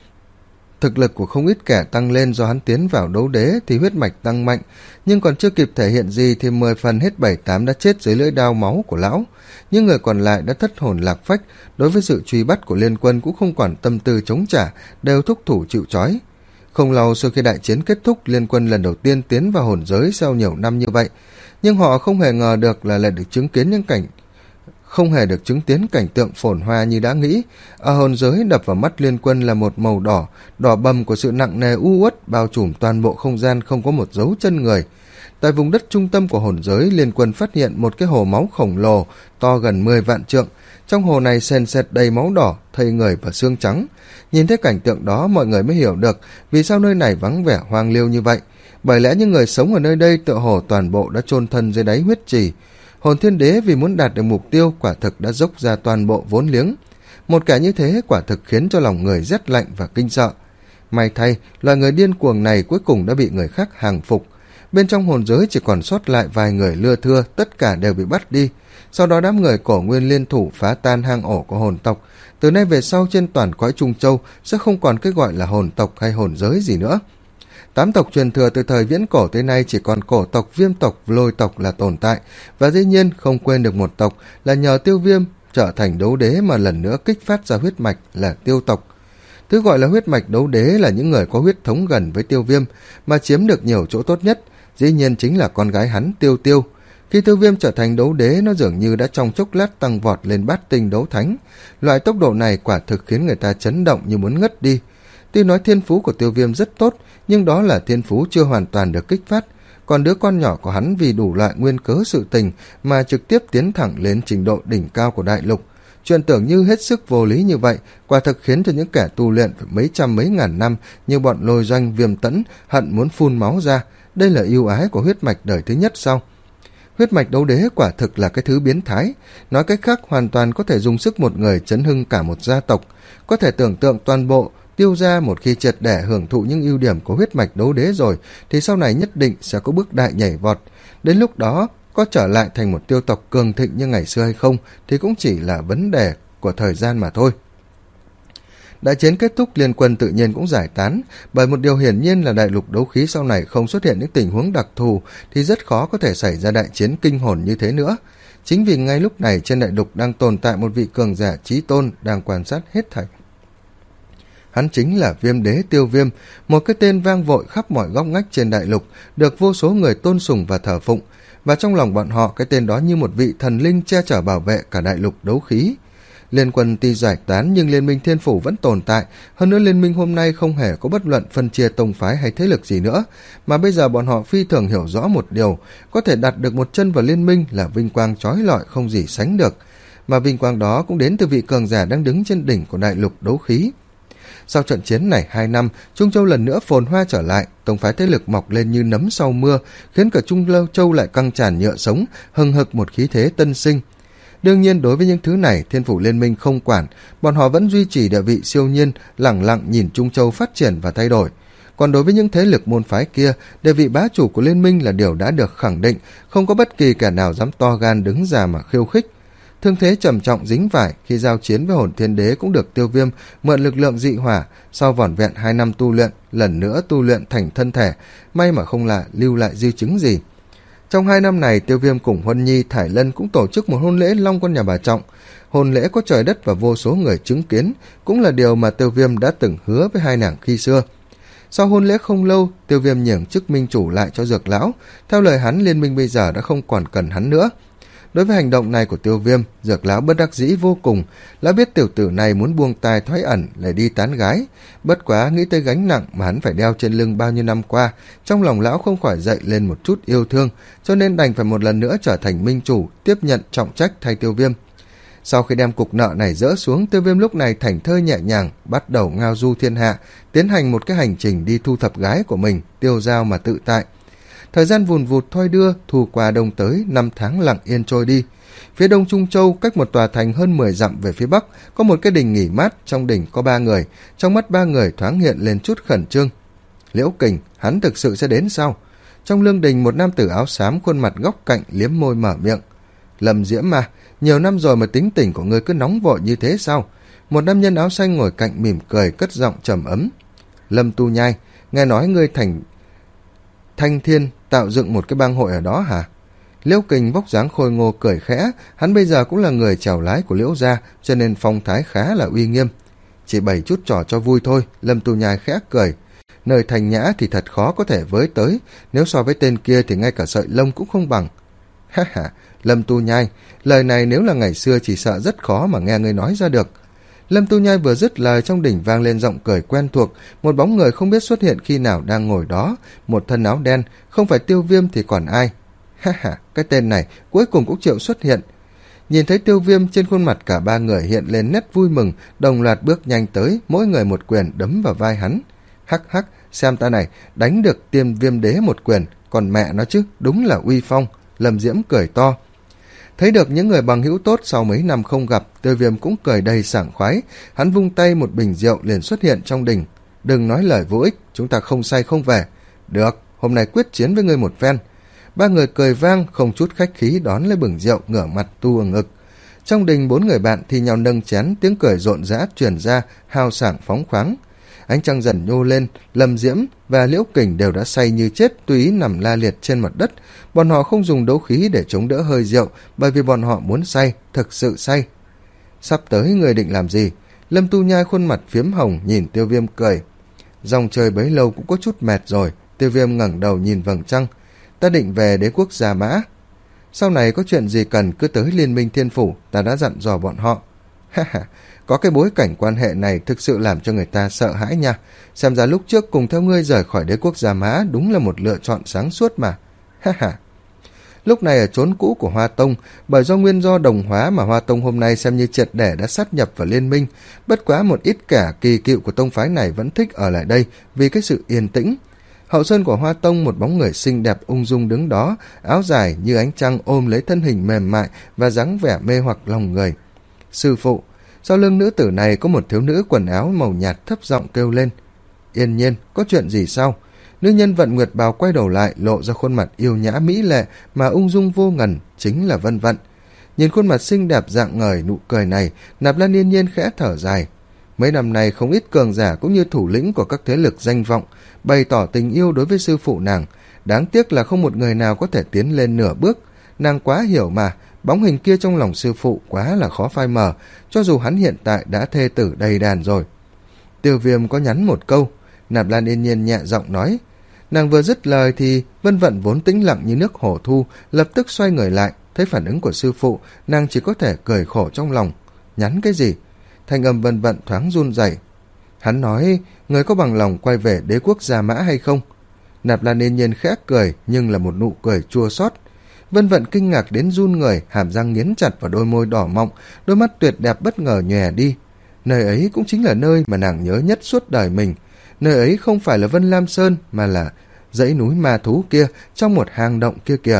[SPEAKER 1] thực lực của không ít kẻ tăng lên do hắn tiến vào đấu đế thì huyết mạch tăng mạnh, nhưng còn chưa kịp thể hiện gì thì mười phần hết bảy tám đã chết dưới lưỡi đao máu của lão. Những người còn lại đã thất hồn lạc phách, đối với sự truy bắt của liên quân cũng không quản tâm tư chống trả, đều thúc thủ chịu trói. Không lâu sau khi đại chiến kết thúc, liên quân lần đầu tiên tiến vào hồn giới sau nhiều năm như vậy, nhưng họ không hề ngờ được là lại được chứng kiến những cảnh không hề được chứng kiến cảnh tượng phồn hoa như đã nghĩ. Ở hồn giới đập vào mắt liên quân là một màu đỏ, đỏ bầm của sự nặng nề u uất bao trùm toàn bộ không gian, không có một dấu chân người. Tại vùng đất trung tâm của hồn giới, liên quân phát hiện một cái hồ máu khổng lồ to gần mười vạn trượng. Trong hồ này sền sệt đầy máu đỏ, thây người và xương trắng. Nhìn thấy cảnh tượng đó, mọi người mới hiểu được vì sao nơi này vắng vẻ hoang liêu như vậy. Bởi lẽ những người sống ở nơi đây tựa hồ toàn bộ đã chôn thân dưới đáy huyết trì. Hồn thiên đế vì muốn đạt được mục tiêu quả thực đã dốc ra toàn bộ vốn liếng. Một kẻ như thế quả thực khiến cho lòng người rét lạnh và kinh sợ. May thay, loài người điên cuồng này cuối cùng đã bị người khác hàng phục. Bên trong hồn giới chỉ còn sót lại vài người lưa thưa, tất cả đều bị bắt đi. Sau đó đám người cổ nguyên liên thủ phá tan hang ổ của hồn tộc. Từ nay về sau trên toàn cõi Trung Châu sẽ không còn cái gọi là hồn tộc hay hồn giới gì nữa. Tám tộc truyền thừa từ thời viễn cổ tới nay chỉ còn cổ tộc, viêm tộc, lôi tộc là tồn tại, và dĩ nhiên không quên được một tộc là nhờ Tiêu Viêm trở thành đấu đế mà lần nữa kích phát ra huyết mạch là Tiêu tộc. Thứ gọi là huyết mạch đấu đế là những người có huyết thống gần với Tiêu Viêm mà chiếm được nhiều chỗ tốt nhất, dĩ nhiên chính là con gái hắn Tiêu Tiêu. Khi Tiêu Viêm trở thành đấu đế, nó dường như đã trong chốc lát tăng vọt lên bát tinh đấu thánh. Loại tốc độ này quả thực khiến người ta chấn động như muốn ngất đi. Tuy nói thiên phú của Tiêu Viêm rất tốt, nhưng đó là thiên phú chưa hoàn toàn được kích phát, còn đứa con nhỏ của hắn vì đủ loại nguyên cớ sự tình mà trực tiếp tiến thẳng lên trình độ đỉnh cao của đại lục. Chuyện tưởng như hết sức vô lý như vậy, quả thực khiến cho những kẻ tu luyện phải mấy trăm mấy ngàn năm như bọn Lôi Doanh, Viêm Tẫn hận muốn phun máu ra. Đây là ưu ái của huyết mạch đời thứ nhất sao? Huyết mạch đấu đế quả thực là cái thứ biến thái, nói cách khác hoàn toàn có thể dùng sức một người chấn hưng cả một gia tộc. Có thể tưởng tượng toàn bộ Tiêu gia một khi triệt để hưởng thụ những ưu điểm của huyết mạch đấu đế rồi thì sau này nhất định sẽ có bước đại nhảy vọt. Đến lúc đó có trở lại thành một tiêu tộc cường thịnh như ngày xưa hay không thì cũng chỉ là vấn đề của thời gian mà thôi. Đại chiến kết thúc, liên quân tự nhiên cũng giải tán, bởi một điều hiển nhiên là đại lục đấu khí sau này không xuất hiện những tình huống đặc thù thì rất khó có thể xảy ra đại chiến kinh hồn như thế nữa. Chính vì ngay lúc này trên đại lục đang tồn tại một vị cường giả chí tôn đang quan sát hết thảy. Hắn chính là Viêm Đế Tiêu Viêm, một cái tên vang vội khắp mọi góc ngách trên đại lục, được vô số người tôn sùng và thờ phụng, và trong lòng bọn họ cái tên đó như một vị thần linh che chở bảo vệ cả đại lục đấu khí. Liên quân tuy giải tán nhưng liên minh thiên phủ vẫn tồn tại, hơn nữa liên minh hôm nay không hề có bất luận phân chia tông phái hay thế lực gì nữa, mà bây giờ bọn họ phi thường hiểu rõ một điều, có thể đặt được một chân vào liên minh là vinh quang chói lọi không gì sánh được, mà vinh quang đó cũng đến từ vị cường giả đang đứng trên đỉnh của đại lục đấu khí. Sau trận chiến này hai năm, Trung Châu lần nữa phồn hoa trở lại, tông phái thế lực mọc lên như nấm sau mưa, khiến cả Trung Châu lại căng tràn nhựa sống, hừng hực một khí thế tân sinh. Đương nhiên đối với những thứ này, Thiên phủ liên minh không quản, bọn họ vẫn duy trì địa vị siêu nhiên, lẳng lặng nhìn Trung Châu phát triển và thay đổi. Còn đối với những thế lực môn phái kia, địa vị bá chủ của liên minh là điều đã được khẳng định, không có bất kỳ kẻ nào dám to gan đứng ra mà khiêu khích. Thương thế trầm trọng dính vải khi giao chiến với hồn thiên đế cũng được Tiêu Viêm mượn lực lượng dị hỏa, sau vỏn vẹn hai năm tu luyện, lần nữa tu luyện thành thân thể, may mà không là lưu lại di chứng gì. Trong hai năm này, Tiêu Viêm cùng Huân Nhi, Thải Lân cũng tổ chức một hôn lễ long con nhà bà Trọng. Hôn lễ có trời đất và vô số người chứng kiến, cũng là điều mà Tiêu Viêm đã từng hứa với hai nàng khi xưa. Sau hôn lễ không lâu, Tiêu Viêm nhường chức minh chủ lại cho Dược lão. Theo lời hắn, liên minh bây giờ đã không còn cần hắn nữa. Đối với hành động này của Tiêu Viêm, Dược lão bất đắc dĩ vô cùng. Lão biết tiểu tử này muốn buông tài thoái ẩn để đi tán gái, bất quá nghĩ tới gánh nặng mà hắn phải đeo trên lưng bao nhiêu năm qua, trong lòng lão không khỏi dậy lên một chút yêu thương, cho nên đành phải một lần nữa trở thành minh chủ, tiếp nhận trọng trách thay Tiêu Viêm. Sau khi đem cục nợ này dỡ xuống, Tiêu Viêm lúc này thảnh thơi nhẹ nhàng, bắt đầu ngao du thiên hạ, tiến hành một cái hành trình đi thu thập gái của mình, tiêu dao mà tự tại. Thời gian vùn vụt thoi đưa, thu qua đông tới, năm tháng lặng yên trôi đi. Phía đông Trung Châu, cách một tòa thành hơn mười dặm về phía bắc, có một cái đình nghỉ mát, trong đình có ba người. Trong mắt ba người thoáng hiện lên chút khẩn trương. Liễu Kình, hắn thực sự sẽ đến sao? Trong lương đình, một nam tử áo xám khuôn mặt góc cạnh liếm môi mở miệng. Lâm Diễm mà, nhiều năm rồi mà tính tình của ngươi cứ nóng vội như thế sao? Một nam nhân áo xanh ngồi cạnh mỉm cười, cất giọng trầm ấm. Lâm Tu Nhai, nghe nói ngươi thành Thanh Thiên tạo dựng một cái bang hội ở đó hả? Liễu Kình vóc dáng khôi ngô cười khẽ, hắn bây giờ cũng là người chèo lái của Liễu gia, cho nên phong thái khá là uy nghiêm. Chỉ bày chút trò cho vui thôi. Lâm Tu Nhai khẽ cười. Nơi thành nhã thì thật khó có thể với tới, nếu so với tên kia thì ngay cả sợi lông cũng không bằng. Ha ha, Lâm Tu Nhai, lời này nếu là ngày xưa chỉ sợ rất khó mà nghe ngươi nói ra được. Lâm Tu Nhai vừa dứt lời, trong đỉnh vang lên giọng cười quen thuộc, một bóng người không biết xuất hiện khi nào đang ngồi đó, một thân áo đen, không phải Tiêu Viêm thì còn ai. Ha ha, cái tên này cuối cùng cũng chịu xuất hiện. Nhìn thấy Tiêu Viêm, trên khuôn mặt cả ba người hiện lên nét vui mừng, đồng loạt bước nhanh tới, mỗi người một quyền đấm vào vai hắn. Hắc hắc, xem ta này, đánh được Tiêm Viêm đế một quyền, còn mẹ nó chứ, đúng là uy phong. Lâm Diễm cười to. Thấy được những người bằng hữu tốt sau mấy năm không gặp, Tiêu Viêm cũng cười đầy sảng khoái. Hắn vung tay, một bình rượu liền xuất hiện trong đình. Đừng nói lời vô ích, chúng ta không say không về. Được, hôm nay quyết chiến với ngươi một phen. Ba người cười vang, không chút khách khí đón lấy bừng rượu, ngửa mặt tu ở ngực. Trong đình, bốn người bạn thi nhau nâng chén, tiếng cười rộn rã truyền ra, hào sảng phóng khoáng. Ánh trăng dần nhô lên, Lâm Diễm và Liễu Kình đều đã say như chết, tùy ý nằm la liệt trên mặt đất. Bọn họ không dùng đấu khí để chống đỡ hơi rượu, bởi vì bọn họ muốn say, thực sự say. Sắp tới người định làm gì? Lâm Tu Nhai khuôn mặt phiếm hồng nhìn Tiêu Viêm cười. Dòng trời bấy lâu cũng có chút mệt rồi. Tiêu Viêm ngẩng đầu nhìn vầng trăng. Ta định về đế quốc Gia Mã. Sau này có chuyện gì cần cứ tới Liên minh Thiên Phủ, ta đã dặn dò bọn họ. Ha ha, có cái bối cảnh quan hệ này thực sự làm cho người ta sợ hãi nha. Xem ra lúc trước cùng theo ngươi rời khỏi đế quốc Gia Mã đúng là một lựa chọn sáng suốt mà. Ha ha. Lúc này ở chốn cũ của Hoa Tông, bởi do nguyên do đồng hóa mà Hoa Tông hôm nay xem như triệt để đã sát nhập vào liên minh, bất quá một ít cả kỳ cựu của tông phái này vẫn thích ở lại đây vì cái sự yên tĩnh. Hậu sơn của Hoa Tông, một bóng người xinh đẹp ung dung đứng đó, áo dài như ánh trăng ôm lấy thân hình mềm mại và dáng vẻ mê hoặc lòng người. Sư phụ. Sau lưng nữ tử này có một thiếu nữ quần áo màu nhạt thấp giọng kêu lên. Yên Nhiên, có chuyện gì sao? Nữ nhân Vận Nguyệt Bào quay đầu lại, lộ ra khuôn mặt yêu nhã mỹ lệ mà ung dung vô ngần, chính là Vân Vận. Nhìn khuôn mặt xinh đẹp rạng ngời nụ cười này, Nạp Lan Yên Nhiên khẽ thở dài. Mấy năm nay không ít cường giả cũng như thủ lĩnh của các thế lực danh vọng bày tỏ tình yêu đối với sư phụ nàng, đáng tiếc là không một người nào có thể tiến lên nửa bước. Nàng quá hiểu mà, bóng hình kia trong lòng sư phụ quá là khó phai mờ, cho dù hắn hiện tại đã thê tử đầy đàn rồi. Tiêu Viêm có nhắn một câu. Nạp Lan Yên Nhiên nhẹ giọng nói. Nàng vừa dứt lời thì Vân Vận vốn tĩnh lặng như nước hồ thu, lập tức xoay người lại. Thấy phản ứng của sư phụ, nàng chỉ có thể cười khổ trong lòng. Nhắn cái gì? Thanh âm Vân Vận thoáng run rẩy. Hắn nói, người có bằng lòng quay về đế quốc Gia Mã hay không? Nạp Lan Yên Nhiên khẽ cười, nhưng là một nụ cười chua xót. Vân Vận kinh ngạc đến run người, hàm răng nghiến chặt vào đôi môi đỏ mọng, đôi mắt tuyệt đẹp bất ngờ nhòe đi. Nơi ấy cũng chính là nơi mà nàng nhớ nhất suốt đời mình. Nơi ấy không phải là Vân Lam Sơn, mà là dãy núi ma thú kia, trong một hang động kia kìa.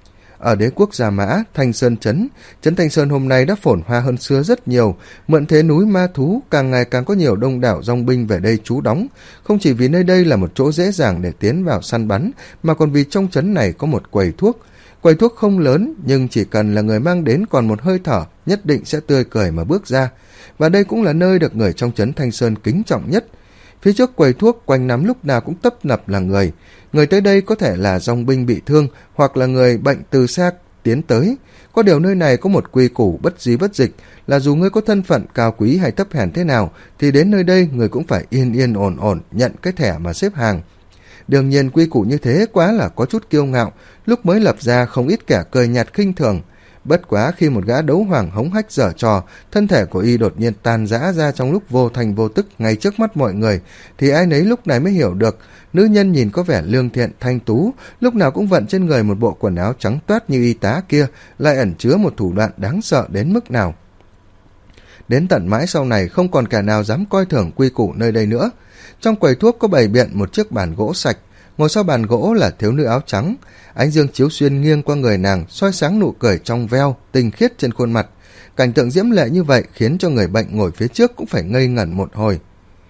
[SPEAKER 1] Ở đế quốc Gia Mã, Thanh Sơn Trấn, Trấn Thanh Sơn hôm nay đã phồn hoa hơn xưa rất nhiều, mượn thế núi ma thú càng ngày càng có nhiều đông đảo dòng binh về đây trú đóng, không chỉ vì nơi đây là một chỗ dễ dàng để tiến vào săn bắn, mà còn vì trong trấn này có một quầy thuốc. Quầy thuốc không lớn, nhưng chỉ cần là người mang đến còn một hơi thở, nhất định sẽ tươi cười mà bước ra, và đây cũng là nơi được người trong trấn Thanh Sơn kính trọng nhất. Phía trước quầy thuốc quanh năm lúc nào cũng tấp nập là người. Người tới đây có thể là dòng binh bị thương, hoặc là người bệnh từ xa tiến tới. Có điều nơi này có một quy củ bất di bất dịch, là dù ngươi có thân phận cao quý hay thấp hèn thế nào, thì đến nơi đây người cũng phải yên yên ổn ổn nhận cái thẻ mà xếp hàng. Đương nhiên quy củ như thế quá là có chút kiêu ngạo, lúc mới lập ra không ít kẻ cười nhạt khinh thường. Bất quá khi một gã đấu hoàng hống hách giở trò, thân thể của y đột nhiên tan rã ra trong lúc vô thành vô tức ngay trước mắt mọi người, thì ai nấy lúc này mới hiểu được, nữ nhân nhìn có vẻ lương thiện thanh tú, lúc nào cũng vận trên người một bộ quần áo trắng toát như y tá kia, lại ẩn chứa một thủ đoạn đáng sợ đến mức nào. Đến tận mãi sau này không còn kẻ nào dám coi thường quy củ nơi đây nữa. Trong quầy thuốc có bày biện một chiếc bàn gỗ sạch, Ngồi sau bàn gỗ là thiếu nữ áo trắng, ánh dương chiếu xuyên nghiêng qua người nàng, soi sáng nụ cười trong veo tinh khiết trên khuôn mặt. Cảnh tượng diễm lệ như vậy khiến cho người bệnh ngồi phía trước cũng phải ngây ngẩn một hồi.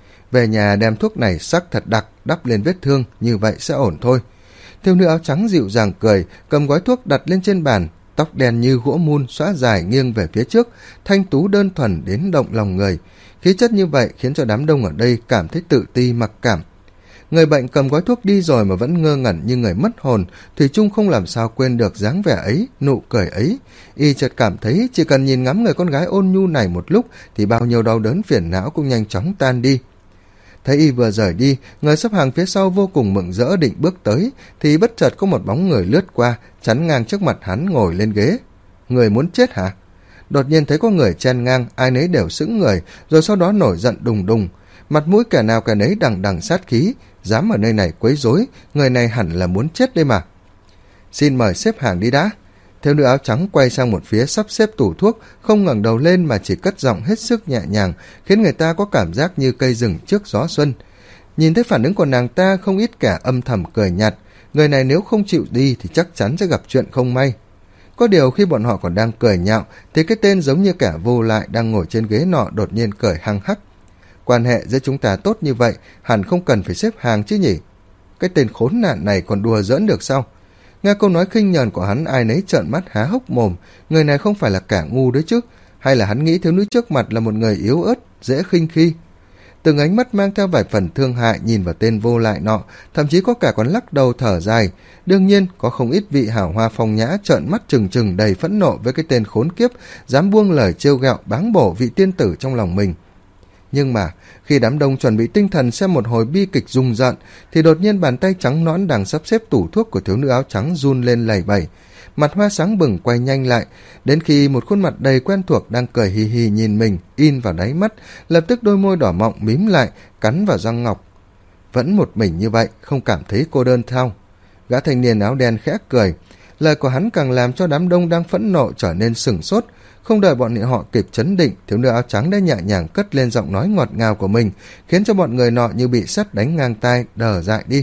[SPEAKER 1] Về nhà đem thuốc này sắc thật đặc đắp lên vết thương, như vậy sẽ ổn thôi. Thiếu nữ áo trắng dịu dàng cười, cầm gói thuốc đặt lên trên bàn, tóc đen như gỗ mun xõa dài nghiêng về phía trước, thanh tú đơn thuần đến động lòng người. Khí chất như vậy khiến cho đám đông ở đây cảm thấy tự ti mặc cảm. Người bệnh cầm gói thuốc đi rồi mà vẫn ngơ ngẩn như người mất hồn, thủy chung không làm sao quên được dáng vẻ ấy, nụ cười ấy. Y chợt cảm thấy chỉ cần nhìn ngắm người con gái ôn nhu này một lúc thì bao nhiêu đau đớn phiền não cũng nhanh chóng tan đi. Thấy y vừa rời đi, người xếp hàng phía sau vô cùng mừng rỡ định bước tới, thì bất chợt có một bóng người lướt qua, chắn ngang trước mặt hắn ngồi lên ghế. Người muốn chết hả? Đột nhiên thấy có người chen ngang, ai nấy đều sững người, rồi sau đó nổi giận đùng đùng. Mặt mũi kẻ nào kẻ nấy đằng đằng sát khí, dám ở nơi này quấy rối, người này hẳn là muốn chết đây mà. Xin mời xếp hàng đi đã. Thiếu nữ áo trắng quay sang một phía sắp xếp tủ thuốc, không ngẩng đầu lên mà chỉ cất giọng hết sức nhẹ nhàng, khiến người ta có cảm giác như cây rừng trước gió xuân. Nhìn thấy phản ứng của nàng ta, không ít kẻ âm thầm cười nhạt, người này nếu không chịu đi thì chắc chắn sẽ gặp chuyện không may. Có điều khi bọn họ còn đang cười nhạo thì cái tên giống như kẻ vô lại đang ngồi trên ghế nọ đột nhiên cười hăng hắc. Quan hệ giữa chúng ta tốt như vậy, hẳn không cần phải xếp hàng chứ nhỉ? Cái tên khốn nạn này còn đùa giỡn được sao? Nghe câu nói khinh nhờn của hắn, ai nấy trợn mắt há hốc mồm. Người này không phải là kẻ ngu đấy chứ? Hay là hắn nghĩ thiếu nữ trước mặt là một người yếu ớt, dễ khinh khi? Từng ánh mắt mang theo vài phần thương hại nhìn vào tên vô lại nọ, thậm chí có cả còn lắc đầu thở dài. Đương nhiên có không ít vị hảo hoa phong nhã trợn mắt trừng trừng đầy phẫn nộ với cái tên khốn kiếp dám buông lời trêu ghẹo báng bổ vị tiên tử trong lòng mình. Nhưng mà khi đám đông chuẩn bị tinh thần xem một hồi bi kịch rùng rợn thì đột nhiên bàn tay trắng nõn đang sắp xếp tủ thuốc của thiếu nữ áo trắng run lên lẩy bẩy, mặt hoa sáng bừng quay nhanh lại, đến khi một khuôn mặt đầy quen thuộc đang cười hì hì nhìn mình in vào đáy mắt, lập tức đôi môi đỏ mọng mím lại, cắn vào răng ngọc. Vẫn một mình như vậy, không cảm thấy cô đơn sao? Gã thanh niên áo đen khẽ cười, lời của hắn càng làm cho đám đông đang phẫn nộ trở nên sửng sốt. Không đợi bọn họ kịp chấn định, thiếu nữ áo trắng đã nhẹ nhàng cất lên giọng nói ngọt ngào của mình, khiến cho bọn người nọ như bị sét đánh ngang tai, đờ dại đi.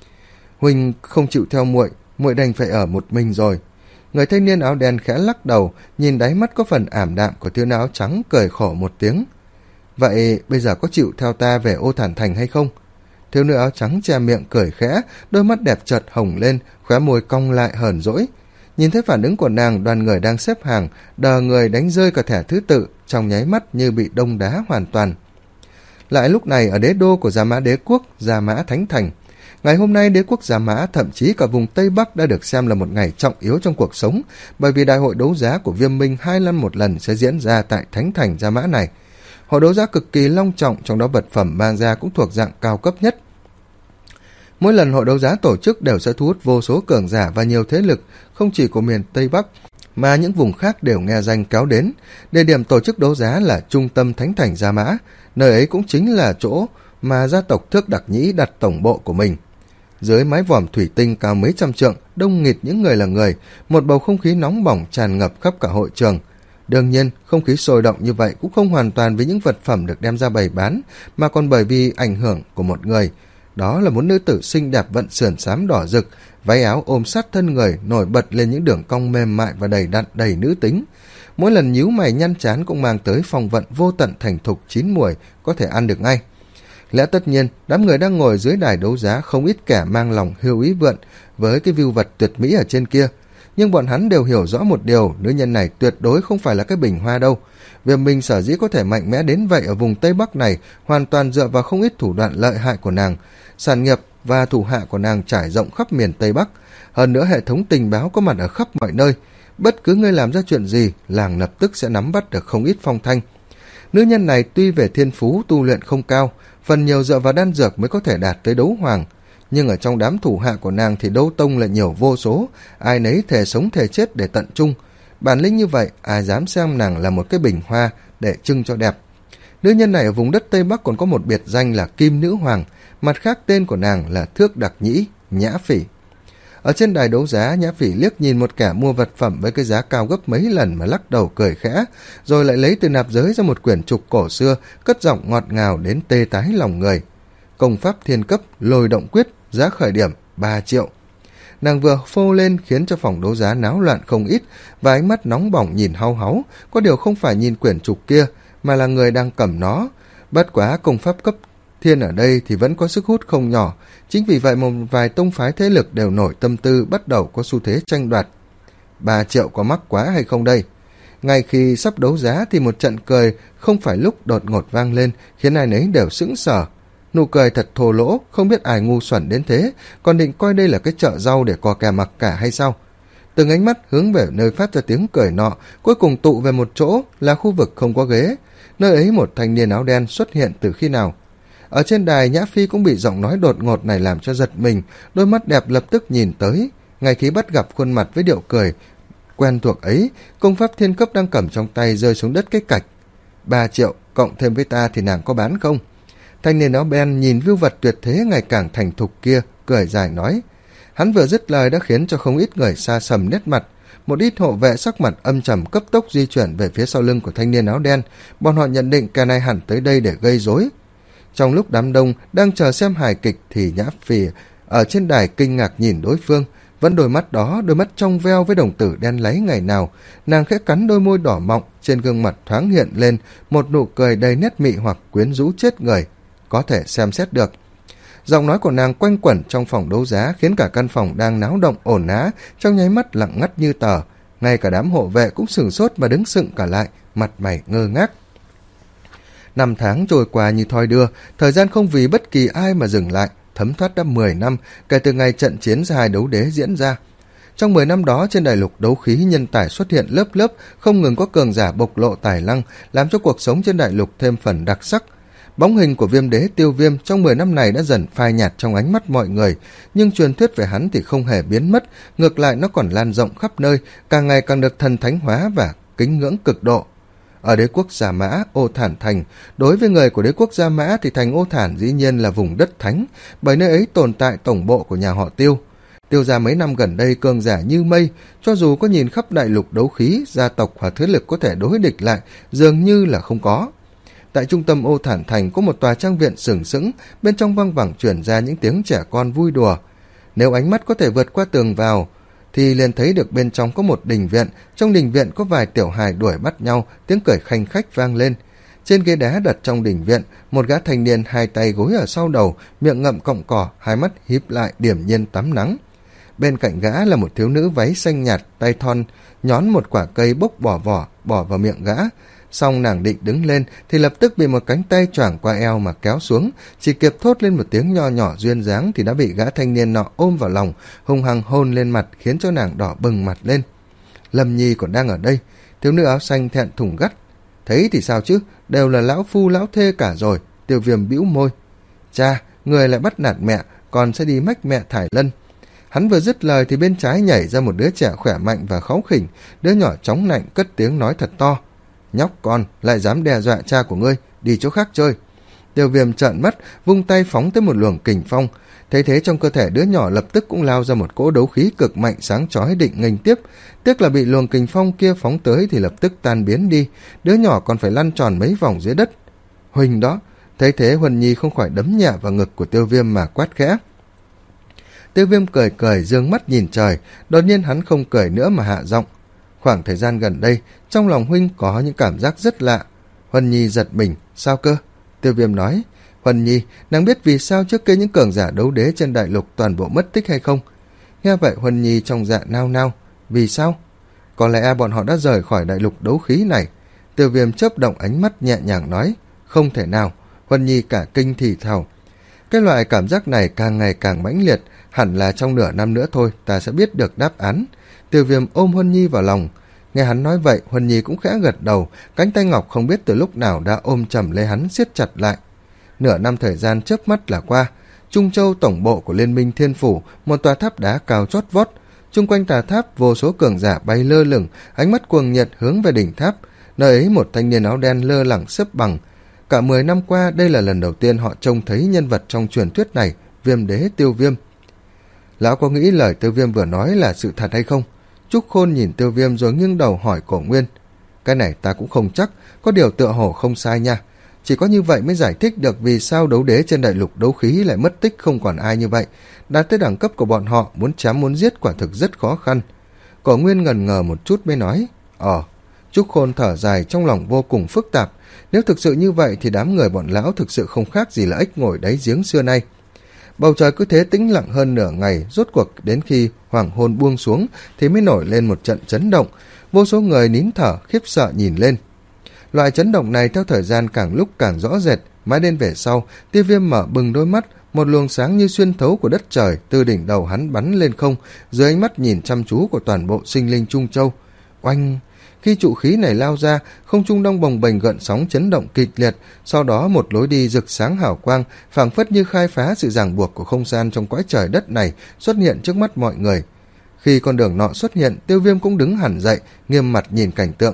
[SPEAKER 1] Huynh không chịu theo muội, muội đành phải ở một mình rồi. Người thanh niên áo đen khẽ lắc đầu, nhìn đáy mắt có phần ảm đạm của thiếu nữ áo trắng, cười khổ một tiếng. Vậy bây giờ có chịu theo ta về Ô Thản Thành hay không? Thiếu nữ áo trắng che miệng cười khẽ, đôi mắt đẹp chợt hồng lên, khóe môi cong lại hờn dỗi. Nhìn thấy phản ứng của nàng, đoàn người đang xếp hàng đờ người đánh rơi cả thẻ thứ tự, trong nháy mắt như bị đông đá hoàn toàn. Lại lúc này ở đế đô của Gia Mã Đế quốc, Gia Mã Thánh Thành, ngày hôm nay đế quốc Gia Mã, thậm chí cả vùng Tây Bắc đã được xem là một ngày trọng yếu trong cuộc sống, bởi vì đại hội đấu giá của Viêm Minh hai năm một lần sẽ diễn ra tại Thánh Thành Gia Mã này. Hội đấu giá cực kỳ long trọng, trong đó vật phẩm mang ra cũng thuộc dạng cao cấp nhất. Mỗi lần hội đấu giá tổ chức đều sẽ thu hút vô số cường giả và nhiều thế lực, không chỉ của miền Tây Bắc, mà những vùng khác đều nghe danh kéo đến. Địa điểm tổ chức đấu giá là trung tâm Thánh Thành Gia Mã, nơi ấy cũng chính là chỗ mà gia tộc Thước Đặc Nhĩ đặt tổng bộ của mình. Dưới mái vòm thủy tinh cao mấy trăm trượng, đông nghịt những người là người, một bầu không khí nóng bỏng tràn ngập khắp cả hội trường. Đương nhiên, không khí sôi động như vậy cũng không hoàn toàn với những vật phẩm được đem ra bày bán, mà còn bởi vì ảnh hưởng của một người. Đó là một nữ tử xinh đẹp vận sườn xám đỏ rực, váy áo ôm sát thân người, nổi bật lên những đường cong mềm mại và đầy đặn đầy nữ tính. Mỗi lần nhíu mày nhăn trán cũng mang tới phong vận vô tận thành thục chín muồi, có thể ăn được ngay. Lẽ tất nhiên, đám người đang ngồi dưới đài đấu giá không ít kẻ mang lòng hiêu ý vượn với cái view vật tuyệt mỹ ở trên kia. Nhưng bọn hắn đều hiểu rõ một điều, nữ nhân này tuyệt đối không phải là cái bình hoa đâu. Viêm Minh sở dĩ có thể mạnh mẽ đến vậy ở vùng Tây Bắc này hoàn toàn dựa vào không ít thủ đoạn lợi hại của nàng. Sản nghiệp và thủ hạ của nàng trải rộng khắp miền Tây Bắc. Hơn nữa hệ thống tình báo có mặt ở khắp mọi nơi. Bất cứ người làm ra chuyện gì, làng lập tức sẽ nắm bắt được không ít phong thanh. Nữ nhân này tuy về thiên phú tu luyện không cao, phần nhiều dựa vào đan dược mới có thể đạt tới đấu hoàng. Nhưng ở trong đám thủ hạ của nàng thì đấu tông lại nhiều vô số, ai nấy thề sống thề chết để tận trung. Bản lĩnh như vậy, ai dám xem nàng là một cái bình hoa để trưng cho đẹp. Nữ nhân này ở vùng đất Tây Bắc còn có một biệt danh là Kim Nữ Hoàng, mặt khác tên của nàng là Thước Đặc Nhĩ, Nhã Phỉ. Ở trên đài đấu giá, Nhã Phỉ liếc nhìn một kẻ mua vật phẩm với cái giá cao gấp mấy lần mà lắc đầu cười khẽ, rồi lại lấy từ nạp giới ra một quyển trục cổ xưa, cất giọng ngọt ngào đến tê tái lòng người. Công pháp thiên cấp, lôi động quyết, giá khởi điểm ba triệu. Nàng vừa phô lên khiến cho phòng đấu giá náo loạn không ít, và ánh mắt nóng bỏng nhìn hau háu, có điều không phải nhìn quyển trục kia, mà là người đang cầm nó. Bất quá công pháp cấp thiên ở đây thì vẫn có sức hút không nhỏ, chính vì vậy một vài tông phái thế lực đều nổi tâm tư, bắt đầu có xu thế tranh đoạt. Ba triệu có mắc quá hay không đây? Ngay khi sắp đấu giá thì một trận cười không phải lúc đột ngột vang lên, khiến ai nấy đều sững sờ. Nụ cười thật thô lỗ, không biết ai ngu xuẩn đến thế, còn định coi đây là cái chợ rau để co kè mặc cả hay sao? Từng ánh mắt hướng về nơi phát ra tiếng cười nọ, cuối cùng tụ về một chỗ là khu vực không có ghế. Nơi ấy một thanh niên áo đen xuất hiện từ khi nào? Ở trên đài, Nhã Phi cũng bị giọng nói đột ngột này làm cho giật mình, đôi mắt đẹp lập tức nhìn tới. Ngay khi bắt gặp khuôn mặt với điệu cười quen thuộc ấy, công pháp thiên cấp đang cầm trong tay rơi xuống đất cái cạch. Ba triệu, cộng thêm với ta thì nàng có bán không? Thanh niên áo đen nhìn vưu vật tuyệt thế ngày càng thành thục kia, cười dài nói. Hắn vừa dứt lời đã khiến cho không ít người xa sầm nét mặt. Một ít hộ vệ sắc mặt âm trầm cấp tốc di chuyển về phía sau lưng của thanh niên áo đen, bọn họ nhận định kẻ này hẳn tới đây để gây rối. Trong lúc đám đông đang chờ xem hài kịch thì Nhã Phi ở trên đài kinh ngạc nhìn đối phương, vẫn đôi mắt đó, đôi mắt trong veo với đồng tử đen láy ngày nào. Nàng khẽ cắn đôi môi đỏ mọng, trên gương mặt thoáng hiện lên một nụ cười đầy nét mị hoặc quyến rũ chết người, có thể xem xét được. Giọng nói của nàng quanh quẩn trong phòng đấu giá khiến cả căn phòng đang náo động ồn ào trong nháy mắt lặng ngắt như tờ. Ngay cả đám hộ vệ cũng sửng sốt mà đứng sững cả lại, mặt mày ngơ ngác. Năm tháng trôi qua như thoi đưa, thời gian không vì bất kỳ ai mà dừng lại, thấm thoát đã mười năm kể từ ngày trận chiến giữa hai đấu đế diễn ra. Trong mười năm đó, trên đại lục đấu khí nhân tài xuất hiện lớp lớp, không ngừng có cường giả bộc lộ tài năng, làm cho cuộc sống trên đại lục thêm phần đặc sắc. Bóng hình của Viêm Đế Tiêu Viêm trong mười năm này đã dần phai nhạt trong ánh mắt mọi người, nhưng truyền thuyết về hắn thì không hề biến mất, ngược lại nó còn lan rộng khắp nơi, càng ngày càng được thần thánh hóa và kính ngưỡng cực độ. Ở đế quốc Gia Mã, Ô Thản Thành, đối với người của đế quốc Gia Mã thì thành Ô Thản dĩ nhiên là vùng đất thánh, bởi nơi ấy tồn tại tổng bộ của nhà họ Tiêu. Tiêu gia mấy năm gần đây cường giả như mây, cho dù có nhìn khắp đại lục đấu khí, gia tộc hoặc thế lực có thể đối địch lại, dường như là không có. Tại trung tâm Ô Thản Thành có một tòa trang viện sừng sững, bên trong văng vẳng truyền ra những tiếng trẻ con vui đùa. Nếu ánh mắt có thể vượt qua tường vào, thì liền thấy được bên trong có một đình viện, trong đình viện có vài tiểu hài đuổi bắt nhau, tiếng cười khanh khách vang lên. Trên ghế đá đặt trong đình viện, một gã thanh niên hai tay gối ở sau đầu, miệng ngậm cọng cỏ, hai mắt híp lại điềm nhiên tắm nắng. Bên cạnh gã là một thiếu nữ váy xanh nhạt, tay thon, nhón một quả cây bốc bỏ vỏ, bỏ vào miệng gã. Xong nàng định đứng lên thì lập tức bị một cánh tay choàng qua eo mà kéo xuống, chỉ kịp thốt lên một tiếng nho nhỏ duyên dáng thì đã bị gã thanh niên nọ ôm vào lòng, hung hăng hôn lên mặt khiến cho nàng đỏ bừng mặt lên. Lâm Nhi còn đang ở đây, thiếu nữ áo xanh thẹn thùng gắt. Thấy thì sao chứ, đều là lão phu lão thê cả rồi. Tiêu Viêm bĩu môi. Cha, người lại bắt nạt mẹ, còn sẽ đi mách mẹ thải lân. Hắn vừa dứt lời thì bên trái nhảy ra một đứa trẻ khỏe mạnh và kháu khỉnh, đứa nhỏ chóng nạnh cất tiếng nói thật to. Nhóc con, lại dám đe dọa cha của ngươi, đi chỗ khác chơi. Tiêu Viêm trợn mắt, vung tay phóng tới một luồng kình phong. Thấy thế trong cơ thể đứa nhỏ lập tức cũng lao ra một cỗ đấu khí cực mạnh sáng chói định nghênh tiếp. Tiếc là bị luồng kình phong kia phóng tới thì lập tức tan biến đi, đứa nhỏ còn phải lăn tròn mấy vòng dưới đất. Huỳnh đó! Thấy thế Huân Nhi không khỏi đấm nhẹ vào ngực của Tiêu Viêm mà quát khẽ. Tiêu Viêm cười cười dương mắt nhìn trời, đột nhiên hắn không cười nữa mà hạ giọng. Khoảng thời gian gần đây, trong lòng huynh có những cảm giác rất lạ. Huân Nhi giật mình, sao cơ? Tiêu Viêm nói, Huân Nhi, nàng biết vì sao trước kia những cường giả đấu đế trên đại lục toàn bộ mất tích hay không? Nghe vậy Huân Nhi trong dạ nao nao, vì sao? Có lẽ bọn họ đã rời khỏi đại lục đấu khí này. Tiêu Viêm chớp động ánh mắt nhẹ nhàng nói, không thể nào. Huân Nhi cả kinh thì thào. Cái loại cảm giác này càng ngày càng mãnh liệt, hẳn là trong nửa năm nữa thôi ta sẽ biết được đáp án. Tiêu Viêm ôm Huân Nhi vào lòng. Nghe hắn nói vậy, Huân Nhi cũng khẽ gật đầu, cánh tay ngọc không biết từ lúc nào đã ôm chầm lấy hắn siết chặt lại. Nửa năm thời gian chớp mắt là qua. Trung Châu tổng bộ của Liên minh Thiên Phủ, một tòa tháp đá cao chót vót. Chung quanh tòa tháp vô số cường giả bay lơ lửng, ánh mắt cuồng nhiệt hướng về đỉnh tháp. Nơi ấy một thanh niên áo đen lơ lửng xếp bằng. Cả mười năm qua, đây là lần đầu tiên họ trông thấy nhân vật trong truyền thuyết này, Viêm Đế Tiêu Viêm. Lão có nghĩ lời Tiêu Viêm vừa nói là sự thật hay không? Trúc Khôn nhìn Tiêu Viêm rồi nghiêng đầu hỏi Cổ Nguyên. Cái này ta cũng không chắc, có điều tựa hồ không sai nha. Chỉ có như vậy mới giải thích được vì sao đấu đế trên đại lục đấu khí lại mất tích không còn ai như vậy. Đạt tới đẳng cấp của bọn họ, muốn chém muốn giết quả thực rất khó khăn. Cổ Nguyên ngần ngờ một chút mới nói, Ờ, Trúc Khôn thở dài, trong lòng vô cùng phức tạp. Nếu thực sự như vậy thì đám người bọn lão thực sự không khác gì là ếch ngồi đáy giếng xưa nay. Bầu trời cứ thế tĩnh lặng hơn nửa ngày, rốt cuộc đến khi hoàng hôn buông xuống thì mới nổi lên một trận chấn động. Vô số người nín thở, khiếp sợ nhìn lên. Loại chấn động này theo thời gian càng lúc càng rõ rệt, mãi đến về sau, Tiêu Viêm mở bừng đôi mắt, một luồng sáng như xuyên thấu của đất trời từ đỉnh đầu hắn bắn lên không, dưới ánh mắt nhìn chăm chú của toàn bộ sinh linh Trung Châu. Oanh! Khi trụ khí này lao ra, không trung đông bồng bềnh gợn sóng chấn động kịch liệt, sau đó một lối đi rực sáng hào quang, phảng phất như khai phá sự ràng buộc của không gian trong cõi trời đất này, xuất hiện trước mắt mọi người. Khi con đường nọ xuất hiện, Tiêu Viêm cũng đứng hẳn dậy, nghiêm mặt nhìn cảnh tượng.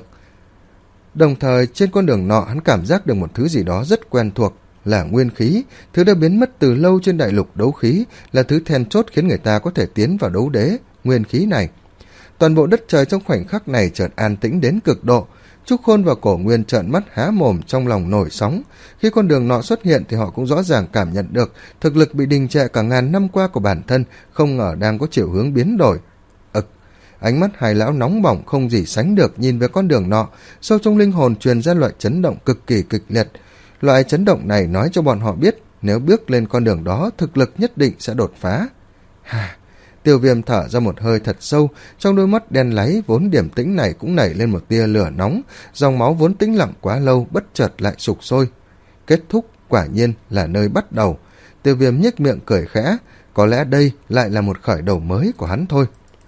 [SPEAKER 1] Đồng thời, trên con đường nọ hắn cảm giác được một thứ gì đó rất quen thuộc, là nguyên khí, thứ đã biến mất từ lâu trên đại lục đấu khí, là thứ then chốt khiến người ta có thể tiến vào đấu đế, nguyên khí này. Toàn bộ đất trời trong khoảnh khắc này chợt an tĩnh đến cực độ. Trúc Khôn và Cổ Nguyên trợn mắt há mồm, trong lòng nổi sóng. Khi con đường nọ xuất hiện thì họ cũng rõ ràng cảm nhận được thực lực bị đình trệ cả ngàn năm qua của bản thân không ngờ đang có chiều hướng biến đổi. Ực, ánh mắt hai lão nóng bỏng không gì sánh được nhìn về con đường nọ, sâu trong linh hồn truyền ra loại chấn động cực kỳ kịch liệt. Loại chấn động này nói cho bọn họ biết nếu bước lên con đường đó thực lực nhất định sẽ đột phá. Hà... Tiêu Viêm thở ra một hơi thật sâu, trong đôi mắt đen láy vốn điềm tĩnh này cũng nảy lên một tia lửa nóng, dòng máu vốn tĩnh lặng quá lâu bất chợt lại sục sôi. Kết thúc quả nhiên là nơi bắt đầu. Tiêu Viêm nhếch miệng cười khẽ, có lẽ đây lại là một khởi đầu mới của hắn thôi.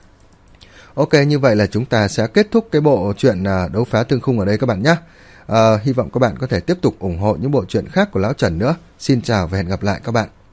[SPEAKER 1] Ok, như vậy là chúng ta sẽ kết thúc cái bộ truyện đấu phá thương khung ở đây các bạn nhé. À, hy vọng các bạn có thể tiếp tục ủng hộ những bộ truyện khác của Lão Trần nữa. Xin chào và hẹn gặp lại các bạn.